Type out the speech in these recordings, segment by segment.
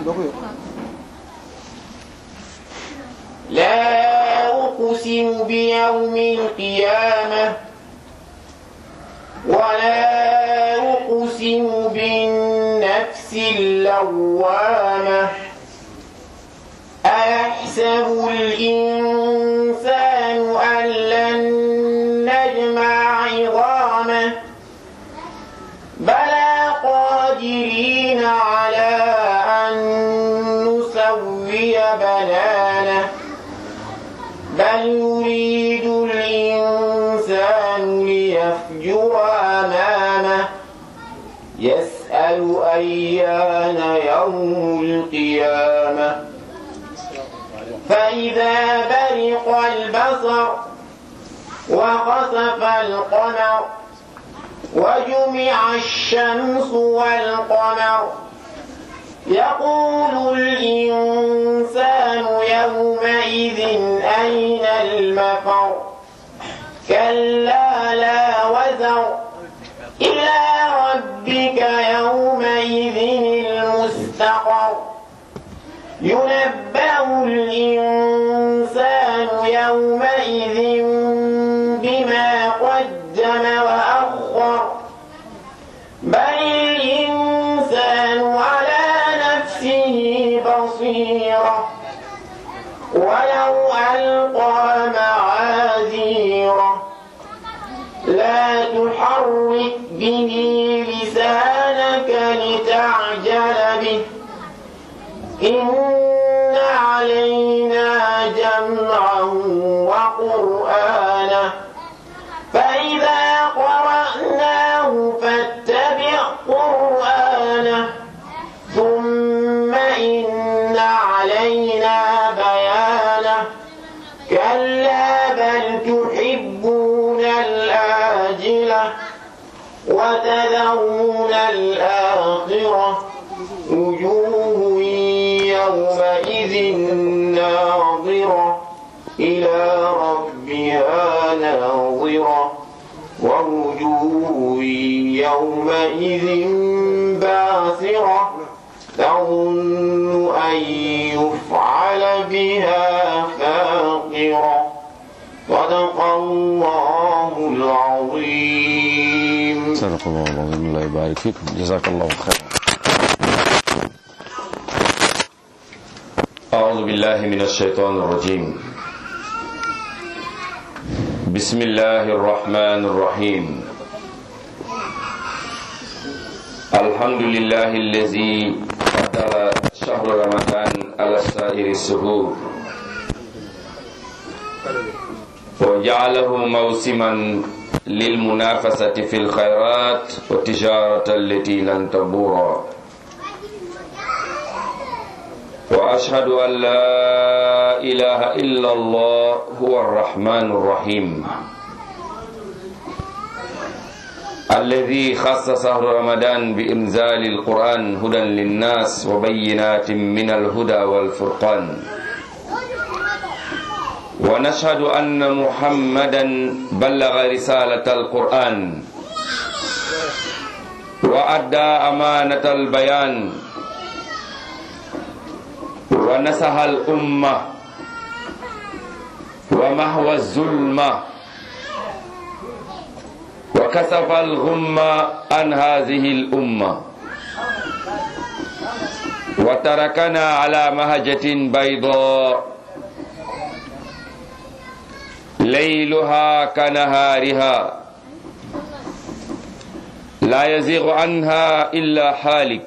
لا أقسم بيوم القيامة ولا أقسم بالنفس اللوامة أيحسب الإنسان أن لن نجمع عظامه بلى قادرين على أن نسوي بنانه بل يريد الإنسان ليفجر أمامه يسأل أيان يوم القيامة فإذا برق البصر وخسف القمر وجمع الشمس والقمر يقول الإنسان يومئذ أين المفر كلا لا وزر إلى ربك يومئذ المستقر ينبأ الإنسان يومئذ بما قدم وأخر بل الإنسان على نفسه بصيرة ولو ألقى معاذيره لا تحرك به لسانك لتعجل به إن علينا جمعه وقرآنه فإذا قرأناه فاتبع قرآنه ثم إن علينا بيانه كلا بل تحبون الآجلة وتذرون الآخرة وجوه يومئذ ناظرة إلى ربها ناظرة ووجوه يومئذ باسرة تظن أن يفعل بها فاقرة صدق الله العظيم. صدق الله العظيم. الله يبارك فيكم. جزاك الله خيرا. أعوذ بالله من الشيطان الرجيم. بسم الله الرحمن الرحيم. الحمد لله الذي قدر شهر رمضان على سائر الشهور وجعله موسما للمنافسة في الخيرات والتجارة التي لن تبور وأشهد أن لا إله إلا الله هو الرحمن الرحيم الذي خص شهر رمضان بإنزال القرآن هدى للناس وبينات من الهدى والفرقان ونشهد أن محمدا بلغ رسالة القرآن وأدى أمانة البيان ونصح الأمة ومحو الظلمة وكشف الغمة عن هذه الأمة وتركنا على مهجة بيضاء ليلها كنهارها لا يزيغ عنها إلا حالك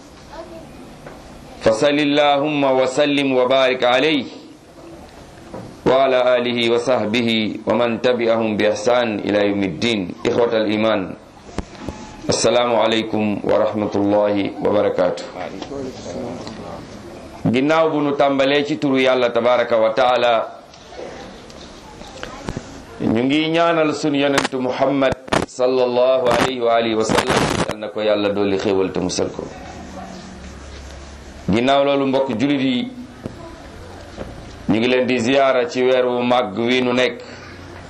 فصل اللهم وسلم وبارك عليه وعلى آله وصحبه ومن تبعهم بإحسان إلى يوم الدين. إخوة الإيمان السلام عليكم ورحمة الله وبركاته. ginnaaw bu nu tàmbalee ci turu yàlla tabaraka wa taala ñu ngi ñaanal sunu yonentu Muhammad sallallahu alayhi wa alihi wa sallam yal na ko yàlla dolli xéewal te musal ko. ginnaaw loolu mbokk julit yi ñu ngi leen di ziyaara ci weer wu màgg wi nu nekk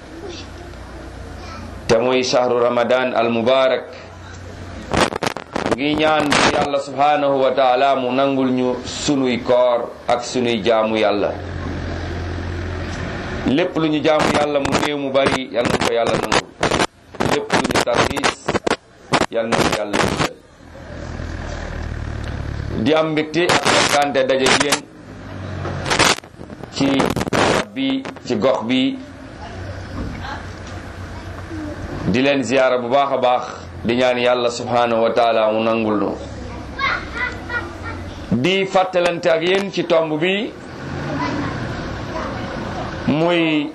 te muy shahru ramadan al mubarak. ñu ngi ñaan yàlla subhanahu wa taala mu nangul ñu sunuy koor ak sunuy jaamu yàlla lépp lu ñu jaamu yàlla mu néew mu bari yal na ko yàlla nangul lépp lu ñu tarxiis yal na ko yàlla jël di am mbégte ak kontaante daje yéen ci barab bi ci gox bi di leen ziyaara bu baax a baax di ñaan yàlla subhanahu wa taala mu nangul nu di fàttalante ak yéen ci tomb bi muy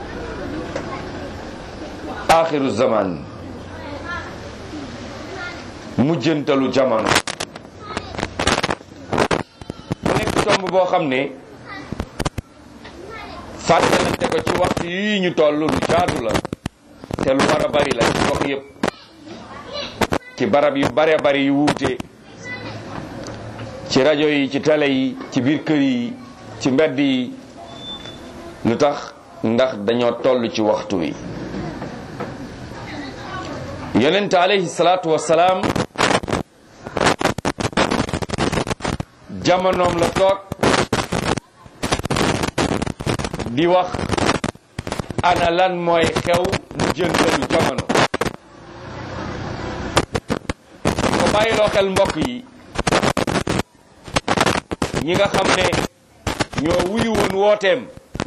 axiru zaman mujjantalu jamono mu nekk tomb boo xam ne fàttalante ko ci waxtu yi ñu toll lu jaadu la te lu war a bari la ci gox yépp ci barab yu bare bari yu wuute ci rajo yi ci télé yi ci biir kër yi ci mbedd yi lu tax ndax dañoo toll ci waxtu wi yonent alayhi salaatu wassalaam jamonoom la toog di wax ana lan mooy xew mu jëntalu jamono ko bàyyiloo xel mbokk yi ñi nga xam ne ñoo wuyu woon wooteem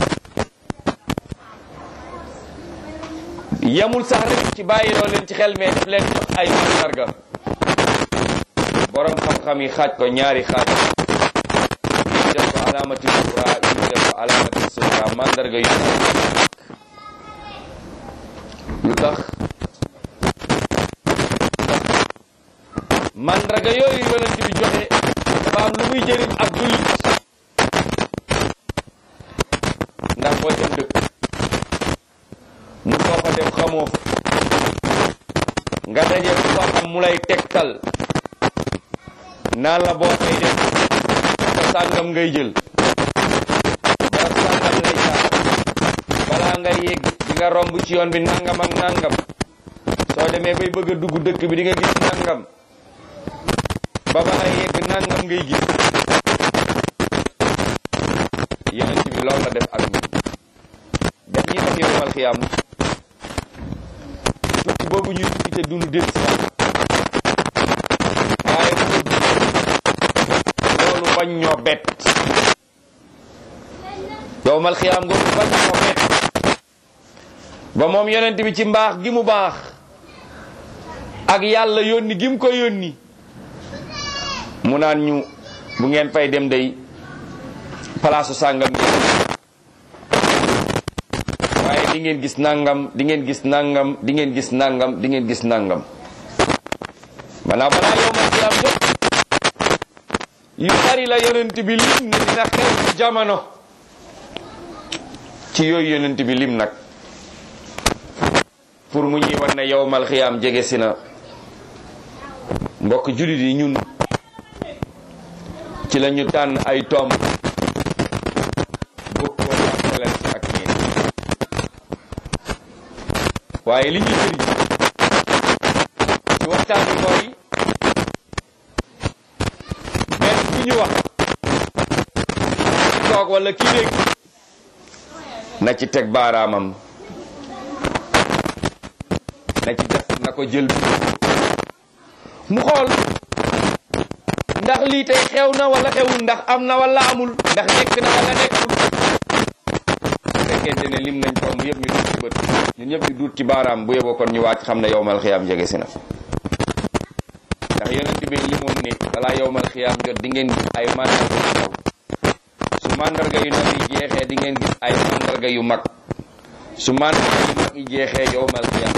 yemul sax rek ci bàyyiloo leen ci xel mais daf leen jox ay mandarga borom xam-xam yi xaaj ko ñaari xaaj ñu def ko alaamati suura ñu def ko alaamati suura mandarga yu lu tax mandarga yooyu yonent bi joxe dafa am lu muy jëriñ ab jullit ndax boo dem dëkk mu soo fa dem xamoo fa nga daje bu fa xam mu lay tegtal naan la boo fay dem sa sàngam ngay jël ba sàngam lay jaar balaa nga yegg di nga romb ci yoon bi nangam ak nangam soo demee bay bëgg a dugg dëkk bi di nga gis nangam ba ba nga yegg nangam ngay gis yonent bi loolu la def ak ñun daf ñuy wax yowmal xiyaam tukki boobu ñuy tukki te dunu del si waaye loolu bañ ñoo bett yowmal xiyaam googu bañ ñoo bett ba moom yonent bi ci mbaax gi mu baax ak yàlla yónni gi mu ko yónni mu naan ñu bu ngeen fay dem day palaasu sàngam waaye di ngeen gis nangam di ngeen gis nangam di ngeen gis nangam di ngeen gis nangam maanaam balaa yowmal xiyaam jot yu bari la yonent bi lim ne dina xew ci jamono ci yooyu yonent bi lim nag pour mu ñuy wan ne yowmal xiyaam jege si na mbokk jullit yi ñun ci la ñu tànn ay tomb bokkoo waxtalante ak yéen waaye li ñuy jëriñ ci waxtaan bi mooy benn bu ñu wax toog wala ki dégg na ci teg baaraamam na ci def na ko jël mu xool ndax lii tey xew na wala xewul ndax am na wala amul ndax nekk na wala nekkul fekkente ne lim nañ tomb yëpp ñu duut ci bët ñun ñëpp ñu duut ci baaraam bu yeboo kon ñu wàcc xam ne yowmal xiyaam jege si na ndax yonent bi limoon ni balaa yowmal xiyaam jot di ngeen gis ay mandarga yu ndaw su mandarga yu ndaw yi jeexee di ngeen gis ay mandarga yu mag su mandarga yu mag yi jeexee yowmal xiyaam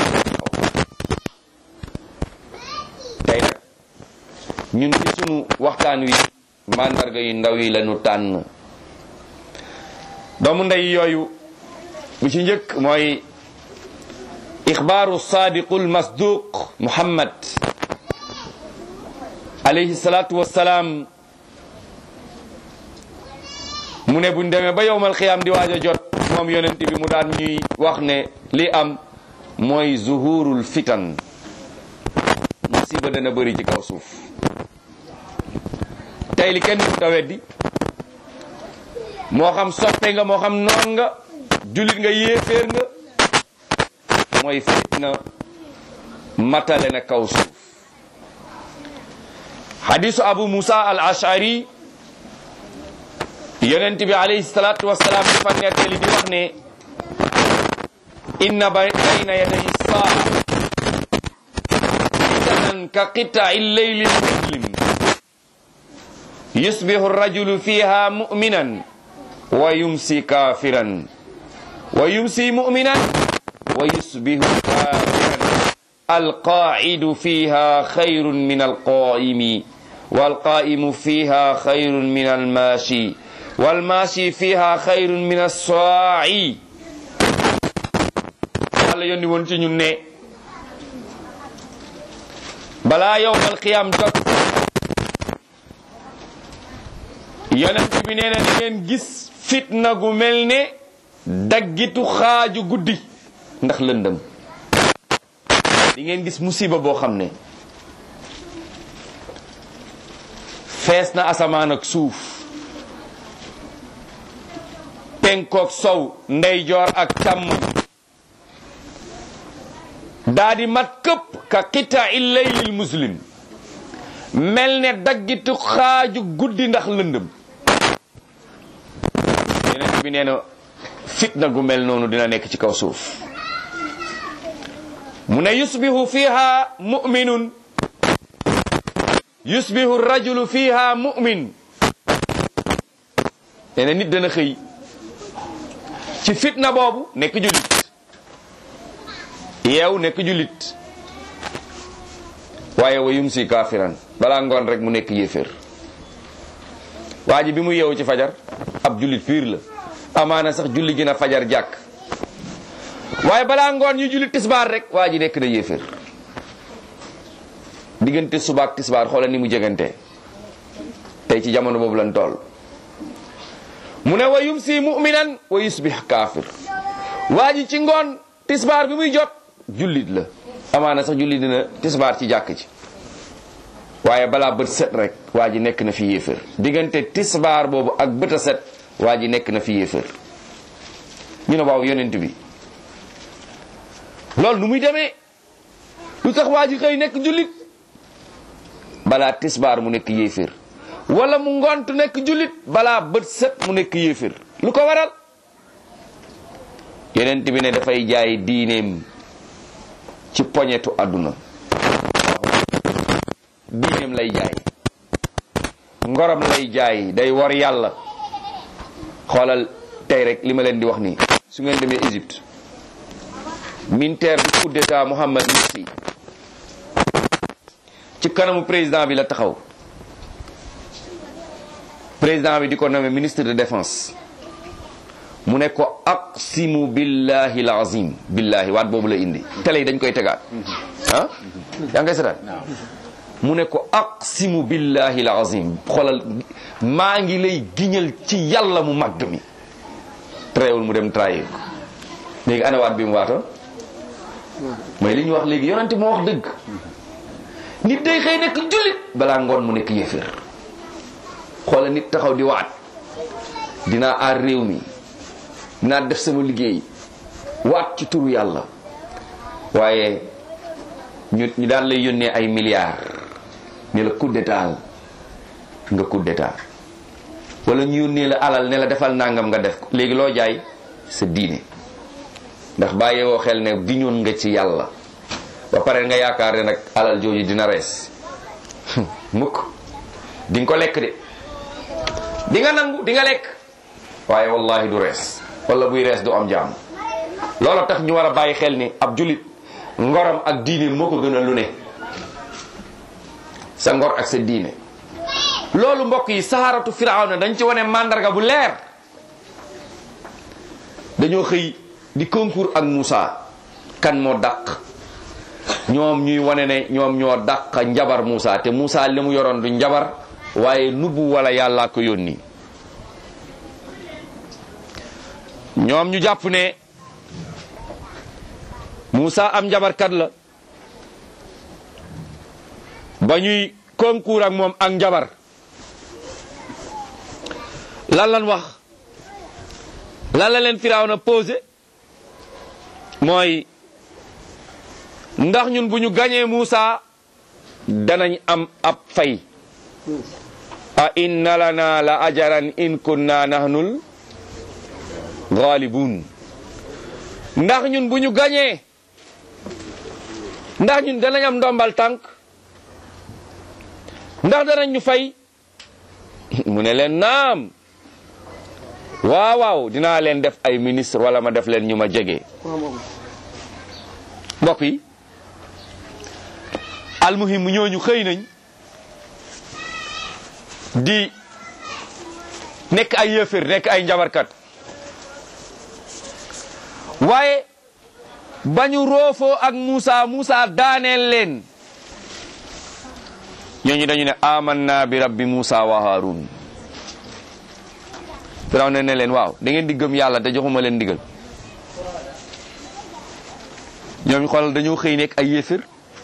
tey nag ñun ci sunu waxtaan wi mandarga yu ndaw yi lañu tànn doomu ndey yooyu bu ci njëkk mooy ixbaaru saadiqul masduq muhammad alayhi salaatu wassalaam mu ne buñ demee ba yowmal xiyaam di waaj a jot moom yonent bi mu daan ñuy wax ne li am mooy zuhurul fitan musiba dana bëri ci kaw suuf. tey li kenn du weddi moo xam soppe nga moo xam noon nga jullit nga yéeféer nga mooy fitna matale na kaw suuf. hadisu Abu Musa al Ash'ari yonent bi alayhi salatu wasalaam dafa nettali di wax ne inna bayna yaday saa fitanan ka qita'i layli muslim yusbihu rajulu fiha mu'minan wa yumsi kafiran wa yumsi mu'minan wa yusbihu kafiran alqa'idu fiha khayrun min alqa'imi والقائم فيها خير من الماشي والماشي فيها خير من الساعي. Yàlla yónni woon ci ñun ne balaa yawmal qiyaam jot yonent bi nee na ngeen gis fitna gu mel ne daggitu xaaju guddi ndax lëndëm. di ngeen gis musiba boo xam ne fees na asamaan ak suuf penkook sow ndeyjoor ak càmmoñ daa di mat këpp ka qita'i laylil muslim mel ne daggitu xaaju guddi ndax lëndëm. yeneen bi nee na fitna gu mel noonu dina nekk ci kaw suuf. mu ne yusbihu fiha mu'minun yusbihu rajulu fiha mu'min. nee na nit dana xëy ci fitna boobu nekk jullit yeew nekk jullit waaye wa yumsi kafiran balaa ngoon rek mu nekk yéeféer. waa ji bi mu yeewu ci fajar ab jullit piir la amaana sax julli gën a fajar jàkk waaye balaa ngoon ñu jullit tisbaar rek waa ji nekk na yéeféer. diggante subaak tisbaar xoolal ni mu jegante tey ci jamono boobu lan toll. mu ne wa yumsi mu'minan wa yusbih kaafir. waa ji ci ngoon tisbaar bi muy jot jullit la amaana sax jullit dina tisbaar ci jàkk ci waaye balaa bët set rek waa ji nekk na fi yéeféer. diggante tisbaar boobu ak bët a set waa ji nekk na fi yéeféer. ñu ne waaw yonent bi loolu nu muy demee lu tax waa ji xëy nekk jullit balaa tisbaar mu nekk yéeféer wala mu ngont nekk jullit balaa bët set mu nekk yéeféer lu ko waral. yonent bi ne dafay jaay diineem ci poñetu àdduna. diineem lay jaay ngorom lay jaay day war yàlla. xoolal tey rek li ma leen di wax nii su ngeen demee Égypte militaire bi coup d'état Mohamed Morsi ci kanamu président bi la taxaw président bi di ko nommé ministre de défense mu ne ko aqsimu billahi alazim billahi waat boobu la indi télé yi dañ koy tegaat ah yaa ngay seetaan mu ne ko aqsimu billahi alazim xoolal maa ngi lay giñal ci yàlla mu màgg mi trayewul mu dem trahir ko léegi ana waat bi mu waatoon mooy li ñu wax léegi yonente moo wax dëgg nit day xëy nekk jullit balaa ngoon mu nekk yéeféer. xoolal nit taxaw di waat dinaa aar réew mi dinaa def sama liggéey waat ci turu yàlla waaye ñu daan lay yónnee ay milliards ne la coup d'état nga coup d'état wala ñu yónnee la alal ne la defal nangam nga def ko léegi loo jaay sa diine ndax bàyyeewoo xel ne giñoon nga ci yàlla ba pare nga yaakaar ne nag alal jooju dina rees mukk di nga ko lekk de di nga nangu di nga lekk waaye wallahi du rees wala buy rees du am jaam. loolu tax ñu war a bàyyi xel ni ab julit ngoram ak diine moo ko gën a lu ne sa ngor ak sa diine. loolu mbokk yi saharatu firawna dañ ci wane mandarga bu leer dañoo xëy di concours ak Moussa kan moo dàq ñoom ñuy wane ne ñoom ñoo dàq njabar Moussa te Moussa li mu yoroon du njabar waaye nubbu wala yàllaa ko yónni. ñoom ñu jàpp ne Moussa am njabarkat la ba ñuy concours ak moom ak njabar lan wax lan la leen Firawna posé mooy ndax ñun bu ñu gañee Muusa danañ am ab fay a inna lana la ajaran in kunna nahnul ghalibun ndax ñun bu ñu gañee ndax ñun danañ am ndombal tànk ndax danañ ñu fay mu ne leen naam waaw waaw dinaa leen def ay ministre wala ma def leen ñu ma jege mbokk yi almuhim ñooñu xëy nañ di nekk ay yëfër nekk ay njabarkat waaye bañu roofoo ak Muusa daaneel leen ñooñu dañu ne amanna bi rabbi Muusa wa Haarun Firawna ne leen waaw da ngeen di gëm yàlla te joxuma leen ndigal ñoom xoolal dañoo xëy nekk ay yéefir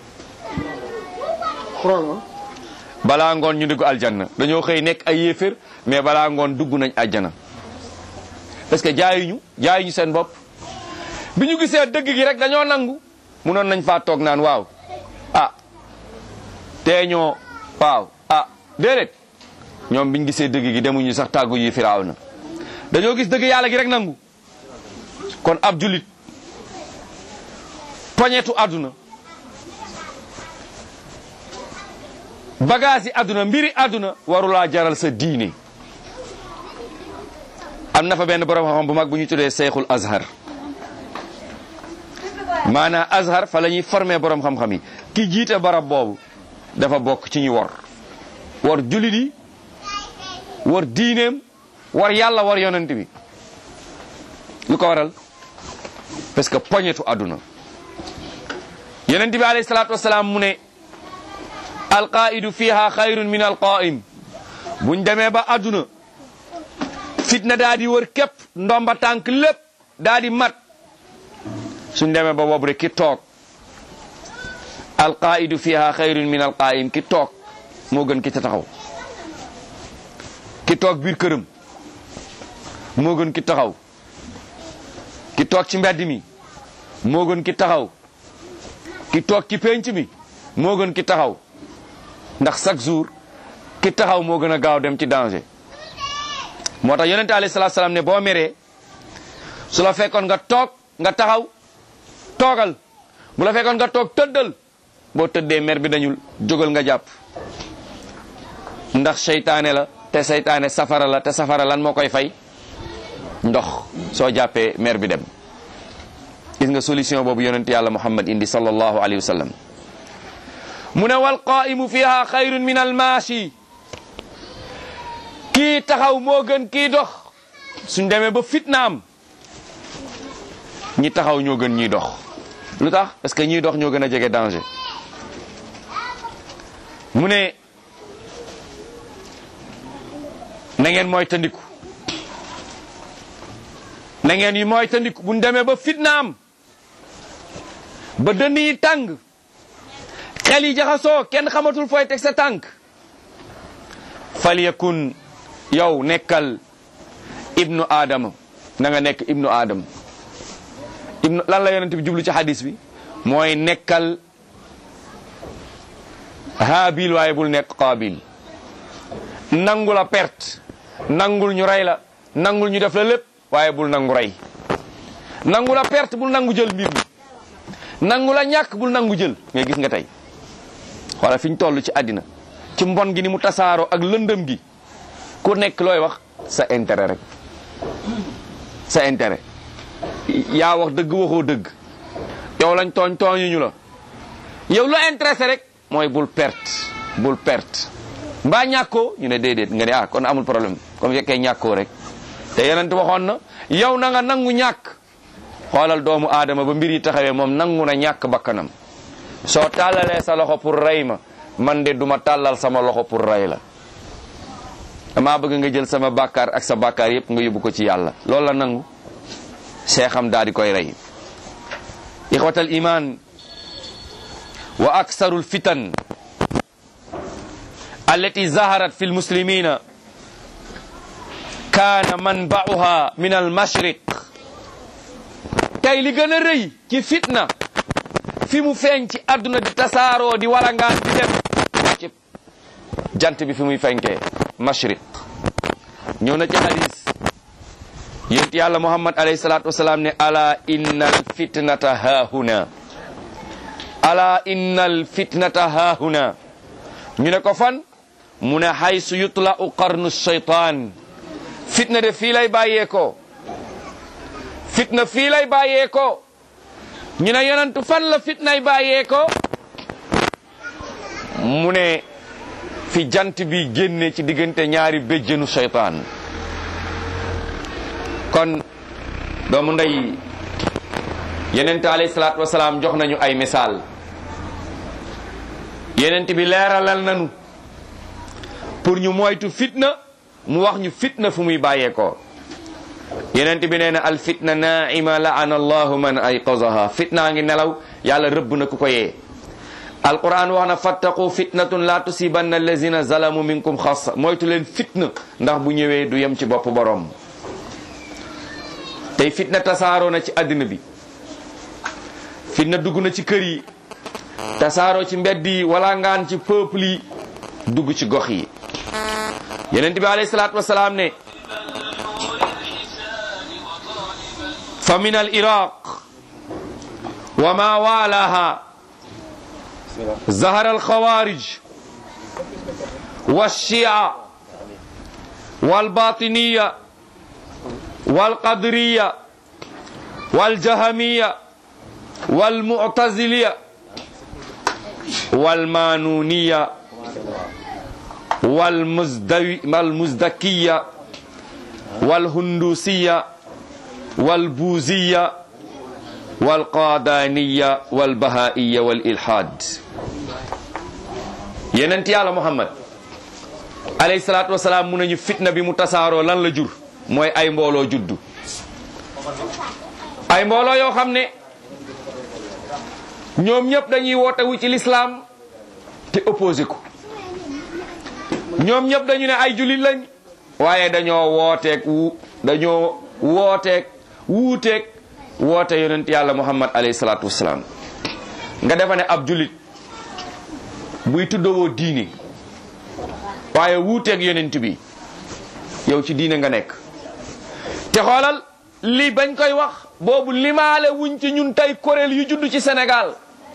balaa ngoon ñu dugg aljanna dañoo xëy nekk ay yéefir mais balaa ngoon dugg nañ aljana parce que jaayuñu seen bopp bi ñu gisee dëgg gi rek dañoo nangu munoon nañ faa toog naan waaw teeñoo waaw déedéet ñoom biñ gisee dëgg gi demuñu sax tàggu yi Firawna dañoo gis dëgg yàlla gi rek nangu kon ab julit poñetu àdduna bagage yi àdduna mbiri àdduna warulaa jaral sa diine am na fa benn borom xam-xam bu mag bu ñu tuddee Seyxul Azhar maanaam Azhar fa la ñuy formé borom xam-xam yi ki jiite barab boobu dafa bokk ci ñu war julit yi war diineem war yàlla war yonent bi lu ko waral parce que poñetu àdduna yonent bi alayhi salaatu wasalaam mu ne alqaidu fiha xayrun min alqaim buñ demee ba àdduna fitna daa di wër képp ndomba tànk lépp daa di mat suñ demee ba boobu rek ki toog alqaidu fiha xayrun min alqaim ki toog moo gën ki taxaw ki toog biir këram moo gën ki taxaw ki toog ci mbedd mi moo gën ki taxaw ki toog ci penc mi moo gën ki taxaw ndax chaque jour ki taxaw moo gën a gaaw dem ci danger moo tax yonente alayhi salaatu salaam ne boo meree su la fekkoon nga toog nga taxaw toogal bu la fekkoon nga toog tëddal boo tëddee mer bi dañul jógal nga jàpp ndax seytaane la te seytaane safara la te safara lan moo koy fay ndox soo jàppee mer bi dem gis nga solution boobu yonent yàlla Muhammad indi sallallahu alayhi wa sallam mu ne wal qaimu fiha xayrun min al maashi kii taxaw moo gën kii dox suñ demee ba fitnaam ñi taxaw ñoo gën ñiy dox lu tax parce que ñiy dox ñoo gën a jege danger mu ne na ngeen mooy tandiku na ngeen yi mooy tandiku buñ demee ba fitnaam ba dënn yi tàng xel yi jaxasoo kenn xamatul fooy teg sa tànk fal yakun yow nekkal ibnu aadama na nga nekk ibnu aadama ibnu lan la yonent bi jublu ci hadis bi mooy nekkal haabil waaye bul nekk qaabil nangu la perte nangul ñu rey la nangul ñu def la lépp waaye bul nangu rey nangu la perte bul nangu jël mbir mi nangu la ñàkk bul nangu jël mais gis nga tey wala fi ñu toll ci àddina ci mbon gi ni mu tasaaroo ak lëndëm gi ku nekk looy wax sa intérêt rek sa intérêt yaa wax dëgg waxoo dëgg yow lañ tooñ tooñuñu la yow lu intéressé rek mooy bul perte mbaa ñàkkoo ñu ne déedéet nga ne kon amul problème comme fekkee ñàkkoo rek te yonent waxoon na yow na nga nangu ñàkk xoolal doomu aadama ba mbir yi taxawee moom nangu na ñàkk bakkanam soo tàllalee sa loxo pour rey ma man de duma tàllal sama loxo pour rey la damaa bëgg nga jël sama bàkkaar ak sa bàkkaar yëpp nga yóbbu ko ci yàlla loolu la nangu seexam daal di koy rey ixwatal iman wa aksarul fitan allati zaharat fi lmuslimina kaana manba'uha min almashriq tey li gën a rëy ci fitna fi mu feeñ ci àdduna di tasaaroo di walangaan di dem ci jant bi fi muy fenkee mashriq ñëw na ci hadis yonent yàlla muhammad alayhi salaatu wasalaam ne ala innal fitnata haahuna ala innal fitnata haahuna ñu ne ko fan mu ne haysu yutla'u qarnu shaytaan fitna de fii lay bàyyeekoo fitna fii lay bàyyeekoo ñu ne yonentu fan la fitnay bàyyeekoo mu ne fi jant bi génne ci diggante ñaari béjjënu shaytaan kon doomu ndey yonent alayhi salaatu wasalaam jox nañu ay misaal yonent bi leeralal nañu pour ñu moytu fitna mu wax ñu fitna fu muy bàyyeekoo yonent bi nee na al fitna naa'ima la'ana allahu man ayqazaha fitna ngi nelaw yàlla rëbb na ku ko yee alquran wax na fattaqu fitnatun la tusibanna allazina zalamu minkum xassa moytu leen fitna ndax bu ñëwee du yem ci bopp borom tey fitna tasaaroo na ci àddina bi fitna dugg na ci kër yi tasaaroo ci mbedd yi wala ngaan ci peuple yi dugg ci gox yi yonent bi alayhi salaatu wasalaam ne fa min al iraq wa ma walaha zahara al khawarij wa shia wal batiniya wal qadriya wal jahamiya wal mu'taziliya wal manuniya wal muzdakiya wal hundusiya wal buziya wal qadaniya wal bahaiya wal ilhad yonent yàlla Muhammad alayhi salaatu wasalaam mu nañu fitna bi mu tasaaroo lan la jur mooy ay mbooloo juddu ay mbooloo yoo xam ne ñoom ñëpp dañuy woote wu ci l'islam te opposé ko ñoom ñëpp dañu ne ay julit lañ waaye dañoo wuuteeg woote yonent yàlla Muhammad alayhi salaatu wasalaam nga defa ne ab julit buy tuddoo diine waaye wuuteeg yonent bi yow ci diine nga nekk te xoolal li bañ koy wax boobu limaale wuñ ci ñun tey kuréel yu judd ci Sénégal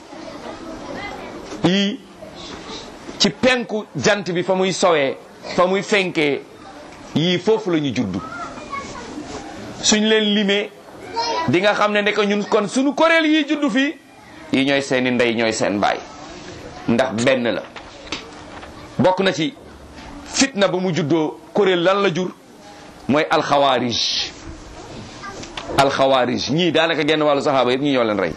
yii ci penku jant bi fa muy sowee fa muy fenkee yii foofu la ñu judd suñ leen limee di nga xam ne ndeke ñun kon suñu kuréel yi judd fii yi ñooy seeni ndey ñooy seen baay ndax benn la bokk na ci fitna ba mu juddoo kuréel lan la jur mooy alxawaarij ñii daanaka genn wàllu saxaaba yëpp ñi ñoo leen rey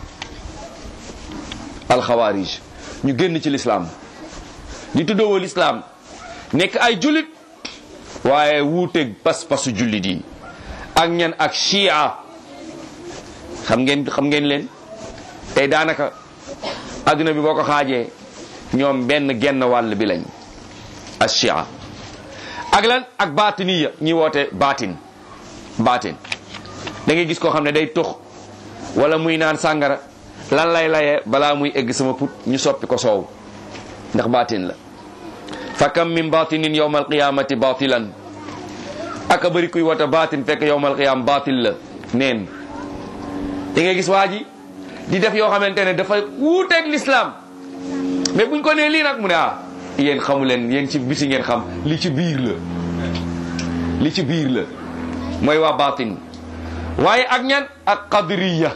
alxawaarij ñu génn ci lislaam di tuddoo lislaam nekk ay jullit waaye wuuteeg pas-pasu jullit yi ak ñan ak chia xam ngeen leen tey daanaka adduna bi boo ko xaajee ñoom benn genn wàll bi lañ ak chia ak lan ak batiniya ñi woote baatin da ngay gis koo xam ne day tux wala muy naan sàngara lan lay layee balaa muy egg sama put ñu soppi ko soow ndax baatin la fa kam min batinin yawma alqiyamati batilan aka bëri kuy wota baatin fekk yawma alqiyam batil la neen da ngay gis waa ji di def yoo xamante ne dafa wuuteeg l'islam mais buñ ko nee lii nag mu ne yéen xamu leen yéen ci biti ngeen xam li ci biir la mooy waa baatin waaye ak ñan ak qadriya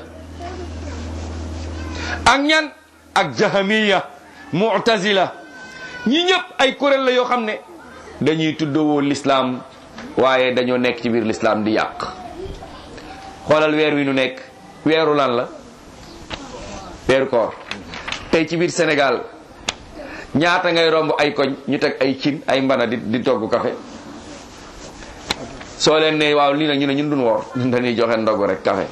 ak ñan ak jahamiya mu'tazila ñi ñëpp ay kuréel la yoo xam ne dañuy tuddoo l'islam waaye dañoo nekk ci biir l'islam di yàq xoolal weer wi nu nekk weeru lan la weeru koor tey ci biir Sénégal ñaata ngay romb ay koñ ñu teg ay cin ay mbana di togg café soo leen ne waaw lii nag ñu ne ñun duñ woor ñun dañuy joxe ndogu rek café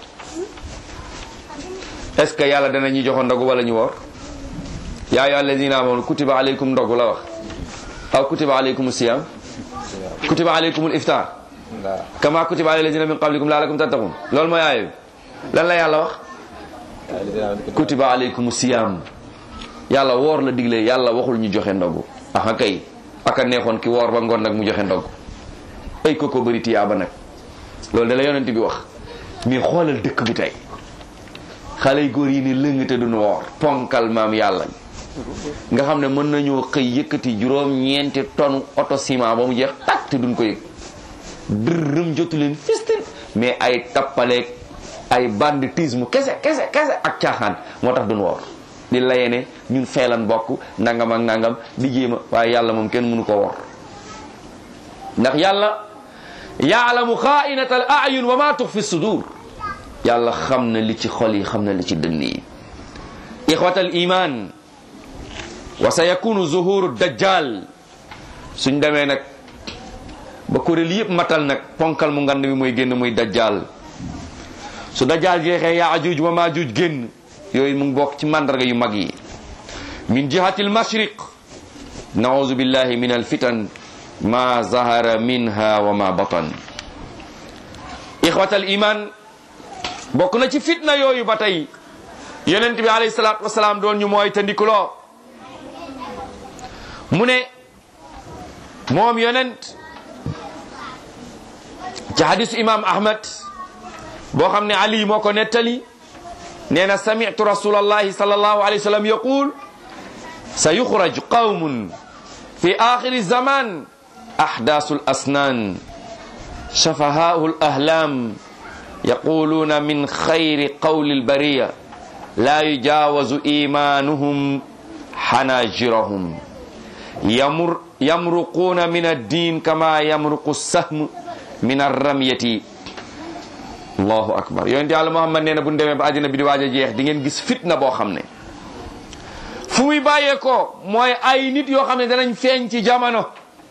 est-ce que yàlla dana ñuy joxe ndogu wala ñu woor yaa ayyuhal lazina amanu kutiba alaykum ndogu la wax aw kutiba alaykum siyam kutiba alaykum iftar kama kutiba ala alladhina min qablikum la'allakum tattaqun loolu mooy aaya bi lan la yàlla wax kutiba alaykum siyam yàlla woor la digle yàlla waxul ñu joxe ndogu aha kay aka neexoon ki woor ba ngoon nag mu joxe ndogu ay ko bëri tiyaaba nag loolu da la yonent bi wax mais xoolal dëkk bi tey xale yu góor yi ni lëng te duñu woor ponkal maam yàlla nga xam ne mën nañoo xëy yëkkati juróom-ñeenti tonne oto ciment ba mu jeex tak te duñ ko yëg dërëm jotu leen fistin mais ay tappaleeg ay banditisme kese ak caaxaan moo tax duñ woor di layee ne ñun feelan bokk nangam ak nangam di jéema waaye yàlla moom kenn mënu ko woor ndax yàlla yaalamu xaainata al ayun wa ma tuxfi sudur yàlla xam na li ci xol yi xam na li ci dënn yi ixwatal iman wa sa yakunu zuhuru dajjal suñ demee nag ba kuréel yëpp matal nag ponkal mu ngand mi mooy génn muy dajjal su dajjal jeexee yaajuj wa maajuj génn yooyu mu ngi bokk ci mandarga yu mag yi min jihati al mashriq nauzu billahi min al fitan ma zahara minha wa ma batan ixwatal iman bokk na ci fitna yooyu ba tey yonent bi alayhi salaatu wasalaam doon ñu mooy tandikuloo mu ne moom yonent ci hadisu imam ahmad boo xam ne ali moo ko nettali nee na sami'tu rasulallahi sallallahu alayhi wa sallam yaqul sa yuxraj qawmun fi axiri zaman ahdasu al asnan shafahaa'u al ahlam yaquluna min xayri qawli al bariya la yujawazu imanuhum hanajirahum yamruquna min ad-din kama yamruqu as-sahm min ar-ramyati allahu akbar yonent yàlla Muhammad nee na bu ñu demee ba àddina bi di waaj a jeex di ngeen gis fitna boo xam ne fu muy bàyyeekoo mooy ay nit yoo xam ne danañ feeñ ci jamono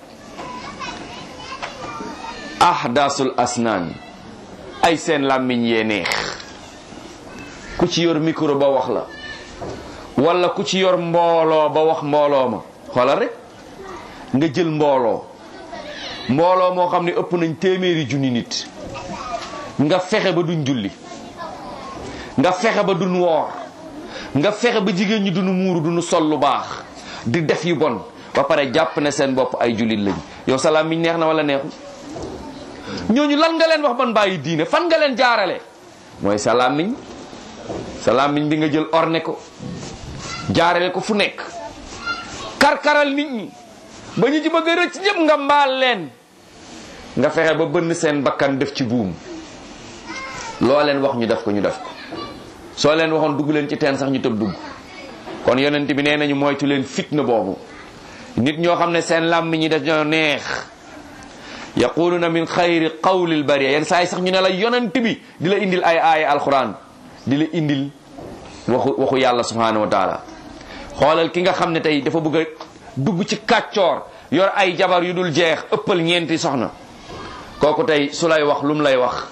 ahdasul asnaan ay seen làmmiñ yee neex ku ci yor micro ba wax la wala ku ci yor mbooloo ba wax mbooloo ma xoolal rek nga jël mbooloo moo xam ne ëpp nañ téeméeri junni nit nga fexe ba duñ julli nga fexe ba duñ woor nga fexe ba jigéen ñi duñu muuru duñu sol lu baax di def yu bon ba pare jàpp ne seen bopp ay jullit lañ yow sa làmmiñ neex na wala neexul ñooñu lan nga leen wax ban bàyyi diine fan nga leen jaarale mooy sa làmmiñ bi nga jël orne ko jaarale ko fu nekk karkaral nit ñi ba ñu ci bëgg a rëcc ñëpp nga mbaal leen nga fexe ba bënn seen bakkan def ci buum loo leen wax ñu def ko soo leen waxoon dugg leen ci teen sax ñu tëb dugg kon yonent bi nee nañu moytu leen fitna boobu nit ñoo xam ne seen làmmiñ ñi dañoo neex yaquluna min xayri qawlil bariya yenn saa yi sax ñu ne la yonent bi di la indil ay aaya alquran di la indil waxu yàlla subhanahu wa taala xoolal ki nga xam ne tey dafa bëgg a dugg ci kàccoor yor ay jabar yu dul jeex ëppal ñeenti soxna kooku tey su lay wax lu mu lay wax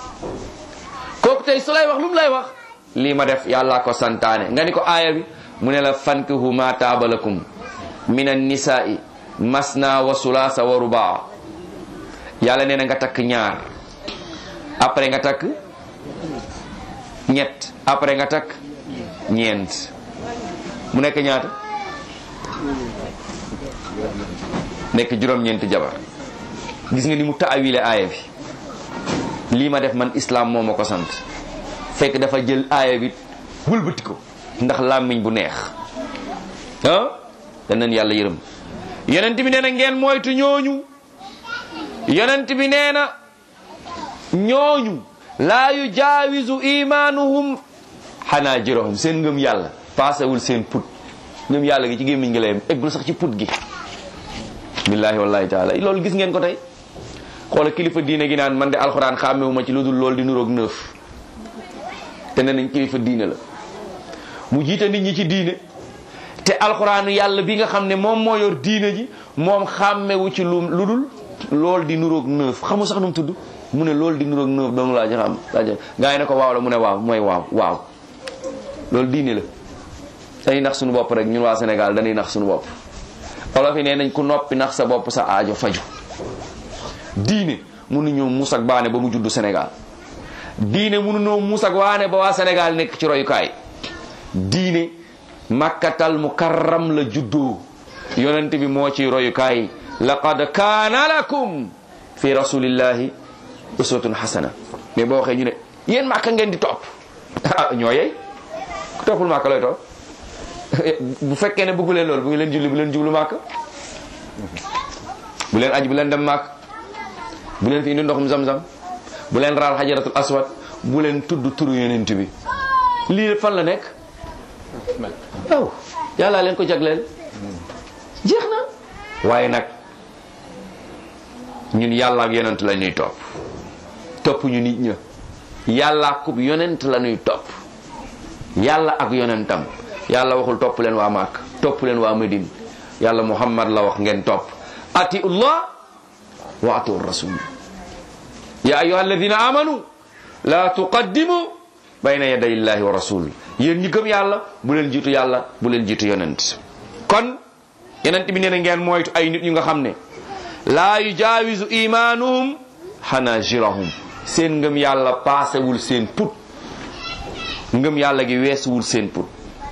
lii ma def yàllaa ko santaane nga ni ko aaya bi mu ne la fankihu ma taaba lakum min an-nisaa'i masna wa sulaasa wa rubaa yàlla nee na nga takk ñaar après nga takk ñett après nga takk ñeent mu nekk ñaata nekk juróom-ñeenti jabar gis nga ni mu taawile aaya bi lii ma def man islam moo ma ko sant fekk dafa jël aaya bi wëlbati ko ndax làmmiñ bu neex danañ yàlla yërëm yonent bi nee na ngeen moytu ñooñu yonent bi nee na ñooñu laa yujaawizu imaanuhum xanaajirahum seen ngëm yàlla paasewul seen put ngëm yàlla gi ci gémmiñ ngi layam eggul sax ci put gi billahi wallahi taala loolu gis ngeen ko tey xoola kilifa diine gi naan man de alxuraan xàmmewuma ci lu dul loolu di nuroog neuf te ne nañ kilifa diine la mu jiite nit ñi ci diine te alxuraanu yàlla bi nga xam ne moom moo yor diine ji moom xàmmewu ci lu dul loolu di nuroog neuf xamu sax nu mu tudd mu ne loolu di nuroog neuf dong laa ci xam gaa yi ne ko waaw la mu ne waaw mooy waaw loolu diine la dañuy nax suñu bopp rek ñun waa Sénégal dañuy nax suñu bopp olof yi nee nañ ku noppi nax sa bopp sa aajo faju diine mënuñoo muus ak baane ba mu juddu Sénégal diine mënuñoo muus ak waane ba waa Sénégal nekk ci royukaay diine makkatal mukarram la juddoo yonent bi moo ci royukaay laqad kaana lakum fi rasulillahi uswatun hasana mais boo waxee ñu ne yéen màkka ngeen di topp ñoo yey ku toppul màkka looy topp bu fekkee ne bëggu leen loolu bu ngi leen julli bu leen jublu màkka bu leen aj bu leen dem màkk bu leen fi indi ndoxum zam-zam bu leen raal xajaratul aswad bu leen tudd turu yonent bi lii fan la nekk waaw yàllaa leen ko jagleel jeex na waaye nag ñun yàlla ak yonent la ñuy topp ñu nit ña yàlla ak yonent la ñuy topp yàlla ak yonentam yàlla waxul topp leen waa Màkk topp leen waa Medine yàlla Muhammad la wax ngeen topp atiullah wa atiu rasul ya ayyuha alladina amanu la tuqaddimu bayna yaday illahi wa rasul yéen ñi gëm yàlla bu leen jiitu yàlla bu leen jiitu yonent kon yonent bi nee na ngeen moytu ay nit ñu nga xam ne laa yujaawizu imaanuhum hanajirahum seen ngëm yàlla paasewul seen put ngëm yàlla gi weesuwul seen put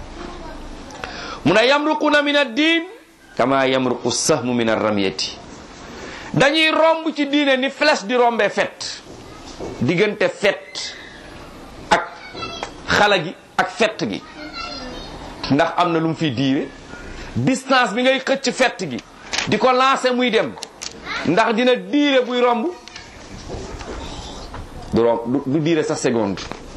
mu ne yamruquna min ad-diin kama yamruqu sahmu min ar-ramyati dañuy romb ci diine ni flèche di rombee fet diggante fet ak xala gi ak fett gi ndax am na lu mu fiy diire distance bi ngay xëcc fett gi di ko lancer muy dem ndax dina diire buy romb du diire sax seconde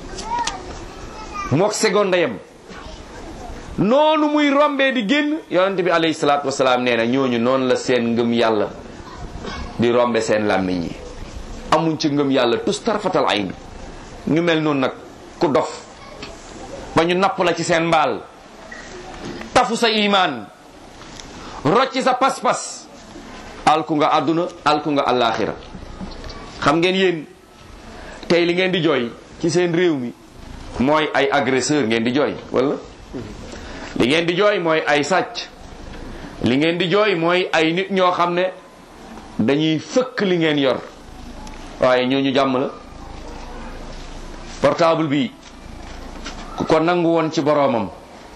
mook seconde yem noonu muy rombee di génn yonent bi alayhi salaatu wasalaam nee na ñooñu noonu la seen ngëm yàlla di rombe seen làmmiñ yi amuñ ci ngëm yàlla tus tarfatal ayn ñu mel noonu nag ku dof ba ñu napp la ci seen mbaal tafu sa imaan rocci sa pas-pas alku nga àdduna alku nga àllaaxira xam ngeen yéen tey li ngeen di jooy ci seen réew mi mooy ay agresseur ngeen di jooy wala li ngeen di jooy mooy ay sàcc li ngeen di jooy mooy ay nit ñoo xam ne dañuy fëkk li ngeen yor waaye ñooñu jàmm la portable bi ku ko nangu woon ci boroomam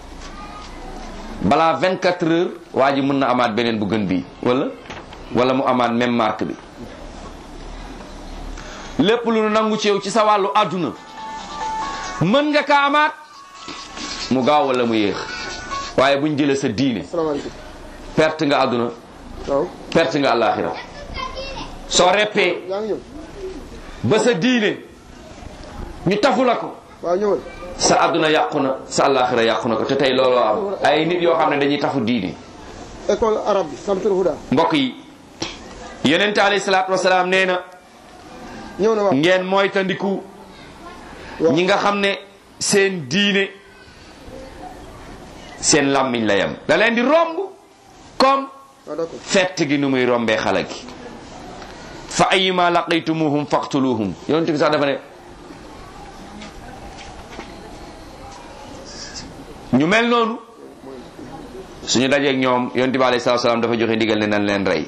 balaa 24 heures waa ji mën na amaat beneen bu gën bii wala mu amaat même marque bi lépp lu nu nangu ci yow ci sa wàllu àdduna mën nga ka amaat mu gaaw wala mu yéex waaye buñ jëlee sa diine perte nga àdduna perte nga àllaaxira soo reppee ba sa diine ñu tafu la ko sa àdduna yàqu na sa àllaaxira yàqu na ko te tey looloo am ay nit yoo xam ne dañuy tafu diine école arabe bi Samsul Huda mbokk yi yonente alayhi salaatu wasalaam nee na ngeen moytandiku ñi nga xam ne seen diine seen làmmiñ la yam da leen di romb comme fett gi nu muy rombee xala gi fa ayyuma laqaytumuhum faqtuluhum yonent bi sax dafa ne ñu mel noonu suñu dajeeg ñoom yonent bi alayhi salaatu salaam dafa joxe ndigal ne nan leen rey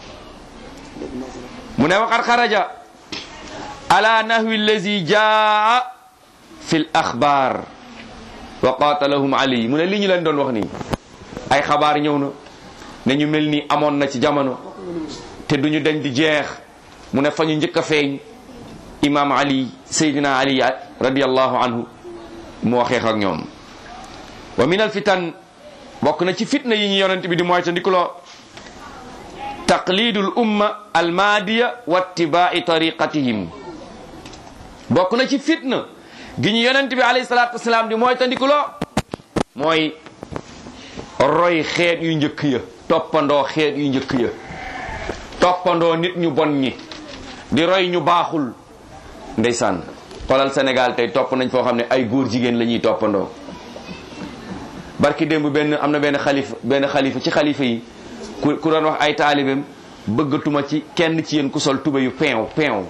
mu ne waqad xaraja ala nahwi allazi jaa fi l axbaar wa qatalahum ali mu ne li ñu leen doon wax nii ay xabaar ñëw na ne ñu mel ni amoon na ci jamono te duñu dañ di jeex mu ne fa ñu njëkk a feeñ imam ali sayyidina ali radiyallahu anhu moo xeex ak ñoom wa min al fitan bokk na ci fitna yi ñu yonent bi di mooy ta ndikuloo taqlidul umma al maadiya wa ittiba'i tariqatihim bokk na ci fitna gi ñu yonent bi alayhi salaatu wasalaam di mooy ta ndikuloo mooy roy xeet yu njëkk ya toppandoo xeet yu njëkk ya toppandoo nit ñu bon ñi di roy ñu baaxul ndeysaan xoolal Sénégal tey topp nañ foo xam ne ay góor jigéen la ñuy toppandoo barki démb am na benn xalifa ci xalifa yi ku doon wax ay taalibeem bëggatuma ci kenn ci yéen ku sol tubé yu peew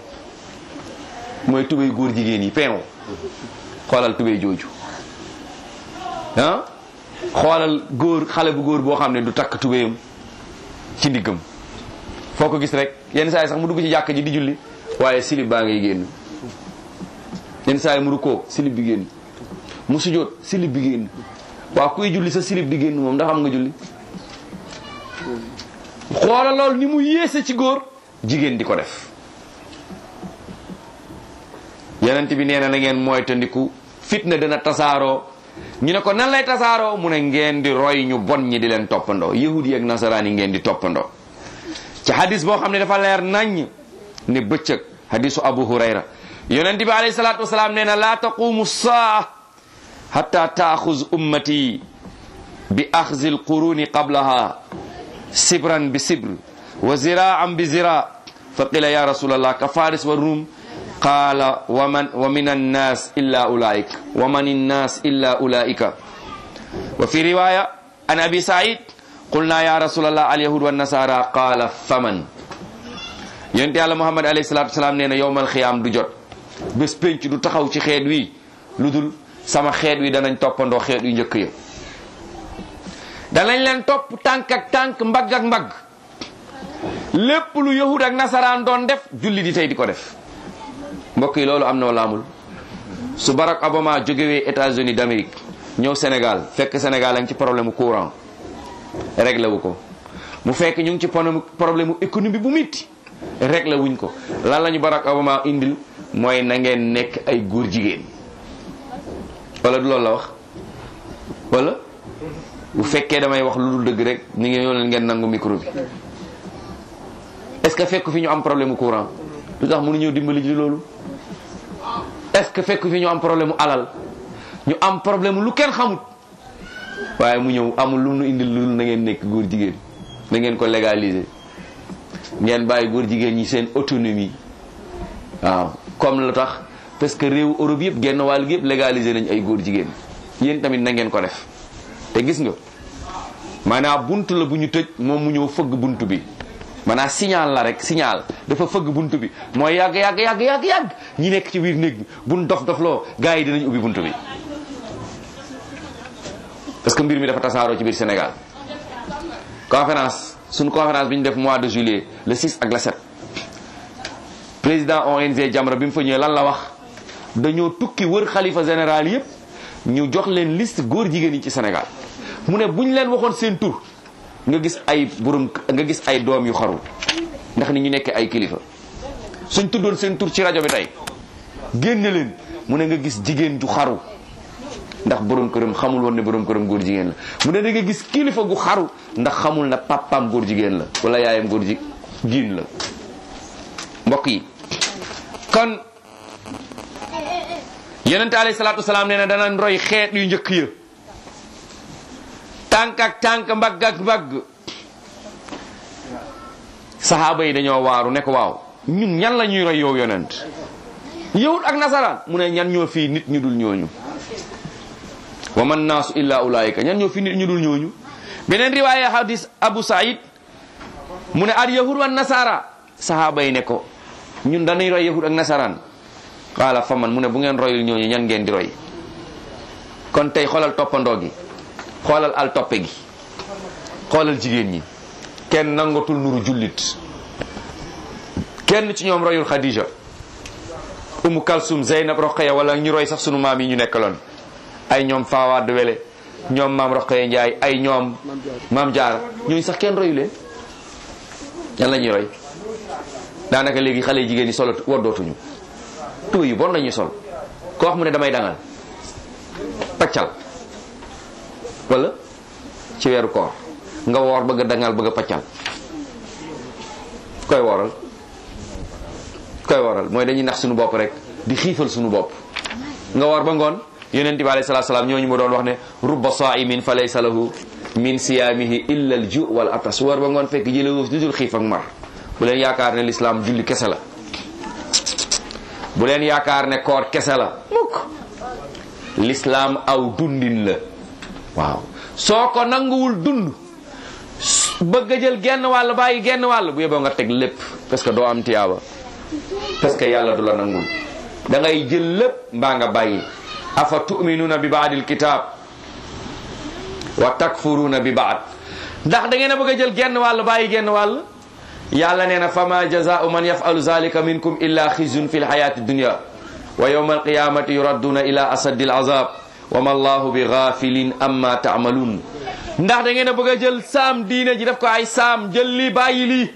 mooy tubé yu góor jigéen yi peew xoolal tubé jooju xoolal xale bu góor boo xam ne du takk tubéyam ci ndiggam foo ko gis rek yenn saa yi sax mu dugg ci jàkk ji di julli waaye silib baa ngay génn yenn saa yi mu rukkoo silib bi génn mu sujjóot silib bi génn waaw kuy julli sa silib di génn moom ndax xam nga julli xoola lool ni mu yéese ci góor jigéen di ko def yonent bi nee na ngeen moytandiku fitna dina tasaaroo ñu ne ko nan lay tasaaroo mu ne ngeen di roy ñu bon ñi di leen toppandoo yahudi ak nasaraan yi ngeen di toppandoo ci hadis boo xam ne dafa leer naññ ne bëccëg hadisu Abu Hurayra yonent bi alayhi salaatu wasalaam nee na laa taqumu saa hatta taaxuz ummati bi axzi alquruni qablaha sibran bi sibr wa ziraan bi zira fa qila ya rasulallah ka faris wa rum qaala wa min annas illa ulaik wa man innas illa ulaika wa fi riwaya an abi said qulna ya rasulallah alyahud wa nasara qaala faman yonent yàlla muhammad alayhi salatu wasalaam nee na yowmal xiyaam du jot bés pénc du taxaw ci xeet wi lu dul sama xeet wi danañ toppandoo xeet yu njëkk ya danañ leen topp tànk ak tànk mbagg ak mbagg lépp lu yahud ak nasaraan doon def julli di tey di ko def mbokk yi loolu am na wala amul su Barack Obama jógewee États-Unis d'Amérique ñëw Sénégal fekk Sénégal a ngi ci problème mu courant réglé wu ko mu fekk ñu ngi ci problème mu économie bu mitti réglé wuñ ko lan la ñu Barack Obama indil mooy na ngeen nekk ay góor jigéen wala du loolu la wax wala bu fekkee damay wax lu dul dëgg rek ni ngeen ñoo leen ngeen nangu micro bi est-ce que fekk fi ñu am problème mu courant lu tax mënu ñëw dimbali ji loolu est-ce que fekk fi ñu am problème mu alal ñu am problème lu kenn xamut waaye mu ñëw amul lu nu indil lu na ngeen nekk góor jigéen na ngeen ko légaliser ngeen bàyyi góor jigéen ñi seen autonomie waaw comme lu tax parce que réew Europe yëpp genn wàll gi yëpp légaliser nañ ay góor jigéen yéen tamit na ngeen ko def te gis nga maanaam bunt la bu ñu tëj moom mu ñëw fëgg bunt bi maanaam signal la rek signal dafa fëgg bunt bi mooy yàgg ñi nekk ci biir néeg bi buñ dof loo gars yi dinañ ubbi bunt bi parce que mbir mi dafa tasaaroo ci biir Sénégal suñu conférence bi ñu def mois de juillet le 6 ak le 7 président ONG Jamra bi mu fa ñëwee lan la wax dañoo tukki wër xalifa général yépp ñu jox leen liste góor jigéen yi ci Sénégal mu ne buñ leen waxoon seen tur nga gis ay doom yu xaru ndax ni ñu nekk ay kilifa suñ tuddoon seen tur ci rajo bi tey génne leen mu ne nga gis jigéen ju xaru ndax borom këram xamul woon ne borom këram góor jigéen la mu ne da nga gis kilifa gu xaru ndax xamul na papaam góor jigéen la wala yaayam góor jigéen la. mbokk yi kon yonent alayhi salaatu wasalaam nee na danañ roy xeet yu njëkk ya tànk ak tànk mbagg ak mbagg saxaaba yi dañoo waaru ne ko waaw ñun ñan la ñuy roy yow yonent yahud ak nasaraan mu ne ñan ñoo fii nit ñu dul ñooñu wa man naasu illa ulaayika ñan ñoo fii nit ñu dul ñooñu beneen riwaaya hadis Abu Saïd mu ne al yahud wa nasara saxaaba yi ne ko ñun dañuy roy yahud ak nasaraan qaala fa man mu ne bu ngeen royul ñooñu ñan ngeen di roy kon tey xoolal toppandoo gi xoolal al toppe gi xoolal jigéen ñi kenn nangatul nuru jullit kenn ci ñoom royul Khadija Umu Kalsum Zeynab Roqaya wala ñu roy sax sunu maam yi ñu nekkaloon ay ñoom Fawad Wele ñoom maam Roqaya Njaay ay ñoom maam Jaara ñooñu sax kenn royu leen yan la ñuy roy daanaka léegi xale jigéen ñi solo woddootuñu tuba yu bon lañuy sol ko wax mu ne damay dangal paccal wala ci weeru koor nga woor bëgg a dangal bëgg a paccal koy waral mooy dañuy nax suñu bopp rek di xiifal suñu bopp nga woor ba ngoon yonent bi alayhi salaatu salaam ñooñu mu doon wax ne rubba saa'imin fa laysa lahu min siyaamihi illa al ju' wal atas woor ba ngoon fekk jële woo dudul xiif ak mar bu leen yaakaar ne l'islam julli kese la bu leen yaakaar ne koor kese la mukk l'islam aw dundin la waaw soo ko nanguwul dund bëgg a jël genn wàll bàyyi genn wàll bu yeboo nga teg lépp parce que doo am tiyaaba parce que yàlla du la nangul da ngay jël lépp mbaa nga bàyyi afa tu'minuna bi ba'dil kitab wa takfuruna bi ba'd ndax da ngeen a bëgg a jël genn wàll bàyyi genn wàll yàlla nee na fama jazaa'u man yaf'alu zalika minkum illa khizyun fil hayati dunya wa yawma alqiyamati yuradduna ila asaddi al'azab wa ma allahu bi ghafilin amma ta'malun ndax da ngeen a bëgg a jël saam diine ji def ko ay saam jël lii bàyyi lii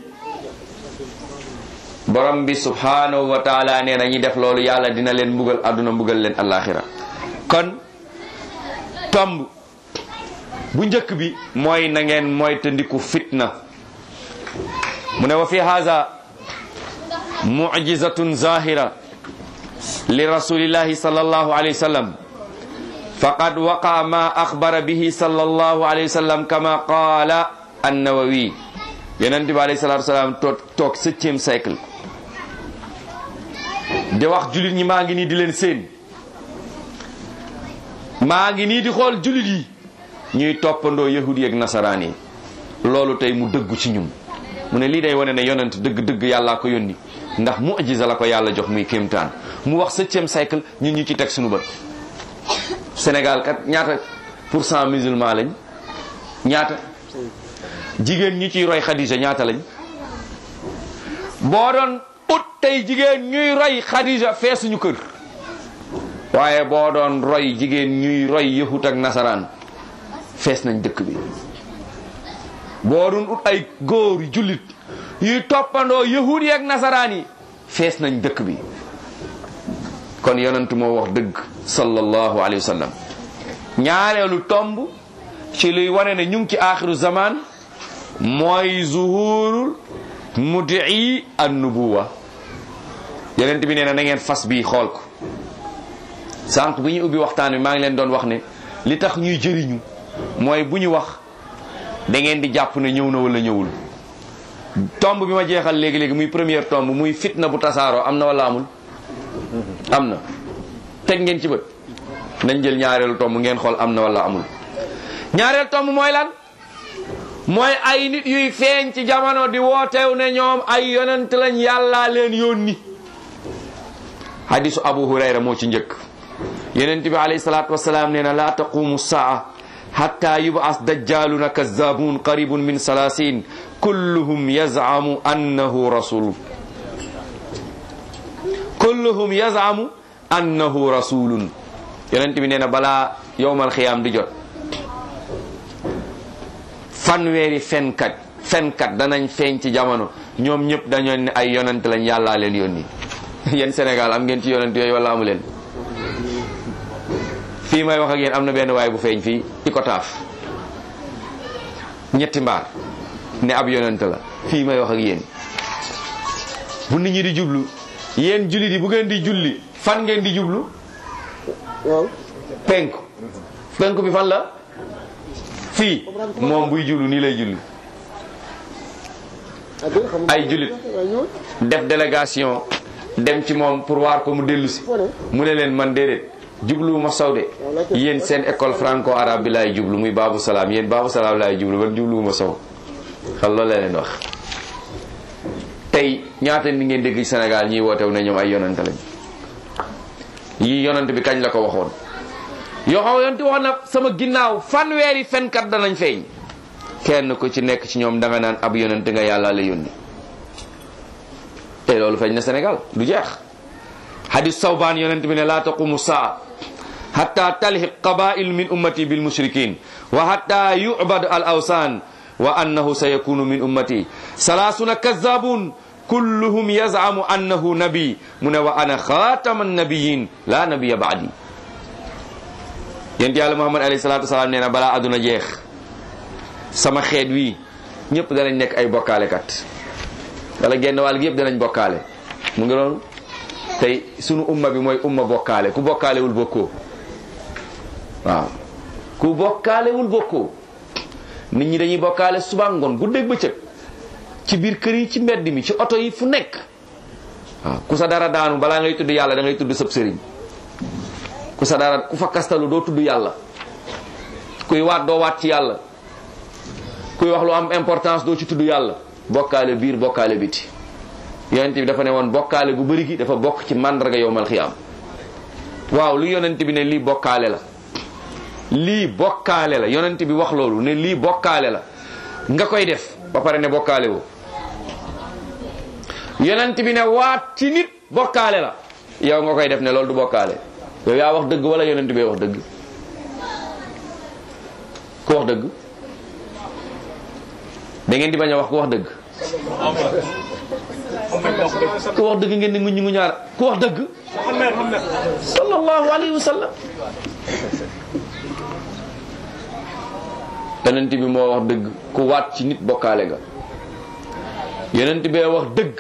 borom bi subhanahu wa taala nee na ñi def loolu yàlla dina leen mbugal adduna mbugal leen alaxira kon tomb bu njëkk bi mooy na ngeen moytandiku fitna mu ne wa fi haza mu'jizatun zahira li rasulillahi sallallahu alayhi wa sallam faqad waqa ma akhbara bihi sallallahu alayhi wa sallam kama qala an-Nawawi yonent bi alayhi salatu wasalam toog 7e siècle di wax julit ñi maa ngi nii di leen seen maa ngi nii di xool julit yi ñuy toppandoo yahudi ak nasaraan yi loolu tey mu dëggu ci ñun mu ne lii day wane ne yonent dëgg-dëgg yàllaa ko yónni ndax mu'jiza la ko yàlla jox muy kéemtaan mu wax 7e siècle ñun ñu ci teg suñu bët Sénégal kat ñaata % musulman lañ ñaata jigéen ñi ciy roy Khadija ñaata lañ boo doon ut tey jigéen ñuy roy Khadija feesuñu kër waaye boo doon roy jigéen ñuy roy yahut ak nasaraan fees nañ dëkk bi boo doon ut ay góor jullit yuy toppandoo yahut yi ak nasaraan yi fees nañ dëkk bi kon yonent moo wax dëgg sallallahu alayhi wa sallam ñaareelu tomb ci luy wane ne ñu ngi ci axiru zaman mooy zuhurul mud'i an-nubuwa yonent bi nee na ngeen fas bi xool ko sànq bu ñu ubbi waxtaan bi maa ngi leen doon wax ne li tax ñuy jëriñu mooy bu ñu wax da ngeen di jàpp ne ñëw na wala ñëwul tomb bi ma jeexal léegi-léegi muy première tomb muy fitna bu tasaaroo am na wala amul am na teg ngeen ci bët nañ jël ñaareelu tomb ngeen xool am na wala amul ñaareelu tomb mooy lan mooy ay nit yuy feeñ ci jamono di wootew ne ñoom ay yonent lañ yàllaa leen yónni hadisu Abu Hurayra moo ci njëkk yonent bi alayhi salaatu wasalaam nee na laa taqumu saa hatta yub'as dajjaluna kazzabun qaribun min salasin kulluhum yaz'amu annahu rasul kulluhum yaz'amu annahu rasulun yonent bi nee na balaa yowmal xiyaam di jot fanweeri fenkat danañ feeñ ci jamono ñoom ñëpp dañoo ne ay yonent lañ yàllaa leen yónni yéen Sénégal am ngeen ci yonent yooyu wala amu leen fii may wax ak yéen am na benn waay bu feeñ fii Icotaf ñetti mbaar ne ab yonent la fii may wax ak yéen bu nit ñi di jublu yéen jullit yi bu ngeen di julli fan ngeen di jublu waaw penku bi fan la fii moom buy jublu nii lay julli ay jullit def délégation dem ci moom pour waar ko mu dellu si mu ne leen man déedéet jublu ma saw de yéen seen école franco arabe bi laay jublu muy Babou Salam yéen Babou Salam laay jublu man jublu ma saw xam loolu la leen wax tey ñaata ni ngeen dégg Sénégal ñiy wootew ne ñoom ay yonante lañ yii yonante bi kañ la ko waxoon yoo xam yonante waxoon na sama ginnaaw fanweeri fenkat danañ feeñ kenn ku ci nekk ci ñoom danga naan ab yonante nga yàlla la yónni te loolu feeñ na Sénégal du jeex hadis Sawbaan yonante bi ne laa taqumu saa hatta talhiq qabail min ummati bil mushrikin wa hatta yu'bad al awsan wa annahu sayakunu min ummati salasuna kazzabun kulluhum yaz'amu annahu nabi mu ne wa ana khataman nabiyyin la nabiyya ba'di yonent yàlla Muhammad alayhi salatu wasalam nee na balaa aduna jeex sama xeet wi ñëpp danañ nekk ay bokkaalekat wala genn wàll gi yëpp danañ bokkaale mu ngi noonu tey sunu umma bi mooy umma bokkaale ku bokkaalewul bokkoo waaw ku bokkaalewul bokkoo nit ñi dañuy bokkaale suba ngoon guddeeg bëccëg ci biir kër yi ci mbedd mi ci oto yi fu nekk waaw ku sa dara daanu balaa ngay tudd yàlla da ngay tudd sab sëriñ ku sa dara ku fa kastalu doo tudd yàlla kuy waat doo waat ci yàlla kuy wax lu am importance doo ci tudd yàlla bokkaale biir bokkaale biti yonent bi dafa ne woon bokkaale gu bëri gi dafa bokk ci màndarga yowmal xiyaam waaw lu yonent bi ne lii bokkaale la lii bokkaale la yonent bi wax loolu ne lii bokkaale la nga koy def ba pare ne bokkaale woo yonent bi ne waat ci nit bokkaale la yow nga koy def ne loolu du bokkaale yow yaa wax dëgg wala yonent bi wax dëgg ku wax dëgg da ngeen di bañ a wax ku wax dëgg ku wax dëgg ngeen di ngu ñaar ku wax dëgg sallallahu alayhi wa sallam yonent bi moo wax dëgg ku waat ci nit bokkaale nga yonent bee wax dëgg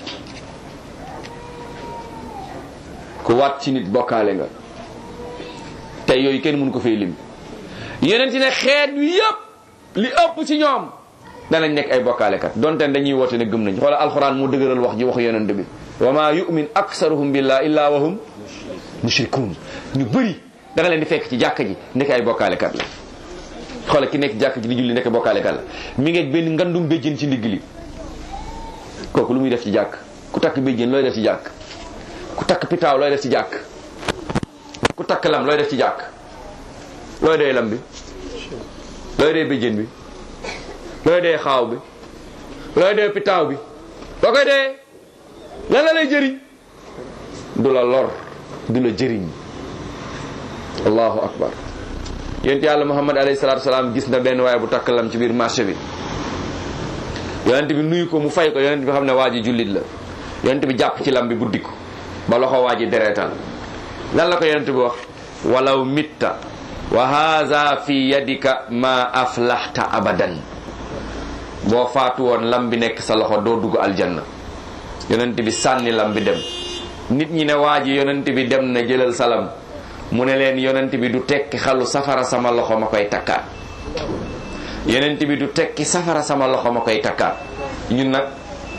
ku waat ci nit bokkaale nga tey yooyu kenn mënu ko fay lim yonent ne xeet wi yëpp li ëpp ci ñoom danañ nekk ay bokkaalekat donte dañuy woote ne gëm nañ xoola alxuraan moo dëgëral wax ji waxu yonent bi wa ma yu'min aksaruhum billah illa wa hum mushrikun ñu bëri da nga leen di fekk ci jàkka ji nekk ay bokkaalekat la xoola ki nekk jàkka ji di julli nekk bokkaalekat la mi ngi benn ngandum béjjén ci ndigg li kooku lu muy def ci jàkk ku takk béjjén looy def ci jàkk ku takk pitaaw looy def ci jàkk ku takk lam looy def ci jàkk looy dee lam bi looy dee béjjén bi looy dee xaaw bi looy dee pitaaw bi boo koy dee lan la lay jëriñ du la lor du la jëriñ allahu akbar yonent yàlla muhammad alayhi salaatu salaam gis na benn waaye bu takk lam ci biir marché bi yonent bi nuyu ko mu fay ko yonent bi xam ne waa ji jullit la yonent bi jàpp ci lam bi buddi ko ba loxo waa ji deretal lan la ko yonent bi wax walaw mitta wa haza fi yadika ma aflahta abadan boo faatu woon lam bi nekk sa loxo doo dugg aljanna yonent bi sànni lam bi dem nit ñi ne waa ji yonent bi dem na jëlal salam mu ne leen yonent bi du tekki xalu safara sama loxo ma koy takkaat yonent bi du tekki safara sama loxo ma koy takkaat ñun nag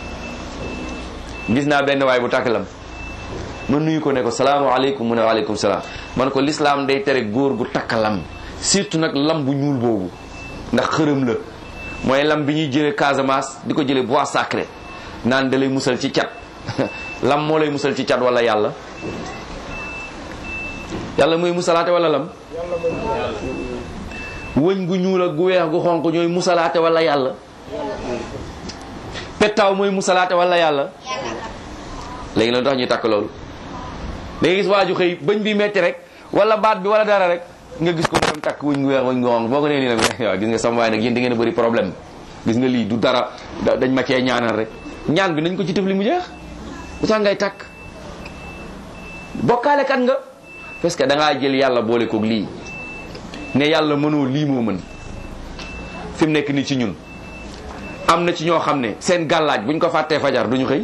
gis naa benn waay bu takk lam ma nuyu ko ne ko salaamaaleykum mu ne waaleykum salaam man ko l'islam day tere góor gu takk lam surtout nag lam bu ñuul boobu ndax xërëm la mooy lam bi ñuy jële Casamance di ko jële bois sacré naan da lay musal ci cat lam moo lay musal ci cat wala yàlla mooy musalaate wala lam wëñ gu ñuul ak gu weex gu xonq ñooy musalaate wala yàlla pettaaw mooy musalaate wala yàlla léegi la tax ñuy takk loolu da nga gis waaju xëy bëñ bi metti rek wala baat bi wala dara rek nga gis ko mu dem takk wëñ gu weex wëñ gu xonq boo ko nee nii nag waaw gis nga sama waay nag yéen da ngeen a bëri problème gis nga lii du dara dañ ma cee ñaanal rek ñaan bi nañ ko ci tëf li mu jeex bu tax ngay takk bokkaale kat nga parce que da ngaa jël yàlla boole koog lii ne yàlla mënoo lii moo mën fi mu nekk nii ci ñun am na ci ñoo xam ne seen gàllaaj buñ ko fàttee fajar duñu xëy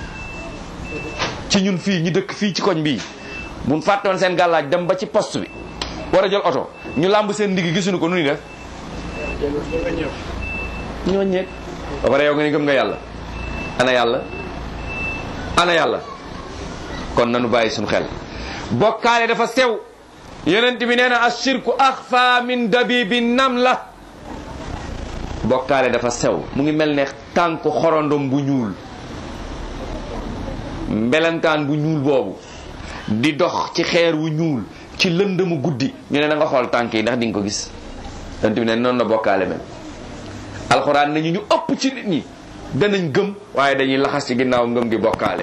ci ñun fii ñi dëkk fii ci koñ bii buñ fàttoon seen gàllaaj dem ba ci poste bi war a jël oto ñu làmb seen ndigg gisuñu ko nu ñuy def ñoo ñeeg ba pare yow nga ne gëm nga yàlla ana yàlla kon nanu bàyyi suñu xel bokkaale dafa sew yonent bi nee na ashirku axfa min dabibi namla bokkaale dafa sew mu ngi mel ne tànku xorondom bu ñuul mbelentaan bu ñuul boobu di dox ci xeer wu ñuul ci lëndëmu guddi ñu ne na nga xool tànk yi ndax di nga ko gis yonent bi ne noonu la bokkaale mel alxuraan nañu ñu ëpp ci nit ñi danañ gëm waaye dañuy laxas ci ginnaaw ngëm gi bokkaale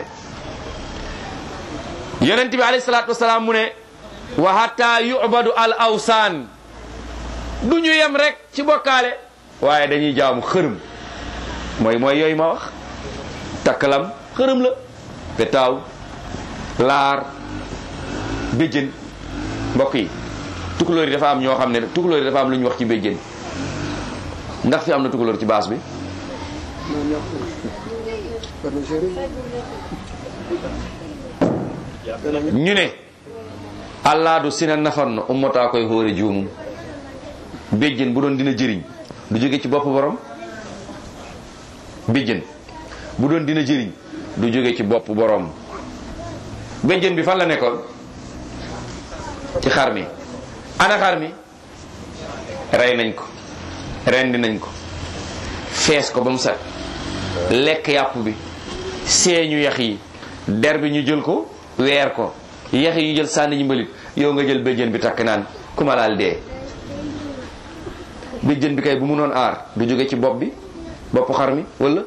yonent bi alayhi salaatu wasalaam mu ne wa hatta yu'badu al awsaan du ñu yem rek ci bokkaale waaye dañuy jaamu xërëm mooy yooyu ma wax takkalam xërëm la petaaw laar béjjën mbokk yi tukulóor yi dafa am ñoo xam ne tukulóor yi dafa am lu ñu wax ci béjjën ndax fi am na tukulóor ci baas bi ñu ne allaadu sina nafarno ummataa koy hóore juumum béjjën bu doon dina jëriñ du jóge ci bopp borom béjjën bu doon dina jëriñ du jóge ci bopp borom béjjën bi fan la nekkoon ci xar mi ana xar mi rey nañ ko rendi nañ ko fees ko ba mu set lekk yàpp bi seeñu yax yi der bi ñu jël ko weer ko yax yi ñu jël sànni ñu mbalit yow nga jël béjjën bi takk naan ku ma laal dee béjjën bi kay bu mu noon aar du jóge ci bopp bi bopp xar mi wala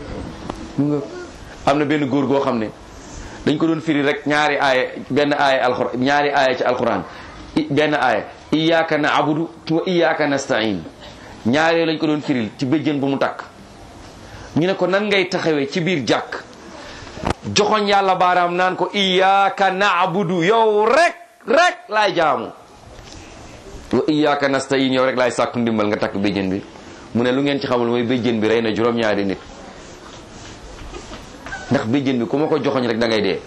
am na benn góor goo xam ne dañ ko doon firi rek ñaari aaya ci alquran benn aaya iyyaka na'budu wa iyyaka nasta'in ñaari lañ ko doon firil ci béjjën bu mu takk ñu ne ko nan ngay taxawee ci biir jàkk joxoñ yàlla baaraam naan ko iyyaka na'budu yow rek laay jaamu wa iyyaka nasta'in yow rek laay sàkku ndimbal nga takk béjjën bi mu ne lu ngeen ci xamul mooy béjjën bi rey na juróom-ñaari nit ndax béjjën bi ku ma ko joxoñ rek da ngay dee.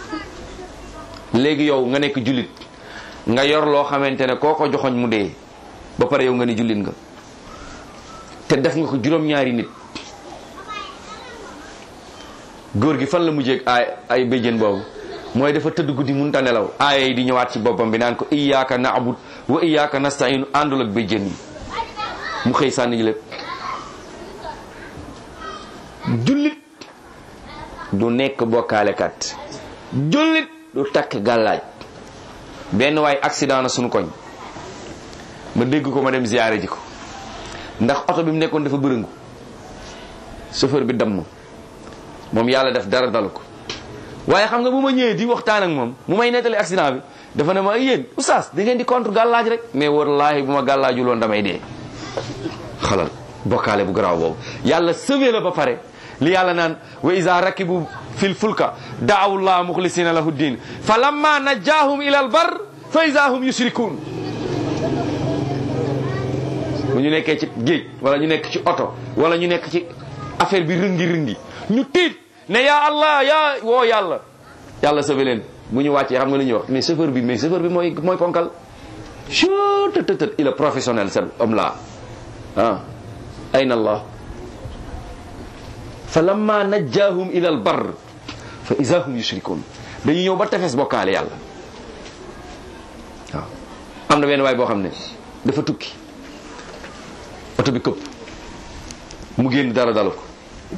léegi yow nga nekk jullit nga yor loo xamante ne koo ko joxoñ mu dee ba pare yow nga ni jullit nga te def nga ko juróom-ñaari nit. góor gi fan la mujjee ay béjjën boobu mooy dafa tëdd guddi mënut a nelaw aaya yi di ñëwaat ci boppam bi naan ko iyyaka na'budu wa iyyaka nasta'in àndul ak béjjën yi mu xëy sànni ji lépp. jullit du nekk bokkaalekat jullit du takk gàllaaj. benn waay accident na sunu koñ ma dégg ko ma dem ziyaare ji ko ndax oto bi mu nekkoon dafa bërëngu chauffeur bi damm moom yàlla def dara dalu ko waaye xam nga bu ma ñëwee di waxtaan ak moom mu may nettali accident bi dafa ne ma yéen oustaz da ngeen di contre gàllaaj rek mais wallaahi bu ma gàllaajul woon damay dee. xalal bokkaale bu garaaw boobu yàlla sauvé la ba pare li yàlla naan wa iza rakibu fil fulka da'awu llaha mukhlisina lahu ddin fa lamma najjahum ila al bar fa iza hum yushrikun. bu ñu nekkee ci géej wala ñu nekk ci oto wala ñu nekk ci affaire bi rëngi ñu tiit ne yaa allah yaa woo yàlla sauvé leen bu ñu wàccee xam nga lu ñuy wax mais chauffeur bi mooy ponkal chuttt il est professionnel cet homme là ayna allah fa lamma najjahum ila al bar fa iza hum yushrikun dañuy ñëw ba tefes bokkaale yàlla waaw. am na benn waay boo xam ne dafa tukki oto bi këpp mu génn dara dalu ko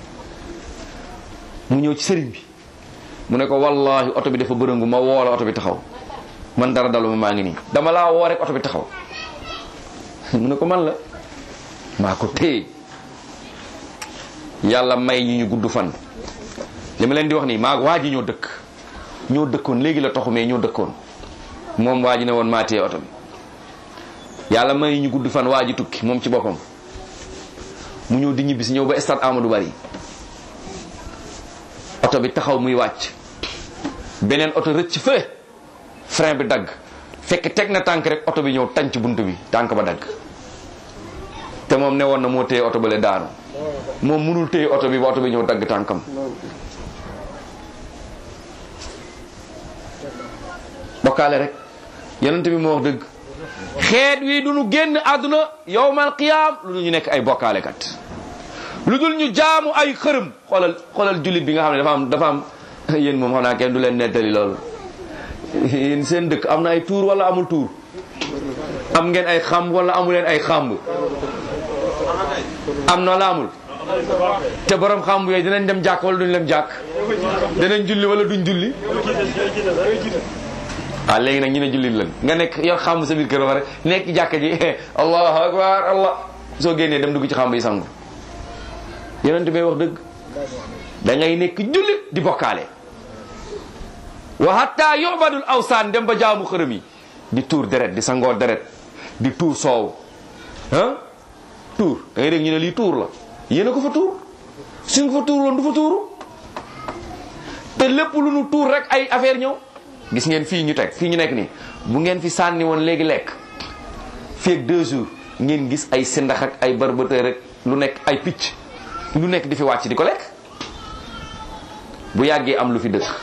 mu ñëw ci sëriñ bi mu ne ko wallahi oto bi dafa bërëngu ma woo la oto bi taxaw man dara dalu ma maa ngi nii dama laa woo rek oto bi taxaw mu ne ko man la maa ko téye yàlla may ñu gudd fan li ma leen di wax nii maa waa ji ñoo dëkkoon léegi la taxu mais ñoo dëkkoon moom waa ji ne woon maa téye oto bi yàlla may ñu gudd fan waa ji tukki moom ci boppam mu ñëw di ñibbisi ñëw ba stade Amadou Barry oto bi taxaw muy wàcc beneen oto rëcc fee frein bi dagg fekk teg na tànk rek oto bi ñëw tànc bunt bi tànk ba dagg te moom ne woon na moo téye oto ba le daanu moom mënul téye oto bi ba oto bi ñëw dagg tànkam. bokkaale rek yonent bi moo wax dëgg xeet wi du ñu génn àdduna yawmal qiyaam lu ñu nekk ay bokkaalekat lu dul ñu jaamu ay xërëm xoolal jullit bi nga xam ne dafa am yéen moom xam naa kenn du leen nettali loolu yéen seen dëkk am na ay tuur wala amul tuur am ngeen ay xamb wala amu leen ay xamb am na la amul te borom xamb yooyu dinañ dem jàkk wala duñ dem jàkk dinañ julli wala duñ julli léegi nag ñu ne jullit lan nga nekk yor xamb sa biir kër ba rek nekk jàkka ji allahu akbar allah soo génnee dem dugg ci xamb yi sangu yonent bay wax dëgg da ngay nekk jullit di bokkaale wa hatta yubadul awsaan dem ba jaamu xërëm yi di tuur deret di sangoo deret di tuur soow tuur da ngay dégg ñu ne lii tuur la yéen a ko fa tuur suñ ko fa tuur woon du fa tuuru te lépp lu nu tuur rek ay affaire ñëw gis ngeen fii ñu nekk nii bu ngeen fi sànni woon léegi lekk fii ak 2 jours ngeen gis ay sindax ak ay barbateur rek lu nekk ay picc lu nekk di fi wàcc di ko lekk bu yàggee am lu fi dëkk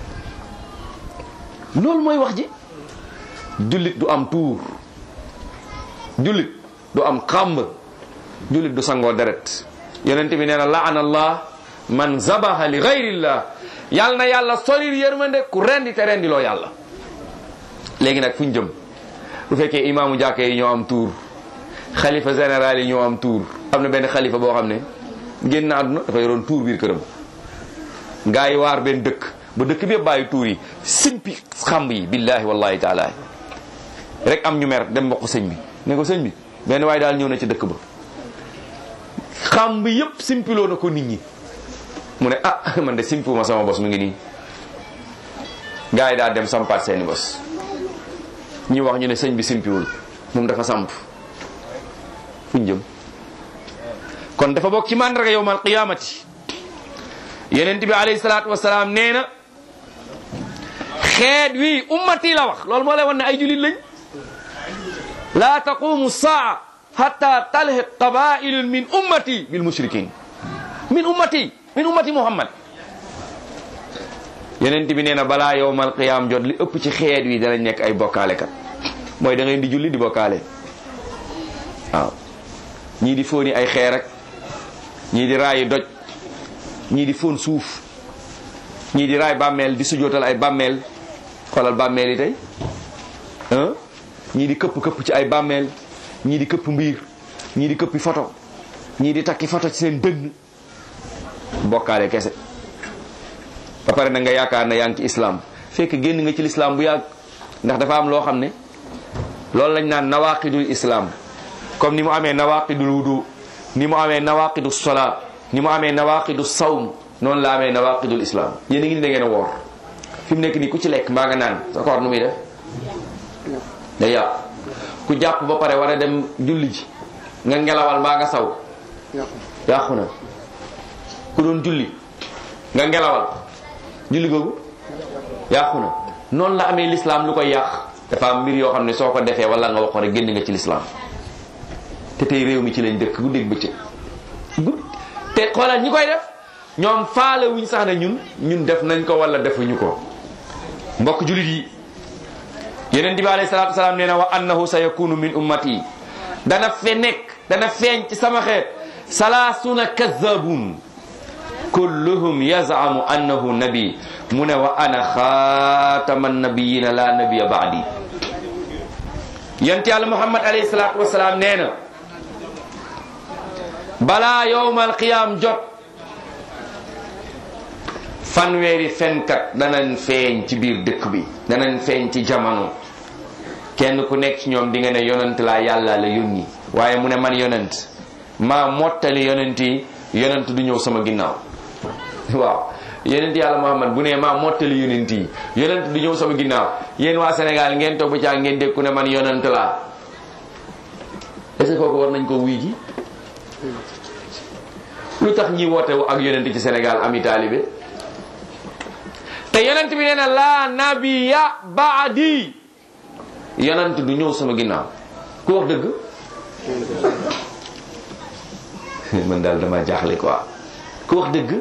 loolu mooy wax ji jullit du am tuur jullit du am xàmb jullit du sangoo deret yonent bi nee na laana allah man zabaha li gayrillah yàlla na yàlla solil yërmande ku rendi te rendi loo yàlla. léegi nag fu ñu jëm bu fekkee imaamu jàkka yi ñoo am tuur xalifa général yi ñoo am tuur am na benn xalifa boo xam ne génn na àdduna dafa yoroon tuur biir këram gaa yi waar benn dëkk ba dëkk bi yëpp bàyyi tuur yi simpi xamb yi billahi wallahi taala rek am ñu mer dem mbokk sëñ bi ne ko sëñ bi benn waaye daal ñëw na ci dëkk ba xam bi yëpp simpiloo na ko nit ñi mu ne ah man de simpiwuma sama bos mu ngi nii gars yi daal dem sampaat seeni bos ñi wax ñu ne sëñ bi simpiwul moom dafa samp fuñ jëm kon dafa bokk ci mandarga yawmal qiyaamati yonent bi alayhi salaatu wasalaam nee na xeet wi ummati la wax loolu moo lay wan ne ay julit lañ laa taqumu saa hatta talhiq qabailun min ummati bil mushrikin min ummati muhammad yonent bi nee na balaa yawmal qiyaam jot li ëpp ci xeet wi danañ nekk ay bokkaalekat mooy da ngay di julli di bokkaale waaw ñii di fóoni ay xeer rek ñii di raayi doj ñii di fóon suuf ñii di raay bàmmeel di sujootal ay bàmmeel xoolal bàmmeel yi tey ñii di këpp ci ay bàmmeel ñii di këpp mbiir ñii di këppi photo ñii di takki photo ci seen dënn bokkaale kese ba pare na nga yaakaar ne yaa ngi ci islam fekk génn nga ci l'islam bu yàgg ndax dafa am loo xam ne loolu lañ naan nawaqidul islam comme ni mu amee nawaqidul wudu ni mu amee nawaqidu sola ni mu amee nawaqidu sawm noonu la amee nawaqidul islam yéen a ngi ni da ngeen a woor fi mu nekk nii ku ci lekk mbaa nga naan sa koor nu muy def day yàqu ku jàpp ba pare war a dem julli ji nga ngelawal mbaa nga saw yàqu na ku doon julli nga ngelawal julli googu yàqu na noonu la amee l'islam lu koy yàq dafa am mbir yoo xam ne soo ko defee wala nga wax ko rek génn nga ci l'islam te tey réew mi ci lañ dëkk guddeeg bëccëg te xoolal ñi koy def ñoom faale wuñ sax ne ñun def nañ ko wala defuñu ko mbokk julit yi yonent bi alayhi salaatu wasalaam nee na wa annahu sa yakunu min ummati dana feeñ ci sama xeet salaasuna kazzabun kulluhum yazamu annahu nabi mu ne wa ana xaatama nabiyina la nabiya baadi yonent yàlla muhammad alayhi salaatu wasalaam nee na balaa yowmal qiyaam jot fanweeri fenkat danañ feeñ ci biir dëkk bi danañ feeñ ci jamono kenn ku nekk ci ñoom di nga ne yonent laa yàlla la yónni waaye mu ne man yonent maa mottali yonent yi yonent du ñëw sama ginnaaw waaw yonent yàlla Muhammad bu ne maa mottali yonent yi yonent du ñëw sama ginnaaw yéen waa Sénégal ngeen toog ba caa ngeen dégg ku ne man yonent laa est-ce que kooku war nañ ko wuy ji lu tax ñi woote ak yonent ci Sénégal ami taalibe te yonent bi nee na laa nabiya baadi yonent du ñëw sama ginnaaw ku wax dëgg man daal dama jaaxle quoi ku wax dëgg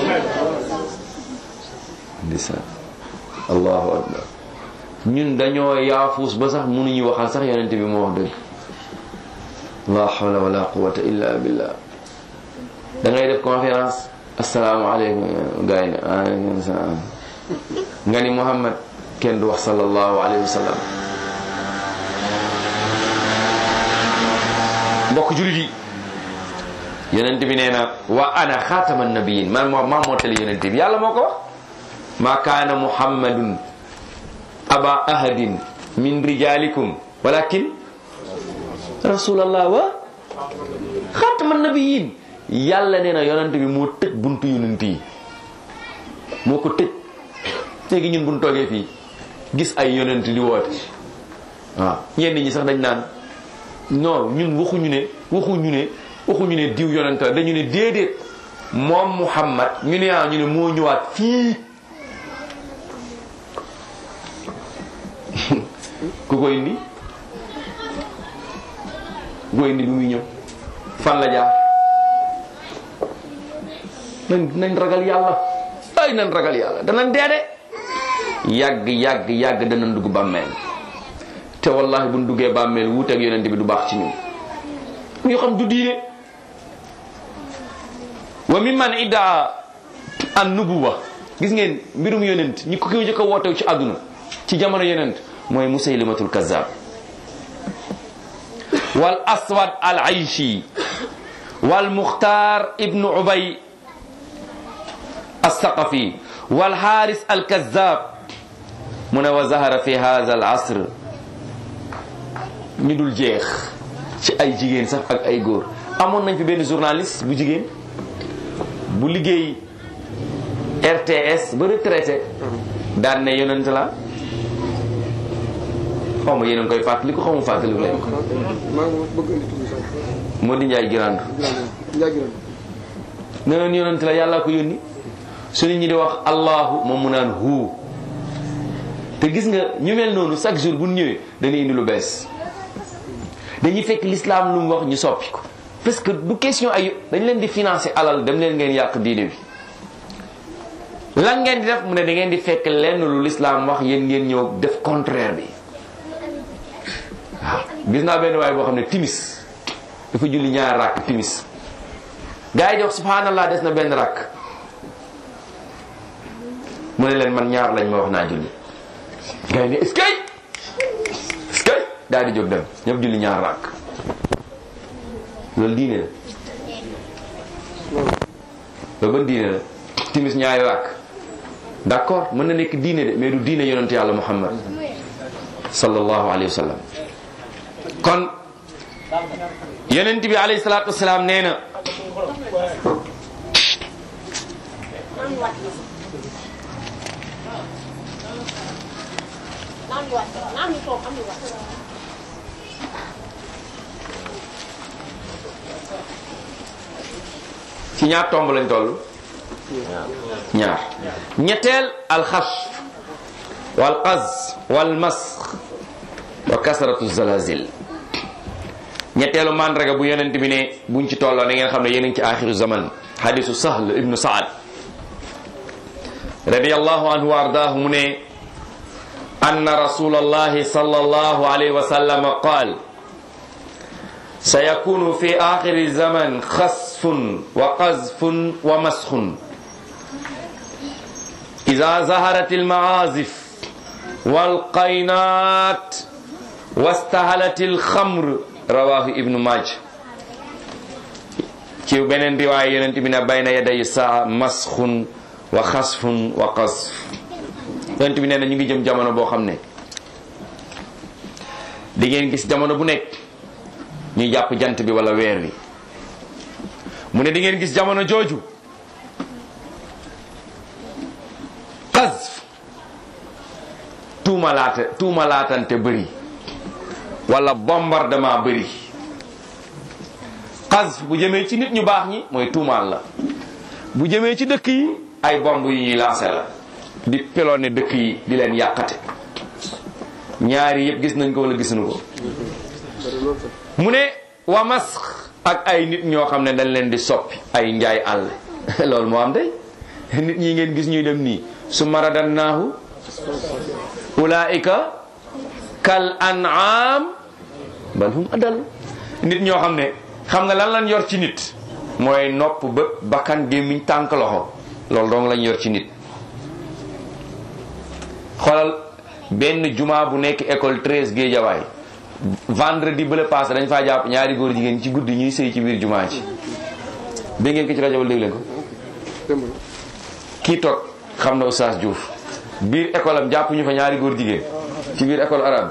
ndeysaan allahu akbar ñun dañoo yaafuus ba sax mënuñu waxal sax yonent bi moo wax dëgg la hawla wala quwwata illa billah da ngay def conférence asalaamaaleykum gars yi ne nga ni Muhammad kenn du wax sallallahu alayhi wa sallam mbokk jullit yi yonent bi nee na wa ana xaataman nabiyin man maa mootali yonent bi yàlla moo ko wax ma kaana muhammadun aba ahadin min rijalikum walakin rasulallah wa xaataman nabiyin yàlla nee na yonent bi moo tëj buntu yonent yi moo ko tëj léegi ñun bu ñu toogee fii gis ay yonent di woote waaw ñenn ñi sax dañ naan non ñun waxuñu ne diw yonent la dañu ne déedéet moom Muhammad ñu ne ñu ne moo ñëwaat fii ku koy indi bi muy ñëw fan la jaar nañ ragal yàlla ay nañ ragal yàlla danañ deede yàgg danañ dugg bàmmeel te wallahi buñ duggee bàmmeel wuuteeg yonent bi du baax ci ñun ñu xam du diine wa mimman iddaa an nubuwa gis ngeen mbirum yonent ñi ko jëkk a wootew ci àdduna ci jamono yonent mooy musaylimatul kazzab wal aswad al ayshi wal muxtaar ibnu ubay as-saqafi wal haris al kazzab mu ne wa zahara fi hadha al asr ñu dul jeex ci ay jigéen sax ak ay góor. amoon nañ fi benn journaliste bu jigéen bu liggéey RTS ba retraité daan ne yonent la xaw ma yéen a ngi koy fàttali ko xaw ma fàttaliku leen ko. moo di Njaay Girand. ne noon yonent la yàlla ko yónni su nit ñi di wax allahu moom mu naan hu. te gis nga ñu mel noonu chaque jour bu ñu ñëwee dañuy indi lu bees dañuy fekk l'islam lu mu wax ñu soppi ko parce que du question ay dañ leen di financer alal dem leen ngeen yàq diine bi lan ngeen di def mu ne da ngeen di fekk lenn lu l'islam wax yéen ngeen ñëw def contraire bi waaw. gis naa benn waay boo xam ne timis dafa julli ñaari rakk timis gaa yi di wax subhanallah des na benn rakk mu ne leen man ñaar lañ ma wax naa julli gaa yi ne est-ce que daal di jóg dem ñëpp julli ñaar rakk loolu diine la loolu ban diine la timis ñaari rakk d'accord mën na nekk diine de mais du diine yonent yàlla Muhammad sallallahu alayhi wa sallam. kon yonent bi alayhi salaatu wasalaam nee na ci ñaar tomb lañ toll ñaar ñetteel alxas wal qaz wal masx wa kasratu zalazil. ñetteelu mandraga bu yonent bi ne buñ ci tolloo da ngeen xam ne yéen a ngi ci axiru zaman hadisu Sahl ibnu Saad radiyallahu anhu wa ardaahu mu ne anna rasulallahi sallallahu alayhi wa sallam qaal sayakunu fi axiri zaman xasfun wa qazfun wa masxun ida zaharat almaazif walqaynat wastahalat alxamr rawahu ibnu Maj. ci beneen riwaaya yonent bi ne bayna yaday saa masxun wa xasfun wa qazf. yonent bi nee na ñu ngi jëm jamono boo xam ne di ngeen gis jamono bu nekk ñuy jàpp jant bi wala weer wi. mu ne di ngeen gis jamono jooju qazf tuumalaatante bëri wala bombardement bëri. qazf bu jëmee ci nit ñu baax ñi mooy tuumaal la, bu jëmee ci dëkk yi ay bomb yu ñuy lancé la di pelone dëkk yi di leen yàqate. ñaari yëpp gis nañ ko wala gisuñu ko. mu ne wa masx ak ay nit ñoo xam ne dañ leen di soppi ay njaay àll loolu moo am de nit ñi ngeen gis ñuy dem nii summa radannaahu ulaika kal an'am bal hum adal. nit ñoo xam ne xam nga lan lañ yor ci nit mooy nopp bët bakkan gémmiñ tànk loxo loolu dong lañ yor ci nit. xoolal benn jumaa bu nekk école 13 Guédiawaye vendredi bële passé dañ faa jàpp ñaari góor jigéen ci guddi ñuy sëy ci biir jumaa ci. dégg ngeen ko ci rajo wala dégg leen ko. kii toog xam na Oustaz Diouf biir école am jàpp ñu fa ñaari góor jigéen ci biir école arabe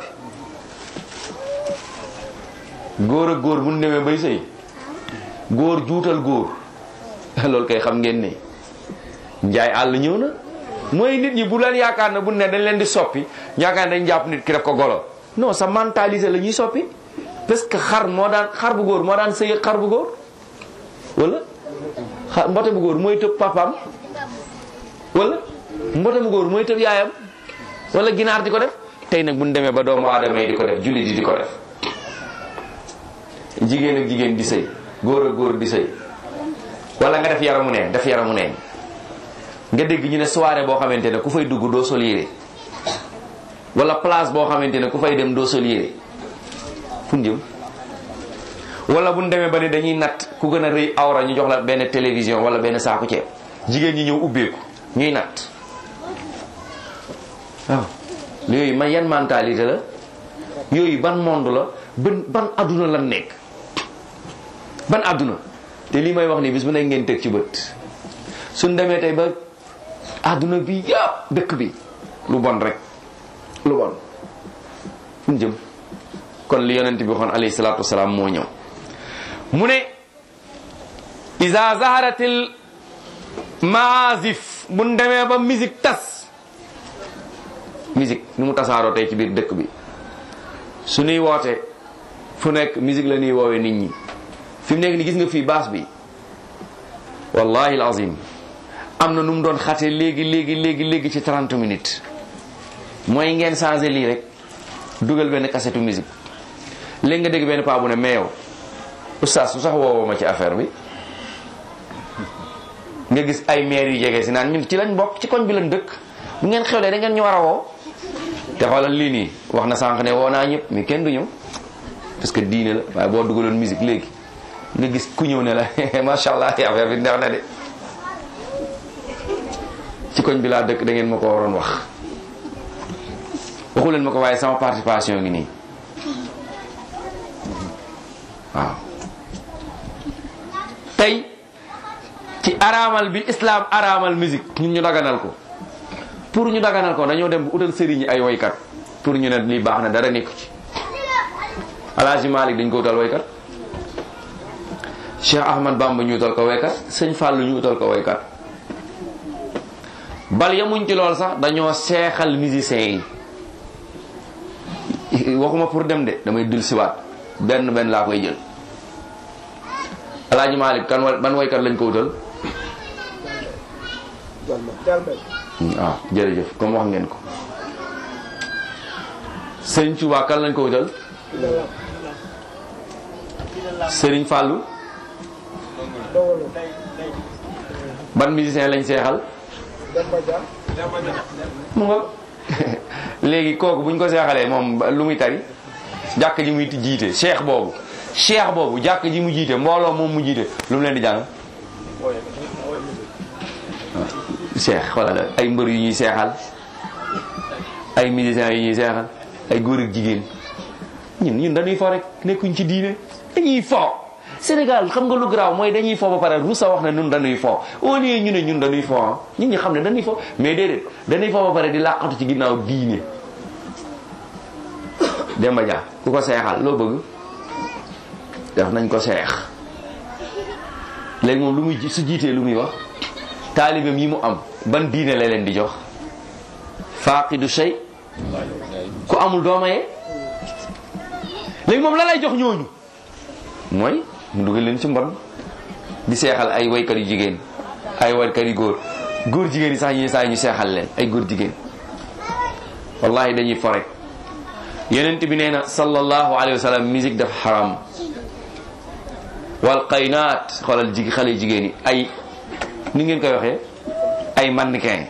bi. góor ak góor bu ñu demee bay sëy góor juutal góor loolu kay xam ngeen ne njaay àll ñëw na. mooy nit ñi bu leen yaakaar ne bu ne dañ leen di soppi yaakaar ne dañ jàpp nit ki def ko golo non sa mentalité la ñuy soppi parce que xar bu góor moo daan sëy xar bu góor wala mbote bu góor mooy tëb papaam wala mbote bu góor mooy tëb yaayam wala ginaar di ko def. tey nag bu ñu demee ba doomu aadama yi di ko def jullit yi di ko def jigéen ak jigéen di sëy góor ak góor di sëy wala nga def yaramu neen nga dégg ñu ne soirée boo xamante ne ku fay dugg doo sol yére wala place boo xamante ne ku fay dem doo sol yére fu jëm. wala bu ñu demee ba ne dañuy natt ku gën a rëy awra ñu jox la benn télévision wala benn saaku ceeb jigéen ñi ñëw ubbeeku ñuy natt waaw. yooyu man yan mentalité la yooyu ban monde la ban adduna lan nekk ban adduna. te lii may wax nii bis bu nekk ngeen teg ci bët suñ demee tey ba adduna bi yàpp dëkk bi lu bon rek lu bon fu ñu jëm kon li yonent bi waxoon alayhi salaatu wasalaam moo ñëw mu ne iza zaharatil maazif bu ñu demee ba musique tas musique ni mu tasaaroo tey ci biir dëkk bi su ñuy woote fu nekk musique la ñuy woowee nit ñi fi mu nekk ni gis nga fii baas bi wallahi alazim am na nu mu doon xate léegi ci 30 minutes mooy ngeen changé lii rek dugal benn kasetu musique léegi nga dégg benn paa bu ne mais yow oustaz su sax woowoo ma ci affaire bi nga gis ay maire yu jege si naan ñun ci lañ bokk ci koñ bi lañ dëkk bu ngeen xewlee da ngeen ñu war a woo te xoolal lii nii wax na sànq ne woo naa ñëpp mais kenn du ñëw parce que diine la waaye boo dugaloon musique léegi nga gis ku ñëw ne la macha allah affaire bi neex na de ci koñ bi laa dëkk da ngeen ma ko waroon wax waxu leen ma ko waaye sama participation ngi nii waaw tey ci araamal bi islam araamal musique ñun ñu daganal ko pour ñu daganal ko dañoo dem bu utal sëriñ ñi ay woykat pour ñu ne lii baax na dara nekku ci Alaaji Malik dañ ko utal woykat Cheikh Ahmad Bamba ñu utal ko woykat Sëñ Fàllu ñu utal ko woykat bal yamuñ ci lool sax dañoo seexal musiciens yi waxuma pour dem de damay dul siwaat benn laa koy jël Alaaji Malik kan ban woykat lañ ko utal waaw jërëjëf comme wax ngeen ko Sëriñ Tuubaa kan lañ ko utal Sëriñ Fàllu ban musicien lañ seexal mu nga léegi kooku buñ ko seexalee moom lu muy tari jàkk ji muy jiite cheikh boobu jàkk ji mu jiite mbooloo moom mu jiite lu mu leen di jàng cheikh xoolal ay mbër yu ñuy seexal ay musiciens yu ñuy seexal ay góor ak jigéen ñun dañuy fo rek nekkuñ ci diine dañuy fo Sénégal xam nga lu garaaw mooy dañuy fo ba pare rusa wax ne ñun dañuy fo au lieu ñu ne ñun dañuy fo nit ñi xam ne dañuy fo mais déedéet dañuy fo ba pare di làqatu ci ginnaaw diine. Demba Dia ku ko seexal loo bëgg def nañ ko seex léegi moom lu muy su jiitee lu muy wax taalibeem yi mu am ban diine la leen di jox faaqidu shay ku amul doomaye léegi moom la lay jox ñooñu mooy mu dugal leen ci mbon di seexal ay waykat yu jigéen ay waykat yu góor jigéen yi sax yi saa ñu seexal leen ay góor jigéen wallahi dañuy fo rek yonent bi nee na sallallahu alayhi wa sallam musique dafa xaram wal qaynaat xoolal xale jigéen yi ay ni ngeen koy waxee ay mannequin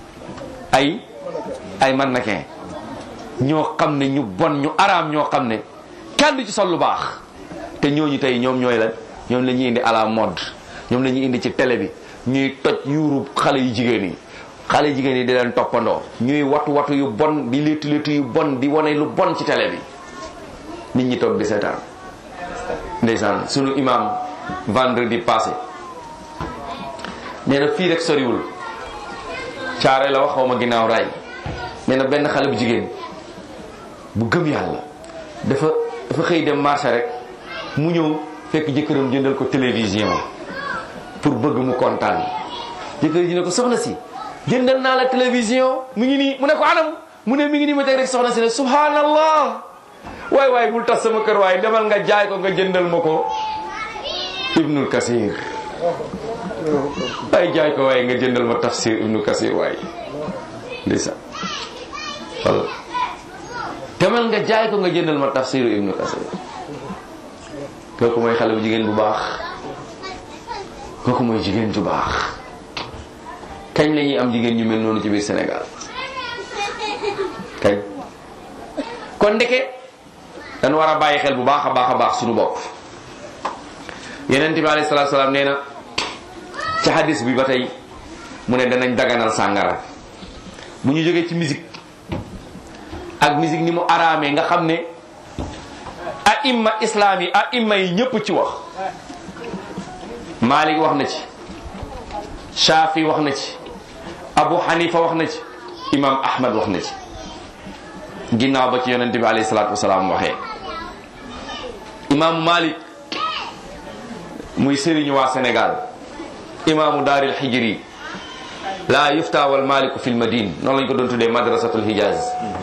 ay mannequin ñoo xam ne ñu bon ñu araam ñoo xam ne kenn du ci sol lu baax te ñooñu tey ñoom ñooy la ñoom la ñuy indi à la mode ñoom la ñuy indi ci télé bi ñuy toj yuuru xale yu jigéen yi xale jigéen yi di leen toppandoo ñuy watu yu bon di léttu yu bon di wane lu bon ci télé bi nit ñi toog di seetaan ndeysaan sunu imam vendredi passé nee na fii rek soriwul caare la wax xaw ma ginnaaw raay nee na benn xale bu jigéen bu gëm yàlla dafa xëy dem marché rek mu ñëw fekk jëkkëram jëndal ko télévision pour bëgg mu kontaan jëkkër ji ne ko soxna si jëndal naa la télévision mu ngi nii mu ne ko anam mu ne mi ngi nii ma teg rek soxna si ne subhanallah waay bul tas sama kër waaye demal nga jaay ko nga jëndal ma ko Ibnul Kasir ay jaay ko waaye nga jëndal ma tafsir Ibnul Kasir waaye ndisa walla demal nga jaay ko nga jëndal ma tafsiru Ibnul Kasir kooku mooy xale bu jigéen bu baax kooku mooy jigéen ju baax kañ la ñuy am jigéen ñu mel noonu ci biir Sénégal kañ kon ndeke dañ war a bàyyi xel bu baax a baax suñu bopp Yonent bi alayhi salaatu salaam nee na ci hadis bi ba tey mu ne danañ daganal sàngara bu ñu jógee ci musique ak musique ni mu araamee nga xam ne aimma islam yi aimma yi ñëpp ci wax Malik wax na ci Shafi wax na ci Abu Hanifa wax na ci imam Ahmad wax na ci ginnaaw ba ci yonent bi alayhi salaatu wasalaam waxee imaamu Malik muy sëriñu waa Sénégal, imaamu daaril hijri la yufta wal maliku fil madine, noonu lañ ko doon tuddee madrasatul hijaz.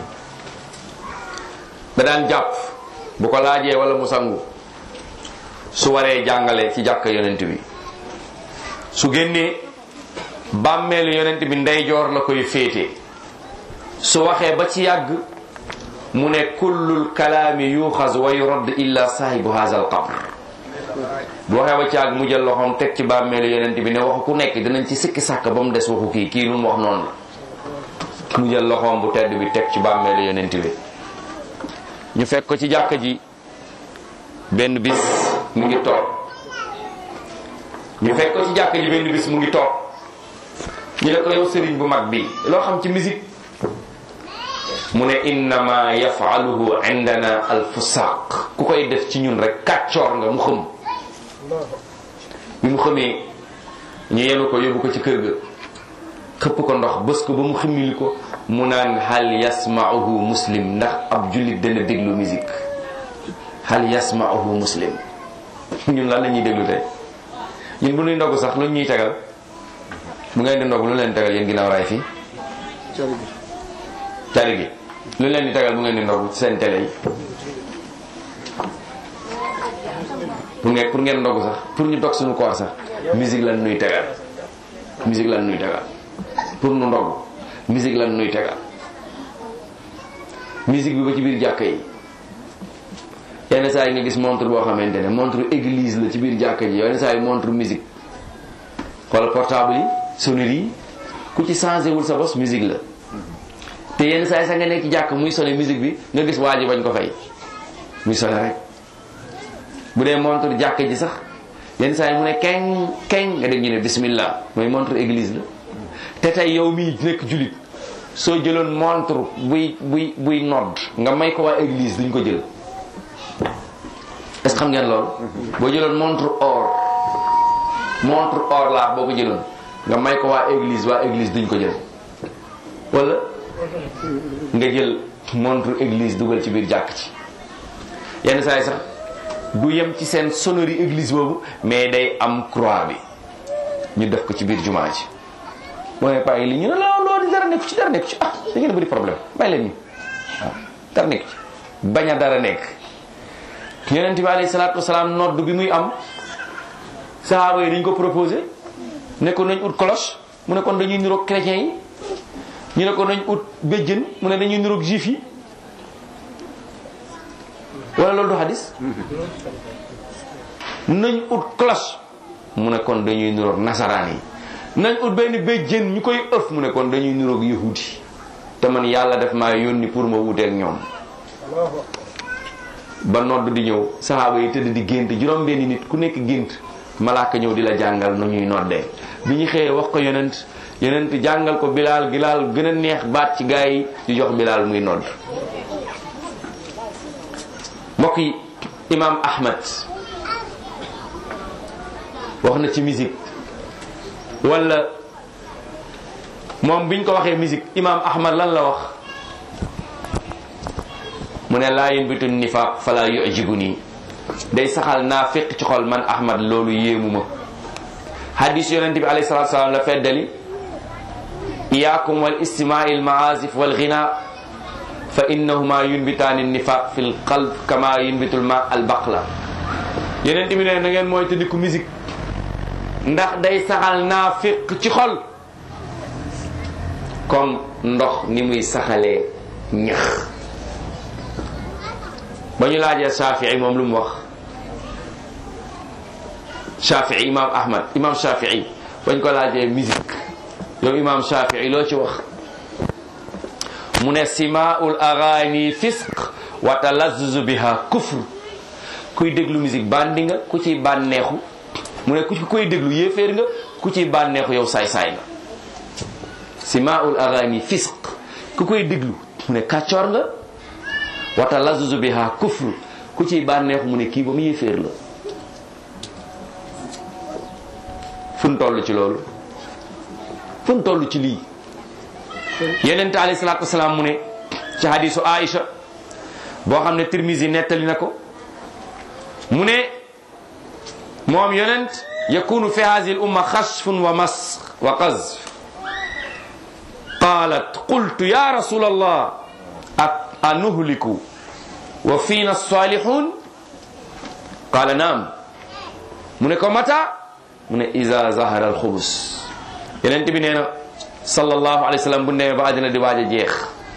da daan jàpp bu ko laajee wala mu sangu su waree jàngale ci jàkka yonent bi, su génnee bàmmeelu yonent bi ndeyjoor la koy féete. su waxee ba ci yàgg mu ne kullul kalaami yuxaz wa yurad illa saahibu haza al qabr. bu waxee ba ci yàgg mu jël loxoom teg ci bàmmeelu yonent bi ne waxu ku nekk dinañ ci sikki sàkk ba mu des waxu kii lu mu wax noonu la. mu jël loxoom bu tedd bi teg ci bàmmeelu yonent bi. ñu fekk ko ci jàkka ji benn bis mu ngi toog ñu fekk ko ci jàkka ji benn bis mu ngi toog ñu ne ko yow sëriñ bu mag bi loo xam ci musique mu ne innama yafaluhu indana al fusaq, ku koy def ci ñun rek kàccoor nga mu xëm. bi mu xëmee ñu yenu ko yóbbu ko ci kër ga xëpp ko ndox bës ko ba mu ximmili ko mu naan hal yasma'uhu muslim, ndax ab jullit dana déglu musique. hal yasma'uhu muslim. ñun lan la ñuy déglu tey ñun bu ñuy ndogg sax lu ñuy tegal bu ngeen di ndogg lu leen tegal yéen ginnaaw raay fii cari gi lu leen di tegal bu ngeen di ndogg seen télé yi pour ngeen ndogg sax pour ñu dog suñu koor sax musique lan nuy tegal musique lan nuy tegal pour nu ndogg musique lan nuy tegal musique bi ba ci biir jàkka yi yenn saa yi nga gis montre boo xamante ne montre église la ci biir jàkka ji yenn saa yi montre musique xoolal portable yi sonnerie yi ku ci changé wul sa bos musique la te yenn saa yi sax nga nekk ci jàkk muy sonné musique bi nga gis waa ji bañ ko fay muy sonné rek. bu dee montre jàkka ji sax yenn saa yi mu ne keng keng nga dégg ñu ne bismillah mooy montre église la. te tey yow mii nekk jullit soo jëloon montre buy nodd nga may ko waa église duñ ko jël. est-ce que xam ngeen loolu boo jëloon montre or laa boo ko jëloon nga may ko waa église duñ ko jël. wala nga jël montre église dugal ci biir jàkk ci yenn saa yi sax du yem ci seen sonnerie église boobu mais day am croix bi ñu def ko ci biir jumaa ji. mooy paa yi li ñu ne loolu dara nekk ci ah da ngeen bëri problème bàyyi leen ñu waaw dara nekk ci bañ a dara nekk. yonent bi alayhi salaatu wasalaam nodd bi muy am sahaaba yi dañ ko proposé ne ko nañ ut cloche mu ne kon dañuy niroog chrétiens yi. ñu ne ko nañ ut béjjën mu ne dañuy niroog juif yi wala loolu du hadis. nañ ut cloche mu ne kon dañuy niroog nasaraan yi. nañ ut benn béjjën ñu koy ëf mu ne kon dañuy niroog yahudi te man yàlla def maa yónni pour ma wuteeg ñoom. ba nodd di ñëw saxaaba yi tëdd di gént juróom benni nit ku nekk gént malaaka ñëw di la jàngal nu ñuy noddee. bi ñu xëyee wax ko yonent jàngal ko bilaal gën a neex baat ci gaa yi di jox bilaal muy nodd. mbokk yi imaam Ahmad wax na ci musique wala moom biñ ko waxee musique imaam Ahmad lan la wax mu ne laa yunbitu nifaaq fala yu'jibuni, day saxal naafiq ci xol man Ahmad loolu yéemu ma. hadis yonente bi alayhi salatu salaam la feddali iyaakum wal istimaa il maazif wal ghina fa innahuma yunbitaani nifaq fil qalb kama yunbitul ma al baqla. yonente bi ne na ngeen mooy tëddiku musique ndax day saxal naafiq ci xol comme ndox ni muy saxalee ñax. ba ñu laajee Shafii moom lu mu wax Shafii imam Ahmad imam Shafii bañ ko laajee musique yow imam Shafii loo ci wax mu ne simaa'ul aghaani fisq wa talazzuzu biha kufr. kuy déglu musique bandi nga ku ciy bànneexu mu ne ku koy déglu yéeféer nga ku ciy bànneexu yow saay-saay nga. simaa'ul aghaani fisq ku koy déglu mu ne kàccoor nga wa talazzuzu biha kufr ku ciy bànneexu mu ne kii ba mu yéeféer la. fu mu toll ci loolu fu mu toll ci lii. yonent alayhi salaatu wasalaam mu ne ci hadisu Aïcha boo xam ne Tirmizi nettali na ko mu ne moom yonent yakunu fi hadhihi al umma xasfun wa masx wa qazf qalat qultu ya rasul allah anuhliku wa fiina salihun qala naam mu ne ko mata mu ne iza zahara al xubus yonent bi nee na sallallahu alayhi wa sallam bu demee ba àddina di waaj a jeex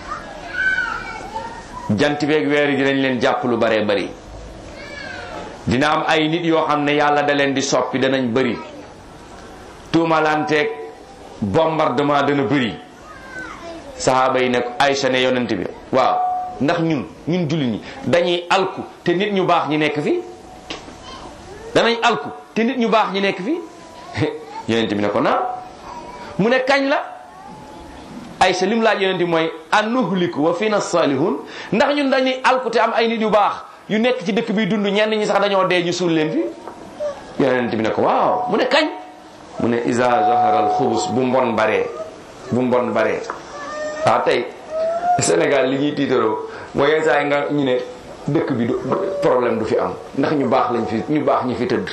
jant beeg weer yi dinañ leen jàpp lu baree bari dina am ay nit yoo xam ne yàlla da leen di soppi danañ bëri tuumalanteeg bombardement dana bëri sahaaba yi ne Aysa ne yonent bi waaw ndax ñun julli ñi dañuy alku te nit ñu baax ñi nekk fi danañ alku te nit ñu baax ñi nekk fi yonent bi ne ko naa mu ne kañ la Aysa lim laaj yonent bi mooy anuhliku wa fina salihun ndax ñun dañuy alku te am ay nit yu baax yu nekk ci dëkk bi dund ñenn ñi sax dañoo dee ñu suul leen fi yonent bi ne ko waaw mu ne kañ mu ne iza zahara al xubus bu mbon baree waaw tey Sénégal li ñuy tiitaroo mooy yenn saa yi nga ñu ne dëkk bi problème du fi am ndax ñu baax ñi fi tëdd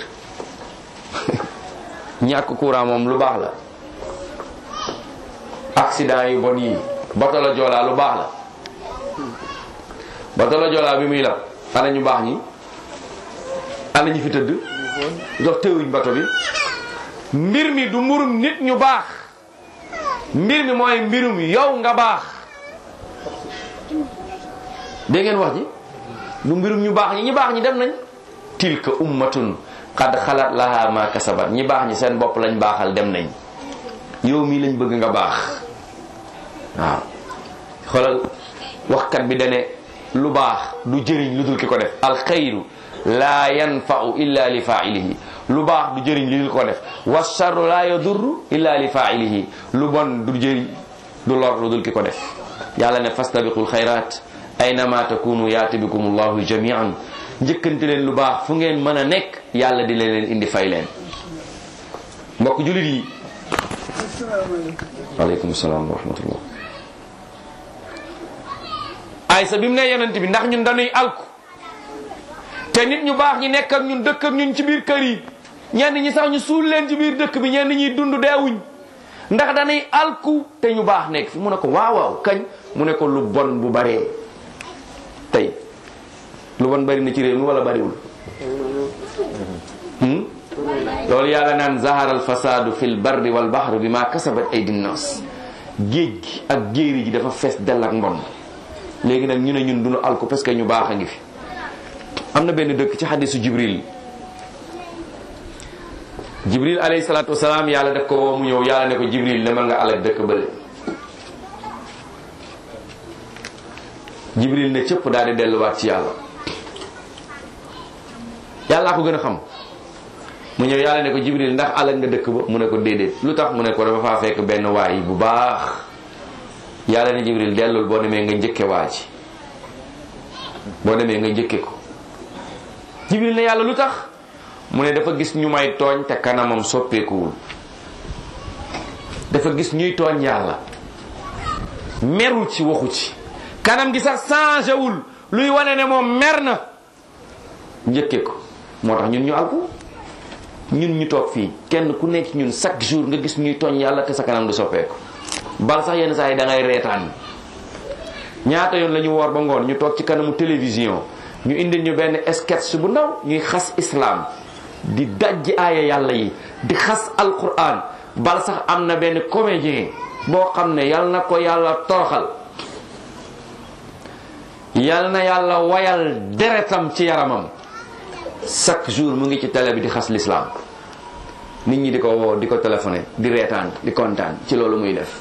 ñàkk courant moom lu baax la accident yu bon yi bato la Joola lu baax la bato la Joola bi muy la ana ñu baax ñi ana ñu fi tëdd dox teewuñ bato bi mbir mi du mbirum nit ñu baax mbir mi mooy mbirum yow nga baax dégg ngeen wax ji du mbirum ñu baax ñi dem nañ tilka ummatun qad xalat laha ma kasabat ñi baax ñi seen bopp lañ baaxal dem nañ yow mii lañ bëgg nga baax waaw xoolal waxkat bi dane lu baax du jëriñ lu dul ki ko def alxayru la yanfa'u illa li fa'ilihi lu baax du jëriñ li dul ko def wa sharru la yadurru illa li fa'ilihi lu bon du jëriñ du lor lu dul ki ko def yàlla ne fastabiqul xayrat aynama takunu yaati bikumullahu jami'an njëkkante leen lu baax fu ngeen mën a nekk yàlla di leen indi fay leen mbokk jullit yi waaleykum salaam wa rahmatullah Aysa bi mu ne yonent bi ndax ñun dañuy alku te nit ñu baax ñi nekk ak ñun dëkk ak ñun ci biir kër yi ñenn ñi sax ñu suul leen ci biir dëkk bi ñenn ñi dund deewuñ ndax dañuy alku te ñu baax nekk fi mu ne ko waaw kañ mu ne ko lu bon bu baree tey lu bon bari na ci réew mi wala bariwul loolu yàlla naan zahara al fasadu fil barri wal bahri bima kasabat aydin nas géej gi ak jéeri ji dafa fees dell ak mbon léegi nag ñu ne ñun duñu alku parce que ñu baax a ngi fi am na benn dëkk ci xadisu jibril alayhi salatu wasalaam yàlla def ko woo mu ñëw yàlla ne ko jibril demal nga alak dëkk bële jibril ne cëpp daal di delluwaat ci yàlla ko gën a xam mu ñëw yàlla ne ko jibril ndax alak nga dëkk ba mu ne ko déedéet lu tax mu ne ko dafa faa fekk benn waay bu baax yàlla ne jibril dellul boo demee nga njëkke waa ji boo demee nga njëkke ko jibril ne yàlla lu tax mu ne dafa gis ñu may tooñ te kanamam soppeekuwul dafa gis ñuy tooñ yàlla merul ci waxu ci kanam gi sax changé wul luy wane ne moom mer na njëkke ko moo tax ñun ñu alku ñun ñu toog fii kenn ku nekk ñun chaque jour nga gis ñuy tooñ yàlla te sa kanam du soppeeku bal sax yenn saa yi da ngay reetaan ñaata yoon la ñu woor ba ngoon ñu toog ci kanamu télévision ñu indil ñu benn sketch bu ndaw ñuy xas islam di dajji aaya yàlla yi di xas alquran bal sax am na benn comédien boo xam ne yal na ko yàlla toroxal yal na yàlla wayal deretam ci yaramam chaque jour mu ngi ci télé bi di xas l'islam nit ñi di ko woo di ko téléphoné di reetaan di kontaan ci loolu muy def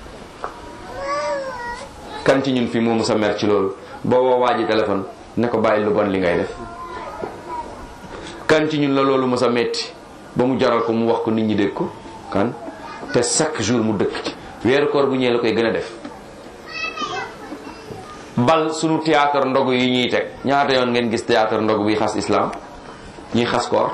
kan ci ñun fii moomu sa mer ci loolu boo woo waa ji téléphone ne ko bàyyi lu bon li ngay def kan ci ñun la loolu mu sa metti ba mu jaral ko mu wax ko nit ñi dégg ko kan te chaque jour mu dëkk ci weeru koor bu ñëwee la koy gën a def bal sunu théâtre ndogu yi ñuy teg ñaata yoon ngeen gis théâtre ndogu bi xas islam ñuy xas koor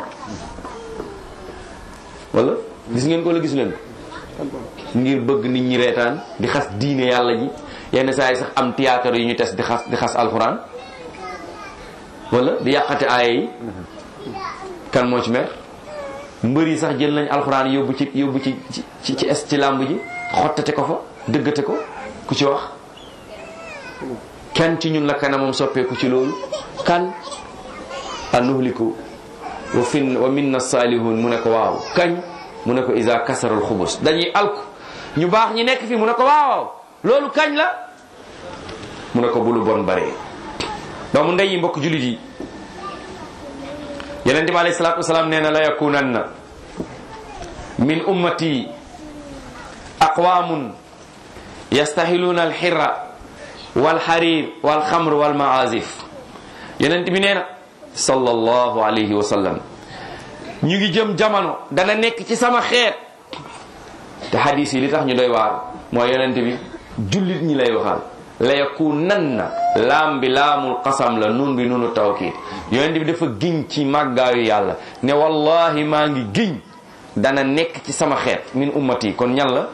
wala gis ngeen ko la gis leen ngir bëgg nit ñi reetaan di xas diine yàlla ji yenn saa yi sax am théâtre yu ñu tes di xas alxuraan wala di yàqate aaya yi kan moo ci mer mbër yi sax jël nañ alxuraan yóbbu ci làmb ji xottate ko fa dëggate ko ku ci wax kenn ci ñun la kanamam soppeeku ci loolu kan anuhliku wa minna salihun mu ne ko waaw kañ mu ne ko isa kasarul xubus dañuy alku ñu baax ñi nekk fi mu ne ko waaw loolu kañ la mu ne ko bu lu bon bare doomu ndey yi mbokk jullit yi yonent bi alayhi salaatu wasalaam nee na la yakunanna min ummati aqwamun yastahiluuna alxirra walxarir walxamr walmaazif yonent bi nee na sallallahu alayhi wa sallam ñu ngi jëm jamono dana nekk ci sama xeet te hadis yi li tax ñu doy waar mooy yonent bi jullit ñi lay waxal la yakunanna laam bi laamul qasam la nun bi nunu tawkiid yonent bi dafa giñ ci màggaayu yàlla ne wallahi maa ngi giñ dana nekk ci sama xeet min ummati kon ñan la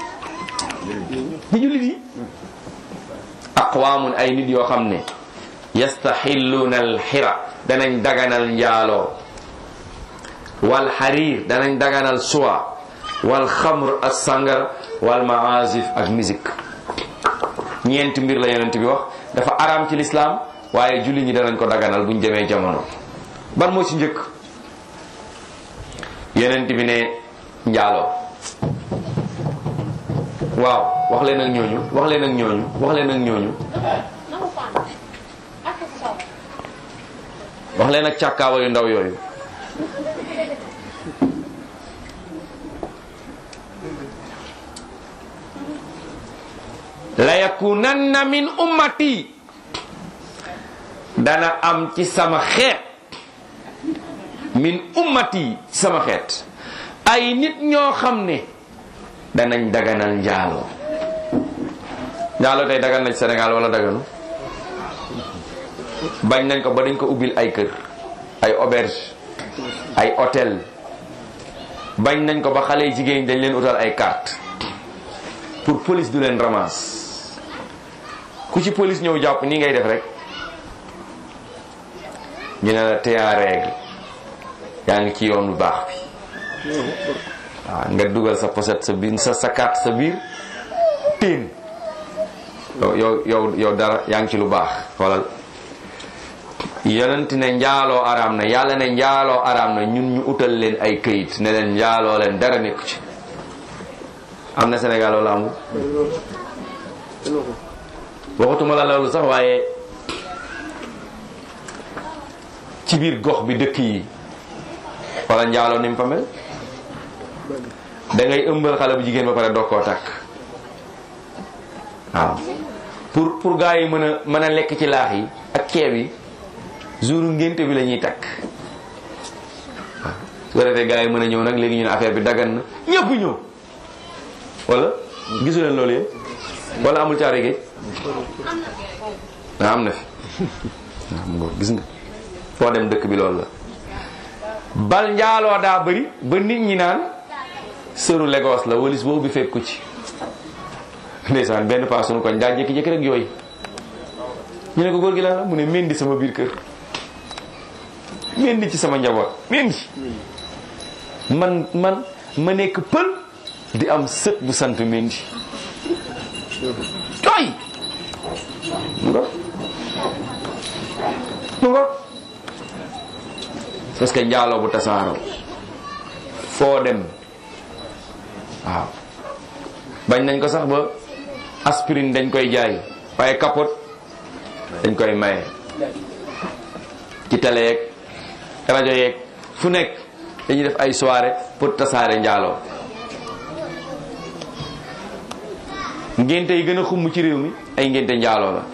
ñi jullit yi aqwaamun ay nit yoo xam ne yastaxilluuna alxira danañ daganal njaaloo wal xariir danañ daganal suwa wal xamr ak sangar wal maazif ak musique ñeenti mbir la yonent bi wax dafa araam ci lislaam waaye julli ñi danañ ko daganal buñ demee jamono ban moo ci njëkk yonent bi ne njaaloo waaw wax leen ak ñooñu wax leen ak ñooñu wax leen ak ñooñu wax leen ak càkkaawa yu ndaw yooyu la yakunanna min ummati dana am ci sama xeet min ummati ci sama xeet ay nit ñoo xam ne danañ daganal njaaloo njaaloo tey dagal nañ Sénégal wala daganu bañ nañ ko ba dañ ko ubbil ay kër ay auberge ay hôtel bañ nañ ko ba xale yi jigéen dañ leen utal ay carte pour police du leen ramasse ku ci police ñëw jàpp nii ngay def rek ñu ne la t'es en règle yaa ngi ci yoon bu baax bi waaw nga dugal sa pochette sa biir sa carte sa biir teen yow dara yaa ngi ci lu baax xoolal yonent ne njaaloo araam na yàlla ne njaaloo araam na ñun ñu utal leen ay këyit ne leen njaaloo leen dara nekku ci am na Sénégal wala amul waxutuma la loolu sax waaye ci biir gox bi dëkk yi wala njaaloo ni mu fa mel da ngay ëmbal xale bu jigéen ba pare doog koo takk waaw pour gars yi mën a lekk ci laax yi ak ceeb yi jour ngénte bi la ñuy takk waaw su ko defee gars yi mën a ñëw nag léegi ñu ne affaire bi dagan na ñëpp ñëw wala gisu leen loolu yéen wala amul caare géej am na fi waaw gis nga foo dem dëkk bi loolu la bal njaaloo daa bëri ba nit ñi naan sëru Lagos la walis boobu bi fekk ko ci ndeysaan benn paa sunu koñ daa jékki-jékki rek yooyu ñu ne ko góor gi la mu ne mendi sama biir kër mendi ci sama njaboot mendi man ma nekk pël di am sët bu sant mendi tooy mu ngo parce que njaaloo bu tasaaroo foo dem waaw bañ nañ ko sax ba aspirine dañ koy jaay waaye capote dañ koy maye ci télé yeeg rajo yeeg fu nekk dañuy def ay soirée pour tasaare njaaloo ngénte yi gën a xumm ci réew mi ay ngénte njaaloo la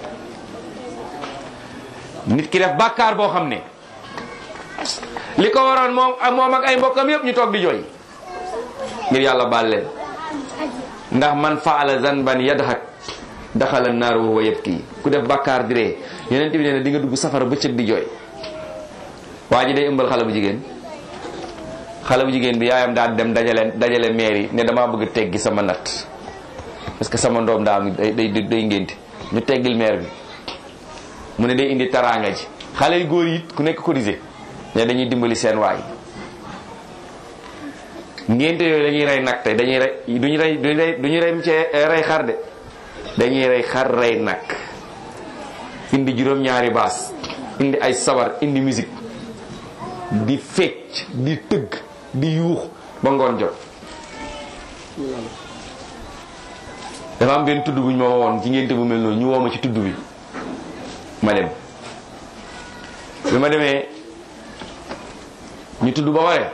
nit ki def bàkkaar boo xam ne li ko waroon moom ak ay mbokkam yëpp ñu toog di jooy ngir yàlla baal leen ndax man faala zanban yadhak daxala naar wa huwa yabki ku def bàkkaar di ree yonent bi nee na di nga dugg safara bëccëg di jooy waa ji day ëmbal xale bu jigéen bi yaayam daa dem dajale meer yi ne damaa bëgg teggi sama natt parce que sama ndoom daa am day ngénti ñu teggil meer bi mu ne day indi taraanga ji xale yu góor yi ku nekk cotisé ne dañuy dimbali seen waay. ngénte yooyu dañuy rey nag tey dañuy rey duñu rey ci rey xar de dañuy rey xar rey nag indi juróom-ñaari baas indi ay sabar indi musique di fecc di tëgg di yuux ba ngoon jot. dafa am benn tudd bu ñu ma woon ci ngénte bu mel noonu ñu woo ma ci tudd bi ma dem bi ma demee ñu tudd ba waree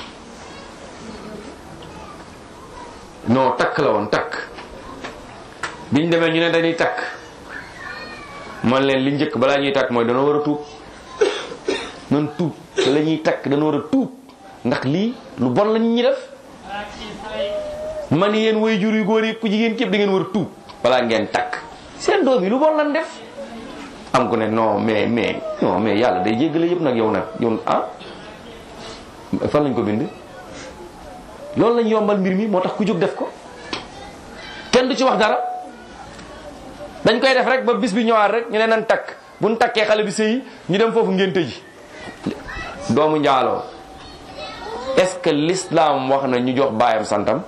non takk la woon takk biñ demee ñu ne dañuy takk man leen li njëkk balaa ñuy takk mooy dana war a tuub noonu tuub te la ñuy takk dana war a tuub ndax lii lu bon la nit ñi def man yéen way jur yu góor yi ku jigéen képp da ngeen war a tuub balaa ngeen takk seen doom yi lu bon lan def am ku ne non mais yàlla day jéggale yëpp nag yow fan lañ ko bind loolu lañ yombal mbir mi moo tax ku jóg def ko kenn du ci wax dara dañ koy def rek ba bis bi ñëwaat rek ñu ne nan takk bu ñu takkee xale bi sëyi ñu dem foofu ngénte ji doomu njaaloo est-ce que l'islam wax na ñu jox baayam santam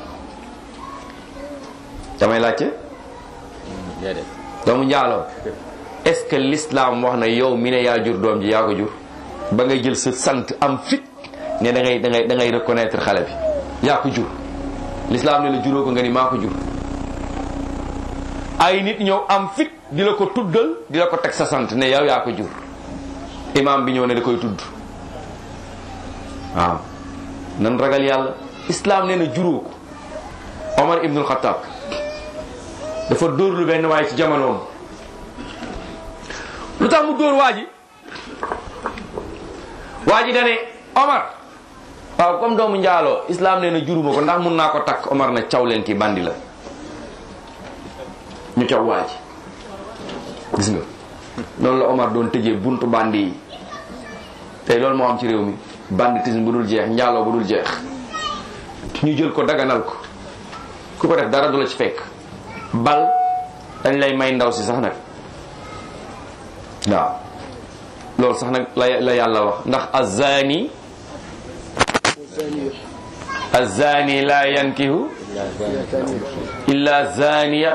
damay laajte doomu njaaloo est-ce que l'islam wax na yow mi ne yaa jur doom ji yaa ko jur ba ngay jël sa sant am fit ne da ngay reconnaître xale bi yaa ko jur l'islam ne la juróo ko nga ni maa ko jur ay nit ñëw am fit di la ko tuddal di la ko teg sa sant ne yow yaa ko jur imam bi ñëw ne da koy tudd waaw nan ragal yàlla islam nee na juróo ko Omar ibnul Xattaab dafa dóor lu benn waaye ci jamonoom lu tax mu dóor waa ji dane Omar waaw comme doomu njaaloo islam nee na juruma ko ndax mun naa ko takk Omar na caw leen ki bandi la ñu caw waa ji gis nga loolu la Omar doon tëjee buntu bandi yi tey loolu moo am ci réew mi banditisme bu dul jeex njaaloo bu dul jeex ñu jël ko daganal ko ku ko def dara du la ci fekk bal dañ lay may ndaw si sax nag waaw loolu sax nag la yàlla wax ndax azani la yankihu illa zaniya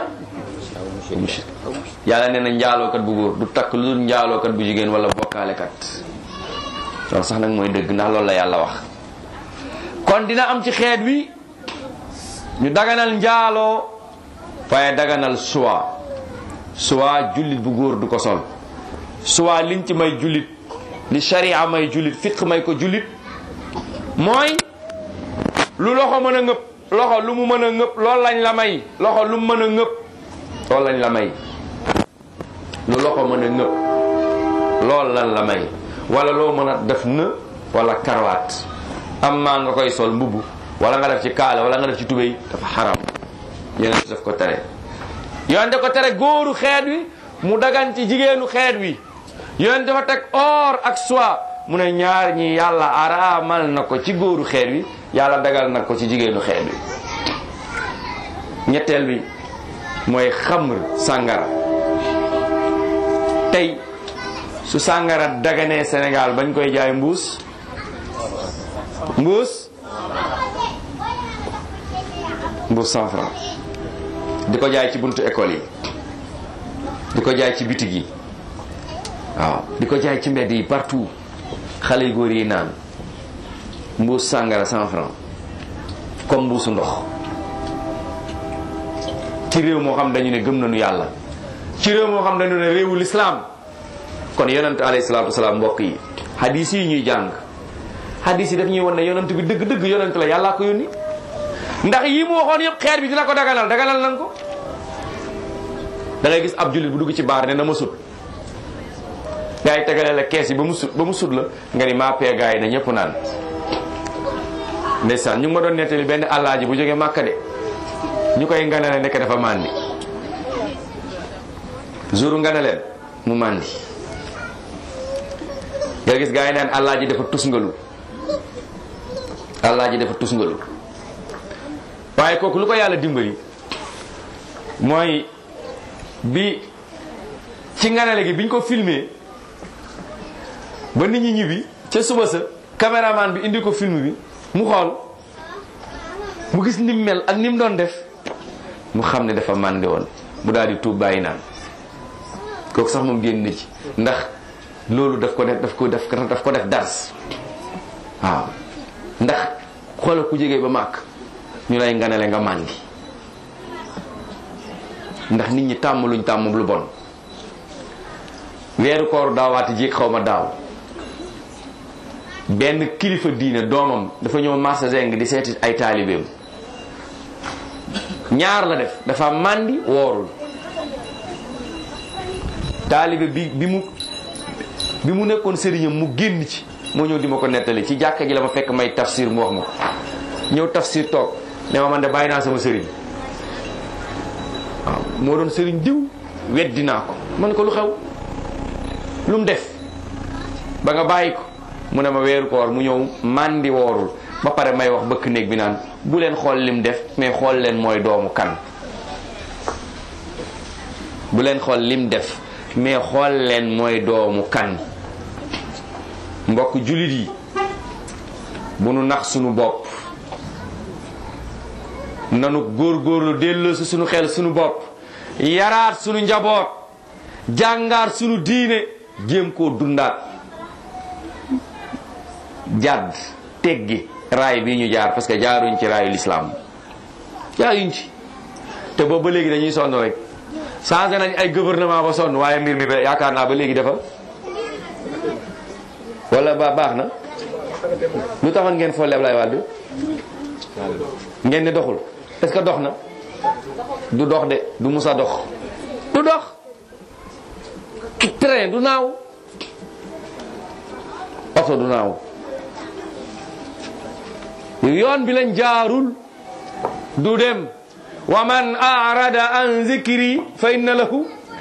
yàlla nee na njaalookat bu góor du takk lu dul njaalookat bu jigéen wala bokkaalekat loolu sax nag mooy dëgg ndax loolu la yàlla wax kon dina am ci xeet wi ñu daganal njaaloo waaye daganal suwa jullit bu góor du ko sol suwa liñ ci may jullit li sharia may jullit fiq may ko jullit mooy lu loxo mën a ngëpp loxo lu mu mën a ngëpp loolu lañ la may loxo lu mu mën a ngëpp loolu lañ la may lu loxo mën a ngëpp loolu lañ la may wala loo mën a def në wala karawaat am maa nga koy sol mbubb wala nga def ci kaala wala nga def ci tubéy dafa xaram yonent daf ko tere yonent ko tere góoru xeet wi mu dagan ci jigéenu xeet wi yonent dafa teg or ak soie mu ne ñaar ñi yàlla araamal na ko ci góoru xeet wi yàlla dagal na ko ci jigéenu xeet wi ñetteel bi mooy xamr sàngara tey su sàngara daganee Sénégal bañ koy jaay mbuus mbuus 100 francs di ko jaay ci buntu école yi di ko jaay ci bitig yi waaw di ko jaay ci mbedd yi partout xale yu góor yi naan mbuus sàngara 100 francs comme mbuusu ndox ci réew moo xam dañu ne gëm nañu yàlla ci réew moo xam dañu ne réewu l'islam kon yonent alayhi salaatu wasalaam mbokk yi hadis yi ñuy jàng hadis yi daf ñuy won ne yonent bi dëgg-dëgg yonent la yàllaa ko yónni ndax yi mu waxoon yëpp xeer bi dina ko daganal nan ko da ngay gis ab jullit bu dugg ci baar ne na ma sut gaa yi tegale la kees yi ba mu sut la nga ni maa pee gaa yi na ñëpp naan ndeysaan ñu ngi ma doon nettali benn alaaji bu jógee Màkka de ñu koy nganale nekk dafa màndi jour nganaleen mu màndi nga gis gaa yi naan alaaji dafa tusngalu waaye kooku lu ko yàlla dimbali mooy bi ci nganale gi biñ ko filmé ba nit ñi ñibbi ca suba sa caméraman bi indi ko film bi mu xool mu gis ni mu mel ak ni mu doon def mu xam ne dafa màndi woon mu daal di tuub bàyyi naan kooku sax moom génn na ci ndax loolu daf ko def dars waaw ndax xoolal ku jógee ba màkk ñu lay nganale nga màndi ndax nit ñi tàmm luñ tàmm lu bon. weeru koor daawaati jéeg xaw ma daaw benn kilifa diine doomam dafa ñëw marché zeng di seeti ay taalibeem ñaar la def dafa màndi woorul taalibe bi mu nekkoon sëriñam mu génn ci moo ñëw di ma ko nettali ci jàkka ji la ma fekk may tafsir mu wax ma ñëw tafsir toog ne ma man de bàyyi naa sama sëriñ waaw moo doon sëriñ diw weddi naa ko man ko lu xew lu mu def ba nga bàyyi ko mu ne ma weeru koor mu ñëw màndi woorul ba pare may wax bëkk néeg bi naan bu leen xool lim def mais xool leen mooy doomu kan bu leen xool lim def mais xool leen mooy doomu kan mbokk jullit yi bu nu nax sunu bopp nanu góorgóorlu delloo si sunu xel sunu bopp yaraat sunu njaboot jàngaar sunu diine jéem koo dundaat jàdd teggi raay bi ñu jaar parce que jaaruñ ci raayu lislaam jaaruñ ci te boobu ba léegi dañuy sonn rek changé nañ ay gouvernement ba sonn waaye mbir mi ba yaakaar naa ba léegi dafa wala ba baax na lu taxoon ngeen folle Ablaye Wade ngeen ne doxul est-ce que dox na du dox de du musa dox du dox train du naaw oto du naaw yoon bi lañ jaarul du dem wa man arada an zikri fa inna lahu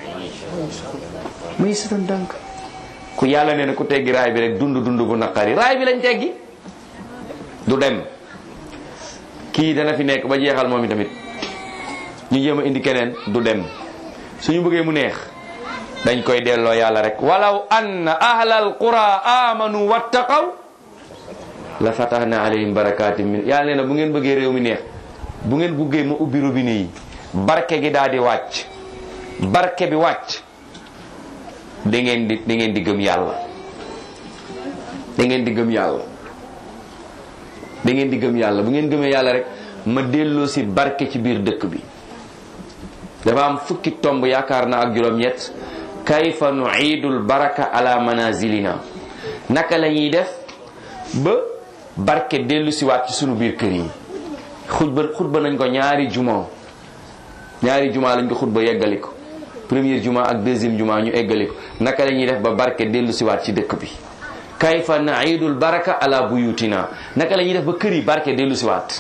muy satan dànk ku yàlla nee na ku teggi raay bi rek dund bu naqari raay bi lañ teggi du dem kii dana fi nekk ba jeexal moom i tamit ñu jéem a indi keneen du dem suñu bëggee mu neex dañ koy delloo yàlla rek walaw anna ahlal qura amanu wattaqaw la fatahna alayhim barakatin min yàlla nee na bu ngeen bëggee réew mi neex bu ngeen buggee ma ubbi robinet yi barke gi daal di wàcc barke bi wàcc da ngeen di gëm yàlla da ngeen di gëm yàlla da ngeen di gëm yàlla bu ngeen gëmee yàlla rek ma delloo si barke ci biir dëkk bi dafa am fukki tomb yaakaar na ak juróom-ñett kayfa nu'idul baraka ala manazilina naka la ñuy def ba barke dellu si waat ci sunu biir kër yi xutba nañ ko ñaari juma lañ ko xutba yeggali ko première juma ak deuxième juma ñu eggali ko naka la ñuy def ba barke dellu si waat ci dëkk bi kayfa nu'idul baraka ala buyutina naka la ñuy def ba kër yi barke dellu si waat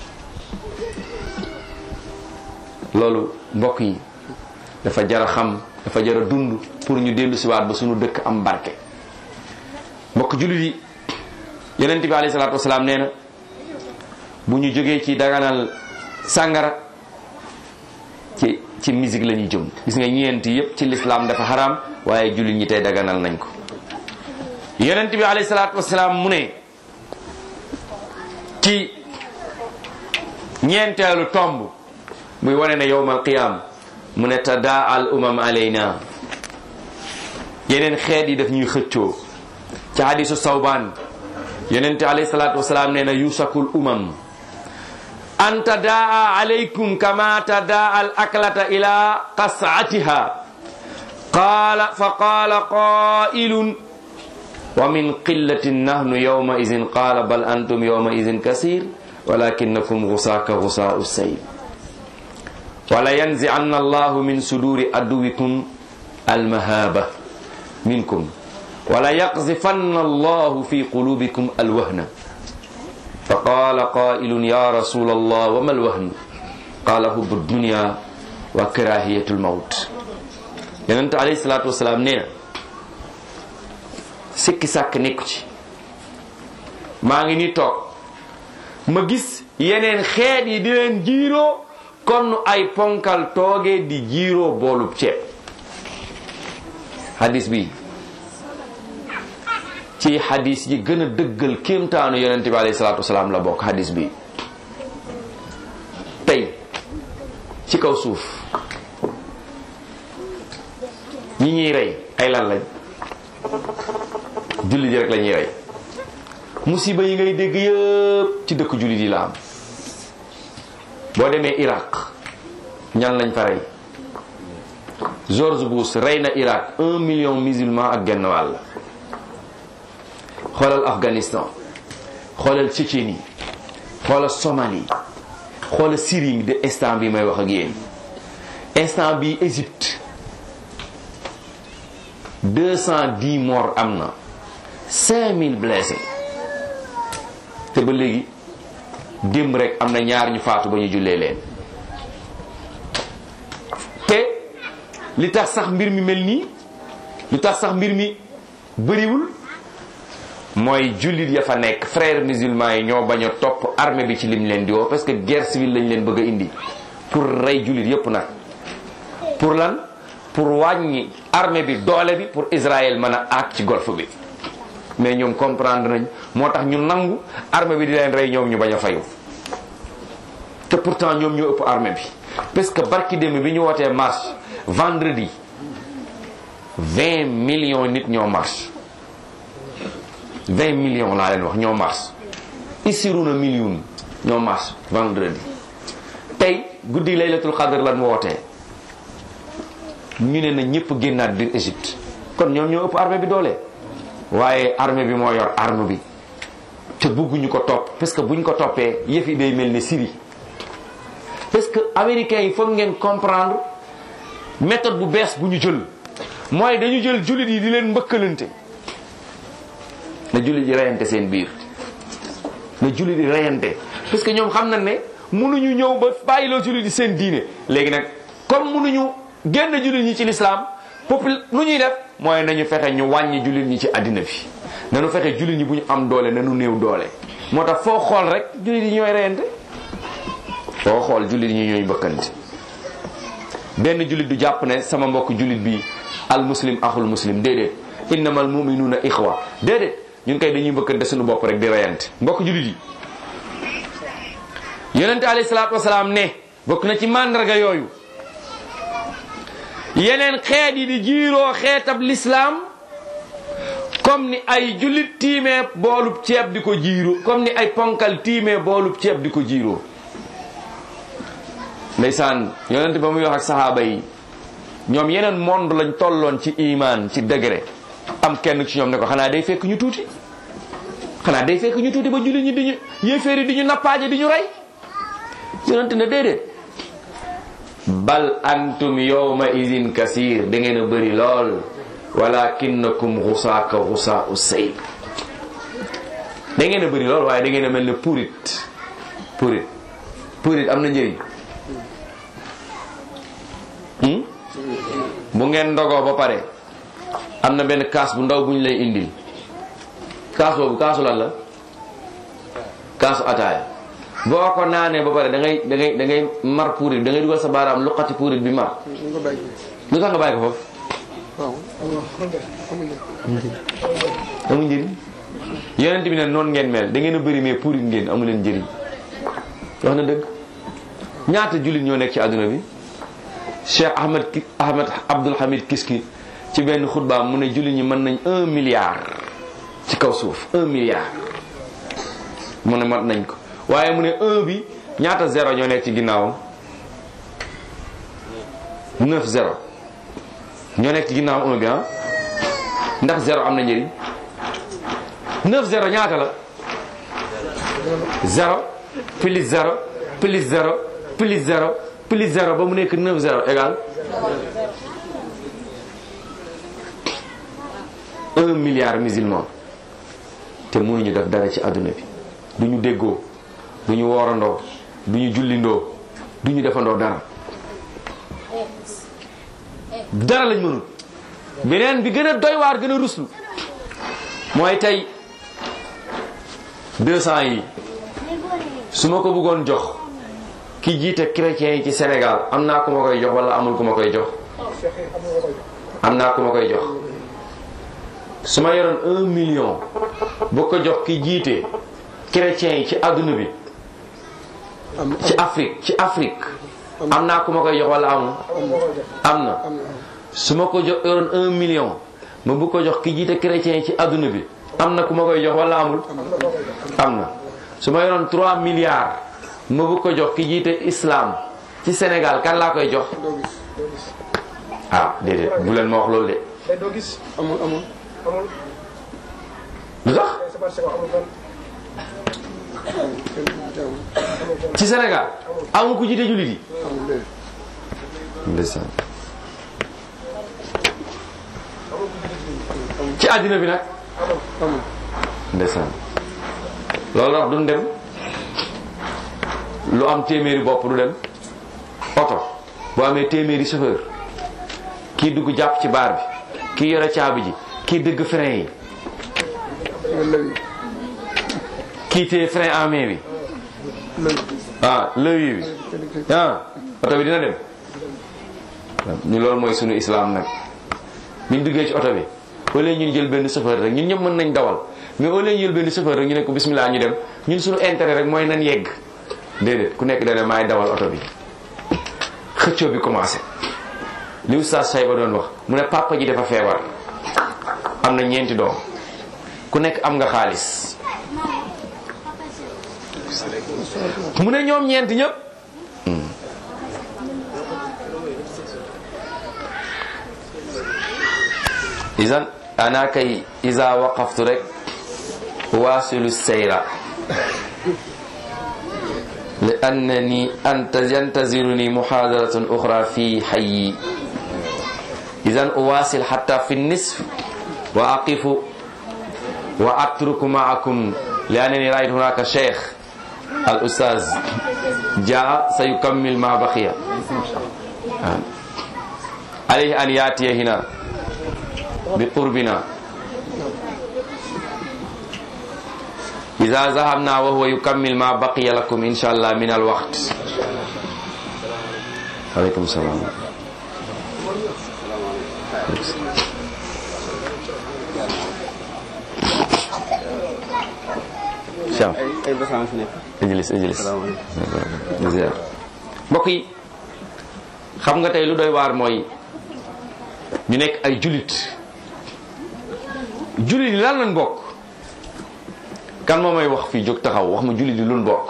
loolu mbokk yi dafa jar a xam dafa jar a dund pour ñu dellu si waat ba sunu dëkk am barke mbokk jullit yi yonent bi alayhi salaatu wasalaam nee na bu ñu jógee ci daganal sàngara ci musique la ñuy jëm gis nga ñeenti yépp ci lislaam dafa xaraam waaye jullit ñi tey daganal nañ ko yonent bi alayhi salaatu wasalaam mu ne ci ñeenteelu tomb muy wane ne yawmal qiyaam mu ne tadaa al umam alayna yeneen xeet yi daf ñuy xëccoo ci hadisu sawbaan yonent alayhi salaatu wasalaam nee na yusakul umam an tadaa alaykum kama tadaa al aklata ila qas'atiha fa qaala qaa'ilun wa min qillatin nahnu yawma idhin qaala bal antum yawma idhin kasir walakinakum ghusaa ka ghusaa as-sayl wala yanzi'anna allahu min suduri aduwikum almahaba minkum wala yaqzifanna allahu fi qulubikum alwahna fa qala qailun ya rasul allah wa ma alwahn qala hubbu dunya wa karahiyatu almawt yonent alayhi salatu wasalaam nee na sikki sàkk nekku ci maa ngi ni toog ma gis yeneen xeet yi di leen jiiroo kon ay ponkal toogee di jiiroo boolub ceeb hadis bi ci hadis yi gën a dëggal kéemtaanu yonente bi alayhi salaatu wasalaam la bokk hadis bi. tey ci kaw suuf ñi ñuy rey ay lan lañ jullit yi rek la ñuy rey musiba yi ngay dégg yëpp ci dëkk jullit yi la am. boo demee Irak ñan lañ fa rey George Bush rey na Irak 1 million musulman ak genn wàll. xoolal Afghanistan xoolal Tchétchénie xoolal Somalie xoolal Syrie de instant bi may wax ak yéen instant bi Égypte 210 morts am na 5000 blessés te ba léegi démb rek am na ñaar ñu faatu ba ñu jullee leen. te li tax sax mbir mi mel nii li tax sax mbir mi bëriwul mooy jullit ya fa nekk frères musulmans yi ñoo bañ a topp armée bi ci lim leen di woo parce que guerre civile lañ leen bëgg a indi pour rey jullit yépp nag. pour lan pour wàññi armée bi doole bi pour Israël mën a àgg ci golfe bi mais ñoom comprendre nañ moo tax ñu nangu armée bi di leen rey ñoom ñu bañ a fayu te pourtant ñoom ñoo ëpp armée bi parce que barki démb bi ñu wootee marche vendredi 20 millions nit ñoo marche 20 millions laa leen wax ñoo marche isiruna million ñoo marche vendredi. tey guddi laylatul qadr lan mu wootee ñu ne na ñëpp génnaat biir Égypte kon ñoom ñoo ëpp armée bi doole waaye armée bi moo yor arme bi te bëgguñu ko topp parce que buñ ko toppee yëf yi day mel ni Syrie. parce que américains yi foog ngeen comprendre méthode bu bees bu ñu jël mooy dañu jël jullit yi di leen mbëkkalante na jullit yi reyante seen biir na jullit yi reyante parce que ñoom xam nañ ne mënuñu ñëw ba bàyyiloo jullit yi seen diine léegi nag comme mënuñu génn jullit ñi ci l'islam lu ñuy def mooy nañu fexe ñu wàññi jullit ñi ci àddina bi nañu fexe jullit ñi bu ñu am doole nañu néew doole moo tax foo xool rek jullit yi ñooy reyante foo xool jullit ñi ñooy bëkkante benn jullit du jàpp ne sama mbokk jullit bi al muslim axul muslim déedéet innamal mu'minuna ixwa déedéet ñun kay dañuy bëkkante suñu bopp rek di reyante mbokk jullit yi yonente alayhi salaatu wasalaam ne bokk na ci màndarga yooyu yeneen xeet yi di jiiroo xeetab l'islam comme ni ay jullit tiimee boolub ceeb di ko jiiroo comme ni ay ponkal tiimee boolub ceeb di ko jiiroo ndeysaan yonent ba muy wax ak saxaaba yi ñoom yeneen monde lañ tolloon ci iman ci degré am kenn ci ñoom ne ko xanaa day fekk ñu tuuti xanaa day fekk ñu tuuti ba jullit ñi di ñu yéeféeri di ñu nappaaje di ñu rey yonent ne déedéet bal antum yawma idin kasir da ngeen a bëri lool walakinnakum xusaaka xusaa u sayb da ngeen a bëri lool waaye da ngeen a mel ne purit am na njëriñ bu ngeen ndogoo ba pare am na benn kaas bu ndaw bu ñu lay indil kaas boobu kaasu lan la kaasu ataaya boo ko naanee ba pare da ngay mar puurit da ngay dugal sa baaraam luqati puurit bi mar lu tax nga bàyyi ko foofu amul njëriñ yonent bi ne noonu ngeen mel da ngeen a bëri mais puurit ngeen amu leen njëriñ wax na dëgg ñaata jullit ñoo nekk ci àdduna bi Cheikh Ahmed Abdul Hamid Kiski ci benn xutbaam mu ne jullit ñi mën nañ 1 milliard ci kaw suuf 1 milliard mu ne mat nañ ko waaye mu ne 1 bi ñaata zéro ñoo nekk ci ginnaawam 9 zéro ñoo nekk ci ginnaawam 1 bi ah ndax zéro am na njëriñ 9 zéro ñaata la 0 plus 0 plus 0 plus 0 plus 0 ba mu nekk 9 0 égal 1 milliard musulman te mënuñu def dara ci àdduna bi du ñu déggoo du ñu woorandoo du ñu jullindoo du ñu defandoo dara lañ mënul beneen bi gën a doy waar gën a ruslu mooy tey 200 yi su ma ko bëggoon jox ki jiite chrétiens yi ci Sénégal am naa ku ma koy jox wala amul ku ma koy jox am naa ku ma koy jox su ma yoroon 1 million boo ko jox ki jiite chrétiens yi ci àdduna bi ci Afrique am naa ku ma koy jox wala amul am na su ma ko jox yoroon 1 million ma bu ko jox ki jiite chrétiens yi ci àdduna bi am na ku ma koy jox wala amul am na su ma yoroon 3 milliards ma bu ko jox ki jiite islam ci Sénégal kan laa koy jox ah déedéet bu leen ma wax loolu de amul lu tax ci Sénégal amul ku jiite jullit yi ndeysaan ci àddina bi nag ndeysaan loolu tax duñ dem lu am téeméeri bopp du dem oto bu amee téeméeri chauffeur kii dugg jàpp ci baar bi kii yore caabi ji kii dëgg frein yi kii téye frein en main bi levier bi oto bi dina dem ñu loolu mooy sunu islam nag biñ duggee ci oto bi au lieu ñu jël benn chauffeur rek ñun ñëpp mën nañ dawal mais au lieu ñu jël benn chauffeur rek ñu ne ko bismillah ñu dem ñun suñu intérêt rek mooy nan yegg déedéet ku nekk dana maay dawal oto bi xëccoo bi commencé li oustaz Sayba doon wax mu ne papa ji dafa feebar am na 4 doom ku nekk am nga xaalis mu ne ñoom 4 ñëpp isan ana kay isa waqaftu rek wasilu sayra li annani yantaziruni muhadaratun ukhra fi hayyi idan uwasil hatta fi nisf wa aqifu wa atruku ma'akum li annani ra'aytu hunaka shaykh al ustaz jaa sayukammil ma baqiya alayhi an yatiya hina بقربنا إذا ذهبنا وهو يكمل ما بقي لكم إن شاء الله من الوقت عليكم السلام شام اجلس mbokk yi xam nga tey lu doy waar mooy ñu nekk ay julit jullit yi lan lañ bokk kan moo may wax fii jóg taxaw wax ma jullit yi luñ bokk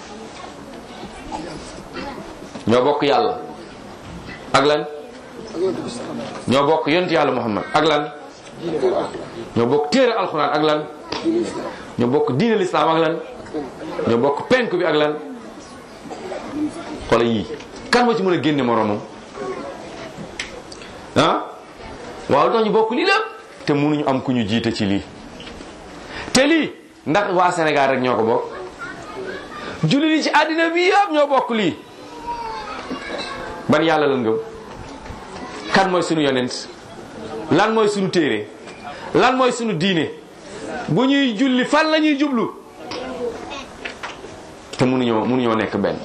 ñoo bokk yàlla ak lan ñoo bokk yonent yàlla Muhammad ak lan ñoo bokk téere alxuraan ak lan ñoo bokk diine lislaam ak lan ñoo bokk penk bi ak lan xoolal yii kan moo ci mën a génne moromam waaw lu tax ñu bokk lii lépp te mënuñu am ku ñu jiite ci lii te lii ndax waa Sénégal rek ñoo ko bokk jullit yi ci àddina bi yëpp ñoo bokk lii ban yàlla lan ngëm kan mooy sunu yonent lan mooy sunu téere lan mooy sunu diine bu ñuy julli fan la ñuy jublu te mënuñoo nekk benn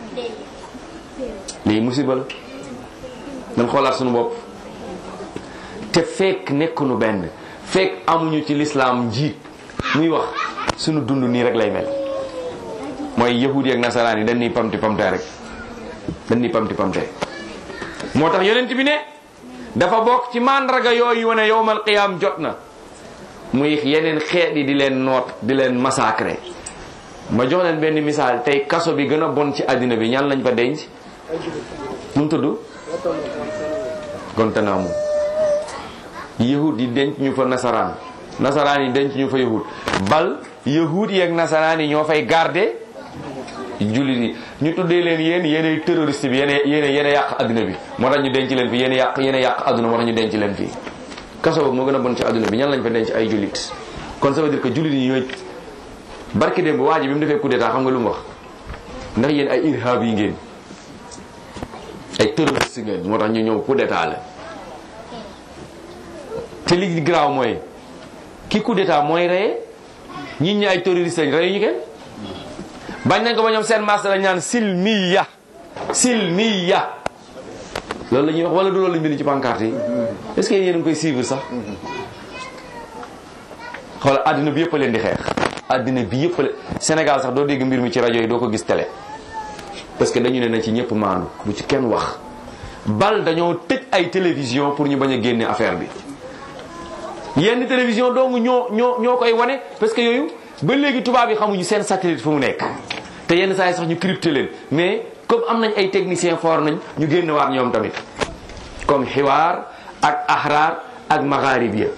lii musiba la dañ xoolaat sunu bopp te fekk nekkunu benn fekk amuñu ci lislaam njiit muy wax sunu dund nii rek lay mel mooy yahudi ak nasaraan yi dañ ni pamti pamte rek dañ ni pamti pamte moo tax yonent bi ne dafa bokk ci mandarga yooyu wane yowmal qiyaam jot na muy yeneen xeet yi di leen noot di leen massacrer ma jox leen benn misaal tey kaso bi gën a bon ci àddina bi ñan lañ fa denc nu mu tudd Guantanamo yahud yi denc ñu fa nasaraan yi denc ñu fa yahud bal yahud yi ak nasaraan yi ñoo fay garder jullit yi ñu tuddee leen yéenay terroriste bi yéen yàq adduna bi moo tax ñu denc leen fi yéen yàq adduna moo tax ñu denc leen fii kaso boobu moo gën a bon ci adduna bi ñan lañ fa denc ay jullit kon ça veut dire que jullit yi ñooy barki démb waa ji bi mu defee coup d'état xam nga lu mu wax ndax yéen ay irhab yi ngeen ay terroriste ngeen moo tax ñu ñëw coup d'état la te li garaaw mooy ki coup d'état mooy reye ñit ñi ay terroriste lañ reyu ñu kenn bañ nañ ko ba ñoom seen master lañ naan silmiya loolu la ñuy wax wala du loolu lañ bind ci pancarte yi est-ce que yéen a ngi koy suivre sax xool àddina bi yëpp a leen di xeex. àddina bi yëpp Sénégal sax doo dégg mbir mi ci rajo yi doo ko gis télé parce que dañu ne na ci ñëpp maandu bu ci kenn wax. bal dañoo tëj ay télévision pour ñu bañ a génne affaire bi yenn télévision dong ñoo koy wane parce que yooyu ba léegi tubaab yi xamuñu seen satellite fu mu nekk te yenn saa yi sax ñu crypté leen mais comme am nañ ay techniciens fort nañ ñu génn waat ñoom tamit comme xiwaar ak ahraar ak magharibia.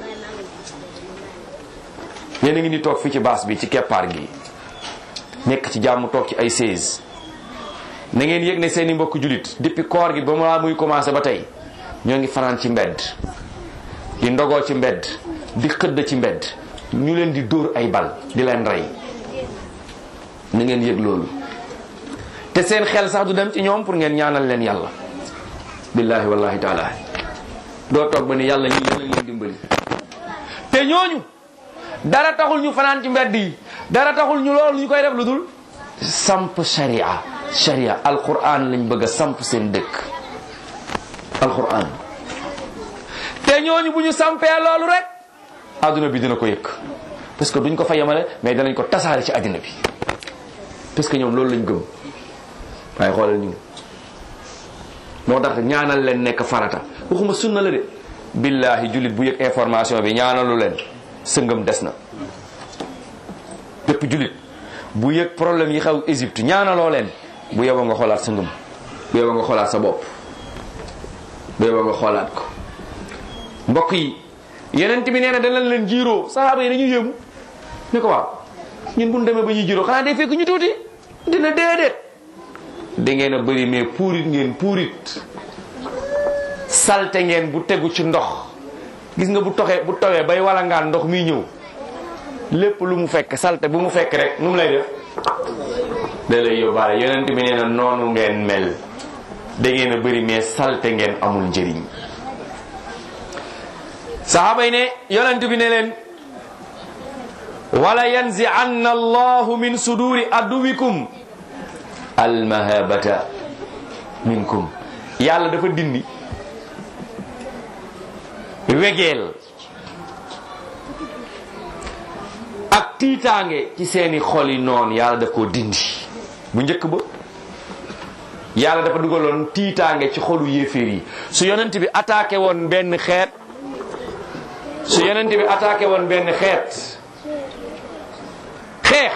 yéen a ngi ni toog fii ci baas bi ci keppaar gi nekk ci jàmm toog ci ay 16 na ngeen yëg ne seeni mbokk julit depuis koor gi ba mu muy commencé ba tey ñoo ngi fanaan ci mbedd di ndogoo ci mbedd di xëdd ci mbedd ñu leen di dóor ay bal di leen rey na ngeen yëg loolu te seen xel sax du dem ci ñoom pour ngeen ñaanal leen yàlla billahi wallahi taala doo toog ba ne yàlla ñi yéen leen dimbali te ñooñu dara taxul ñu fanaan ci mbedd yi dara taxul ñu loolu ñu koy def lu dul samp sharia alquran lañ bëgg a samp seen dëkk alquran te ñooñu bu ñu sampee loolu rek adduna bi dina ko yëg parce que duñ ko fa yemale mais danañ ko tasaare ci adduna bi parce que ñoom loolu lañ gëm waaye xoolal ñu moo tax ñaanal leen nekk farata waxuma sunna la de billahi jullit bu yëg information bi ñaanalu leen sëngam des na bépp jullit bu yëg problème yi xew Égypte ñaanaloo leen bu yeboo nga xoolaat sa ngëm bu yeboo nga xoolaat sa bopp bu yeboo nga xoolaat ko mbokk yi yeneen bi nee na danañ leen jiiroo sahaaba yi dañu yéemu ne ko waaw ñun bu ñu demee ba ñuy jiiroo xanaa day fekk ñu tuuti dina déedéet da ngeen a bëri mais puurit ngeen puurit salte ngeen bu tegu ci ndox gis nga bu tawee bay wala ngaan ndox miy ñëw lépp lu mu fekk salte bu mu fekk rek nu mu lay def da lay yóbbaale yonent bi nee na noonu ngeen mel da ngeen a bëri mais salte ngeen amul njëriñ sahaaba yi ne yonent bi ne leen wala yanzi anna allahu min suduri aduwikum almahabata minkum yàlla dafa dindi wegeel ak tiitaange ci seeni xol yi noonu yàlla daf koo dindi bu njëkk ba yàlla dafa dugaloon tiitaange ci xolu yéeféer yi su yonent bi attaqué woon benn xeet xeex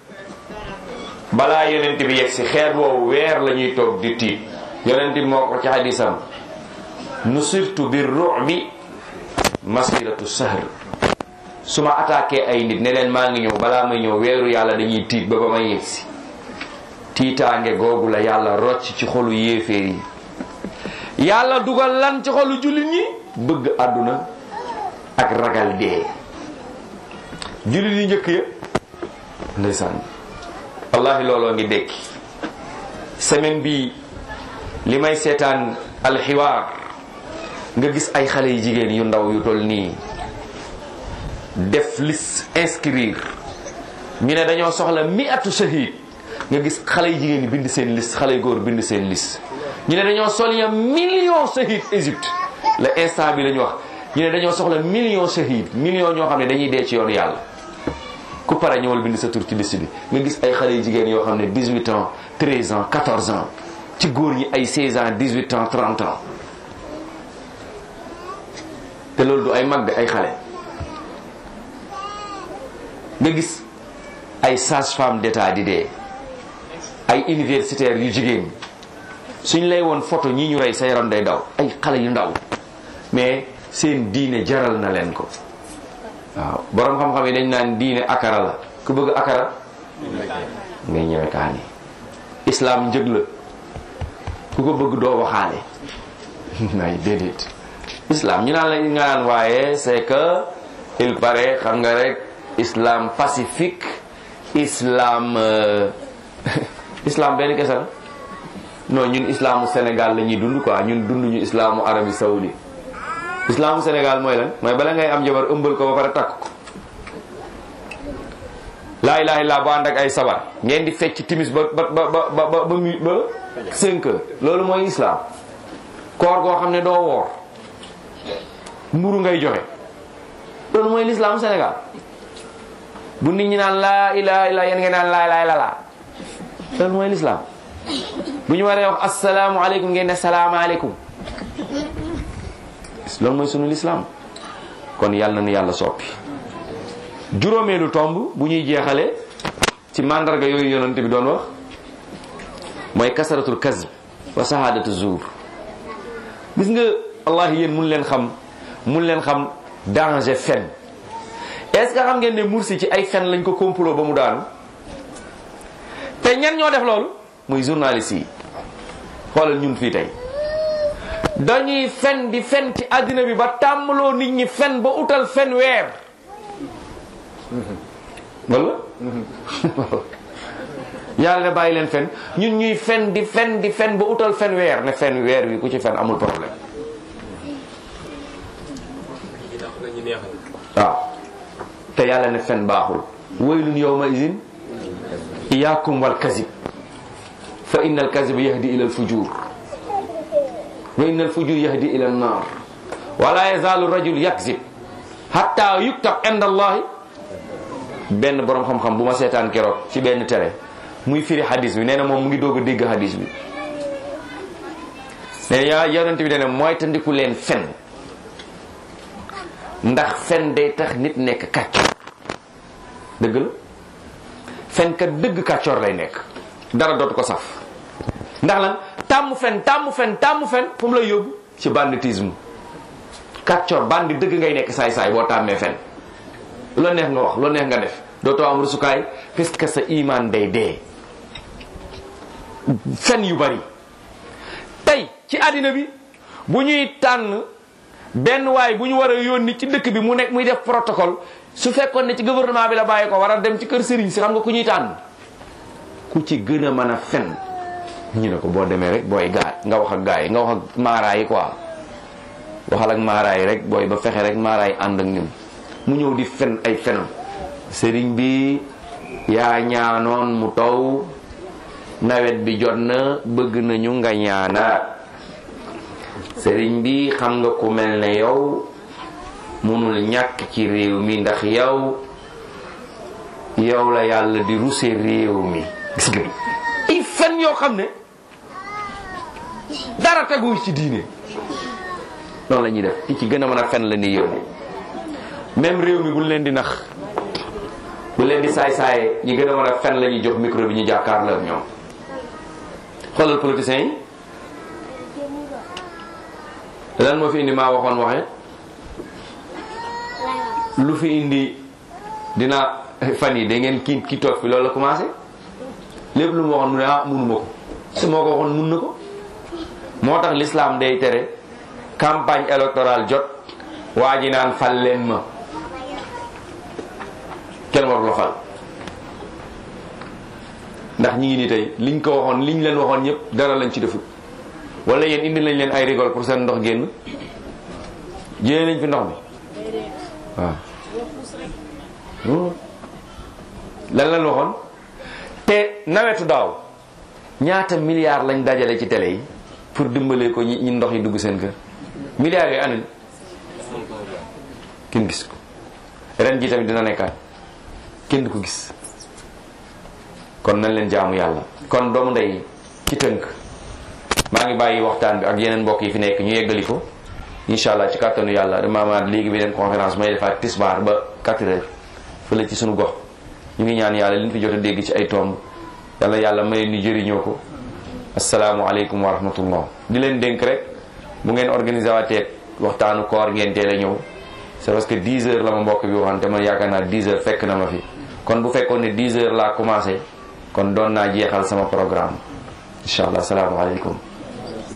balaa yonent bi yegg si xeet woowu weer la ñuy toog di tiit yonent bi moo ko ci hadisam nusirtu bir ru'bi masiratu sahr su ma attaqué ay nit ne leen maa ngi ñëw balaa may ñëw weeru yàlla dañuy tiit ba ba may yegg si tiitaange googu la yàlla rocc ci xolu yéeféer yi yàlla dugal lan ci xolu jullit ñi bëgg àdduna ak ragal dee jullit yi njëkk ya ndeysaan wallahi looloo ngi dekki semaine bi li may seetaan alxiwaar nga gis ay xale yu jigéen yu ndaw yu toll nii def liste inscrire ñu ne dañoo soxla 100 shahid nga gis xale yu jigéen yi bind seen liste xale yu góor bind seen liste ñu ne dañoo soxla million shahid Égypte le instant bi lañu wax ñu ne dañoo soxla million shahid million ñoo xam ne dañuy dee ci yoonu yàlla ku pare ñëwal bind sa tur ci liste bi nga gis ay xale yu jigéen yoo xam ne 18 ans 13 ans 14 ans ci góor ñi ay 16 ans 18 ans 30 ans te loolu du ay mag de ay xale nga gis ay sage-femme d'état di dee ay universitaires yu jigéen suñ lay woon photo ñii ñu rey sa yaram day daw ay xale yu ndaw mais seen diine jaral na leen ko waaw borom xam-xam yi dañ naan diine akara la ku bëgg akara ngay ñëwe kaani islam njëg la ku ko bëgg doo waxaale nay déedéet islam ñu naan la nga naan waaye c'est que il paraît xam nga rek islam pacifique islam islam benn kese la non ñun islamu Sénégal la ñuy dund quoi ñun dunduñu islamu Arabie Saoudite islamu Sénégal mooy lan mooy bala ngay am jabar ëmbal ko ba pare takk ko laa ilaha illa bu ànd ak ay sabar ngeen di fecc timis ba 5 heures loolu mooy islam koor goo xam ne doo woor mburu ngay joxe loolu mooy l'islam Sénégal bu nit ñi naan laa ilaha illa yéen ngeen naan laa ilaha illa loolu mooy l'islam. bu ñu waree wax asalaamualeykum ngeen ne salaamaaleykum loolu mooy sunu l'islam. kon yàlla na yàlla soppi. juróomeelu tomb bu ñuy jeexale ci mandarga yooyu yonent bi doon wax mooy kasaratul kazb wa sahadatu zuur. gis nga wallahi yéen mun leen xam danger fen. est-ce que xam ngeen ne Mursi ci ay fen lañ ko complot ba mu daanu te ñan ñoo def loolu muy journaliste yi. xoolal ñun fii tey dañuy fen di fen ci àddina bi ba tàmmaloo nit ñi fen ba utal fen weer wala yàlla ne bàyyi leen fen ñun ñuy fen di fen ba utal fen weer ne fen weer wi ku ci fen amul problème waaw te yàlla ne fen baaxul. waylun yawma idin iyaakum wal kazib fa inna al kaziba yahdi ila al fujur wa inna al fujur yahdi ila an nar wala yazalu rajul yakzib hatta yuktab inda allahi. benn borom xam-xam bu ma seetaan keroog ci benn télé muy firi hadis bi nee na moom mu ngi doog a dégg hadis bi nee na yonent bi nee na mooy tandiku leen fen ndax fen day tax nit nekk kàccoor. dëgg la fen kat dëgg kàccoor lay nekk dara dootu ko saf. ndax lan tàmm fen fu mu lay yóbbu ci banditisme. kàccoor bandi dëgg ngay nekk saay-saay boo tàmmee fen loo neex nga wax loo neex nga def dootoo am rusukaay parce que sa iman day dee. fen yu bari tey ci àddina bi bu ñuy tànn benn waay bu ñu war a yónni ci dëkk bi mu nekk muy def protocole su fekkoon ne ci gouvernement bi la bàyyi ko war a dem ci kër sëriñ si xam nga ku ñuy tànn ku ci gën a mën a fen. ñu ne ko boo demee rek booy gaat nga wax ak gaa yi nga wax ak maaraay quoi waxal ak maaraay rek booy ba fexe rek maaraay ànd ak ñun mu ñëw di fen ay fenam. sëriñ bi yaa ñaanoon mu taw nawet bi jot na bëgg nañu nga ñaanaat. sëriñ bi xam nga ku mel ne yow munul ñàkk ci réew mi ndax yow la yàlla di ruse réew mi. gis nga ay fen yoo xam ne dara tegu ci diine noonu la ñuy def ki ci gën a mën a fen la ni yónni. même réew mi bu leen di nax bu leen di saay-saaye ñi gën a mën a fen la ñuy jox micro bi ñu jàkkaarloo ak ñoom. xoolal politiciens yi lan moo fi indi maa waxoon waxe lu fi indi dina fan yi da ngeen ki toog fi loolu la commencé lépp lu mu waxoon mu ne munuma ko su moo ko waxoon mun na ko. moo tax l'islam day tere campagne électorale jot waa ji naan fal leen ma kenn warul la fal ndax ñi ngi ni tey liñ ko waxoon liñ leen waxoon ñëpp dara lañ ci defut. wala yéen indi lañ leen ay rigole pour seen ndox génn jëlee nañ fi ndox mi waaw lan lañ waxoon. te nawetu daaw ñaata milliards lañ dajale ci télé yi pour dimbalee ko ñi ndox yi dugg seen kër. milliards yooyu anañ kenn gis ko. ren ji tamit dina nekkaat kenn du ko gis. kon nañ leen jaamu yàlla. kon doomu ndey ci tënk maa ngi bàyyi waxtaan bi ak yeneen mbokk yi fi nekk ñu yeggali ko incha allah ci kàttanu yàlla dama amaat léegi beneen conférence may defaat tisbaar ba 4 heures fële ci sunu gox. ñu ngi ñaan yàlla liñ fi jot a dégg ci ay tomb yàlla may ñu jëriñoo ko. asalaamualeykum wa rahmatullah. di leen dénk rek bu ngeen organisé waatee waxtaanu koor ngeen teel a ñëw c'est parce que 10 heures la ma mbokk bi waxoon te man yaakaar naa 10 heures fekk na ma fi kon bu fekkoon ne 10 heures laa commencé kon doon naa jeexal sama programme incha allah asalaamualeykum.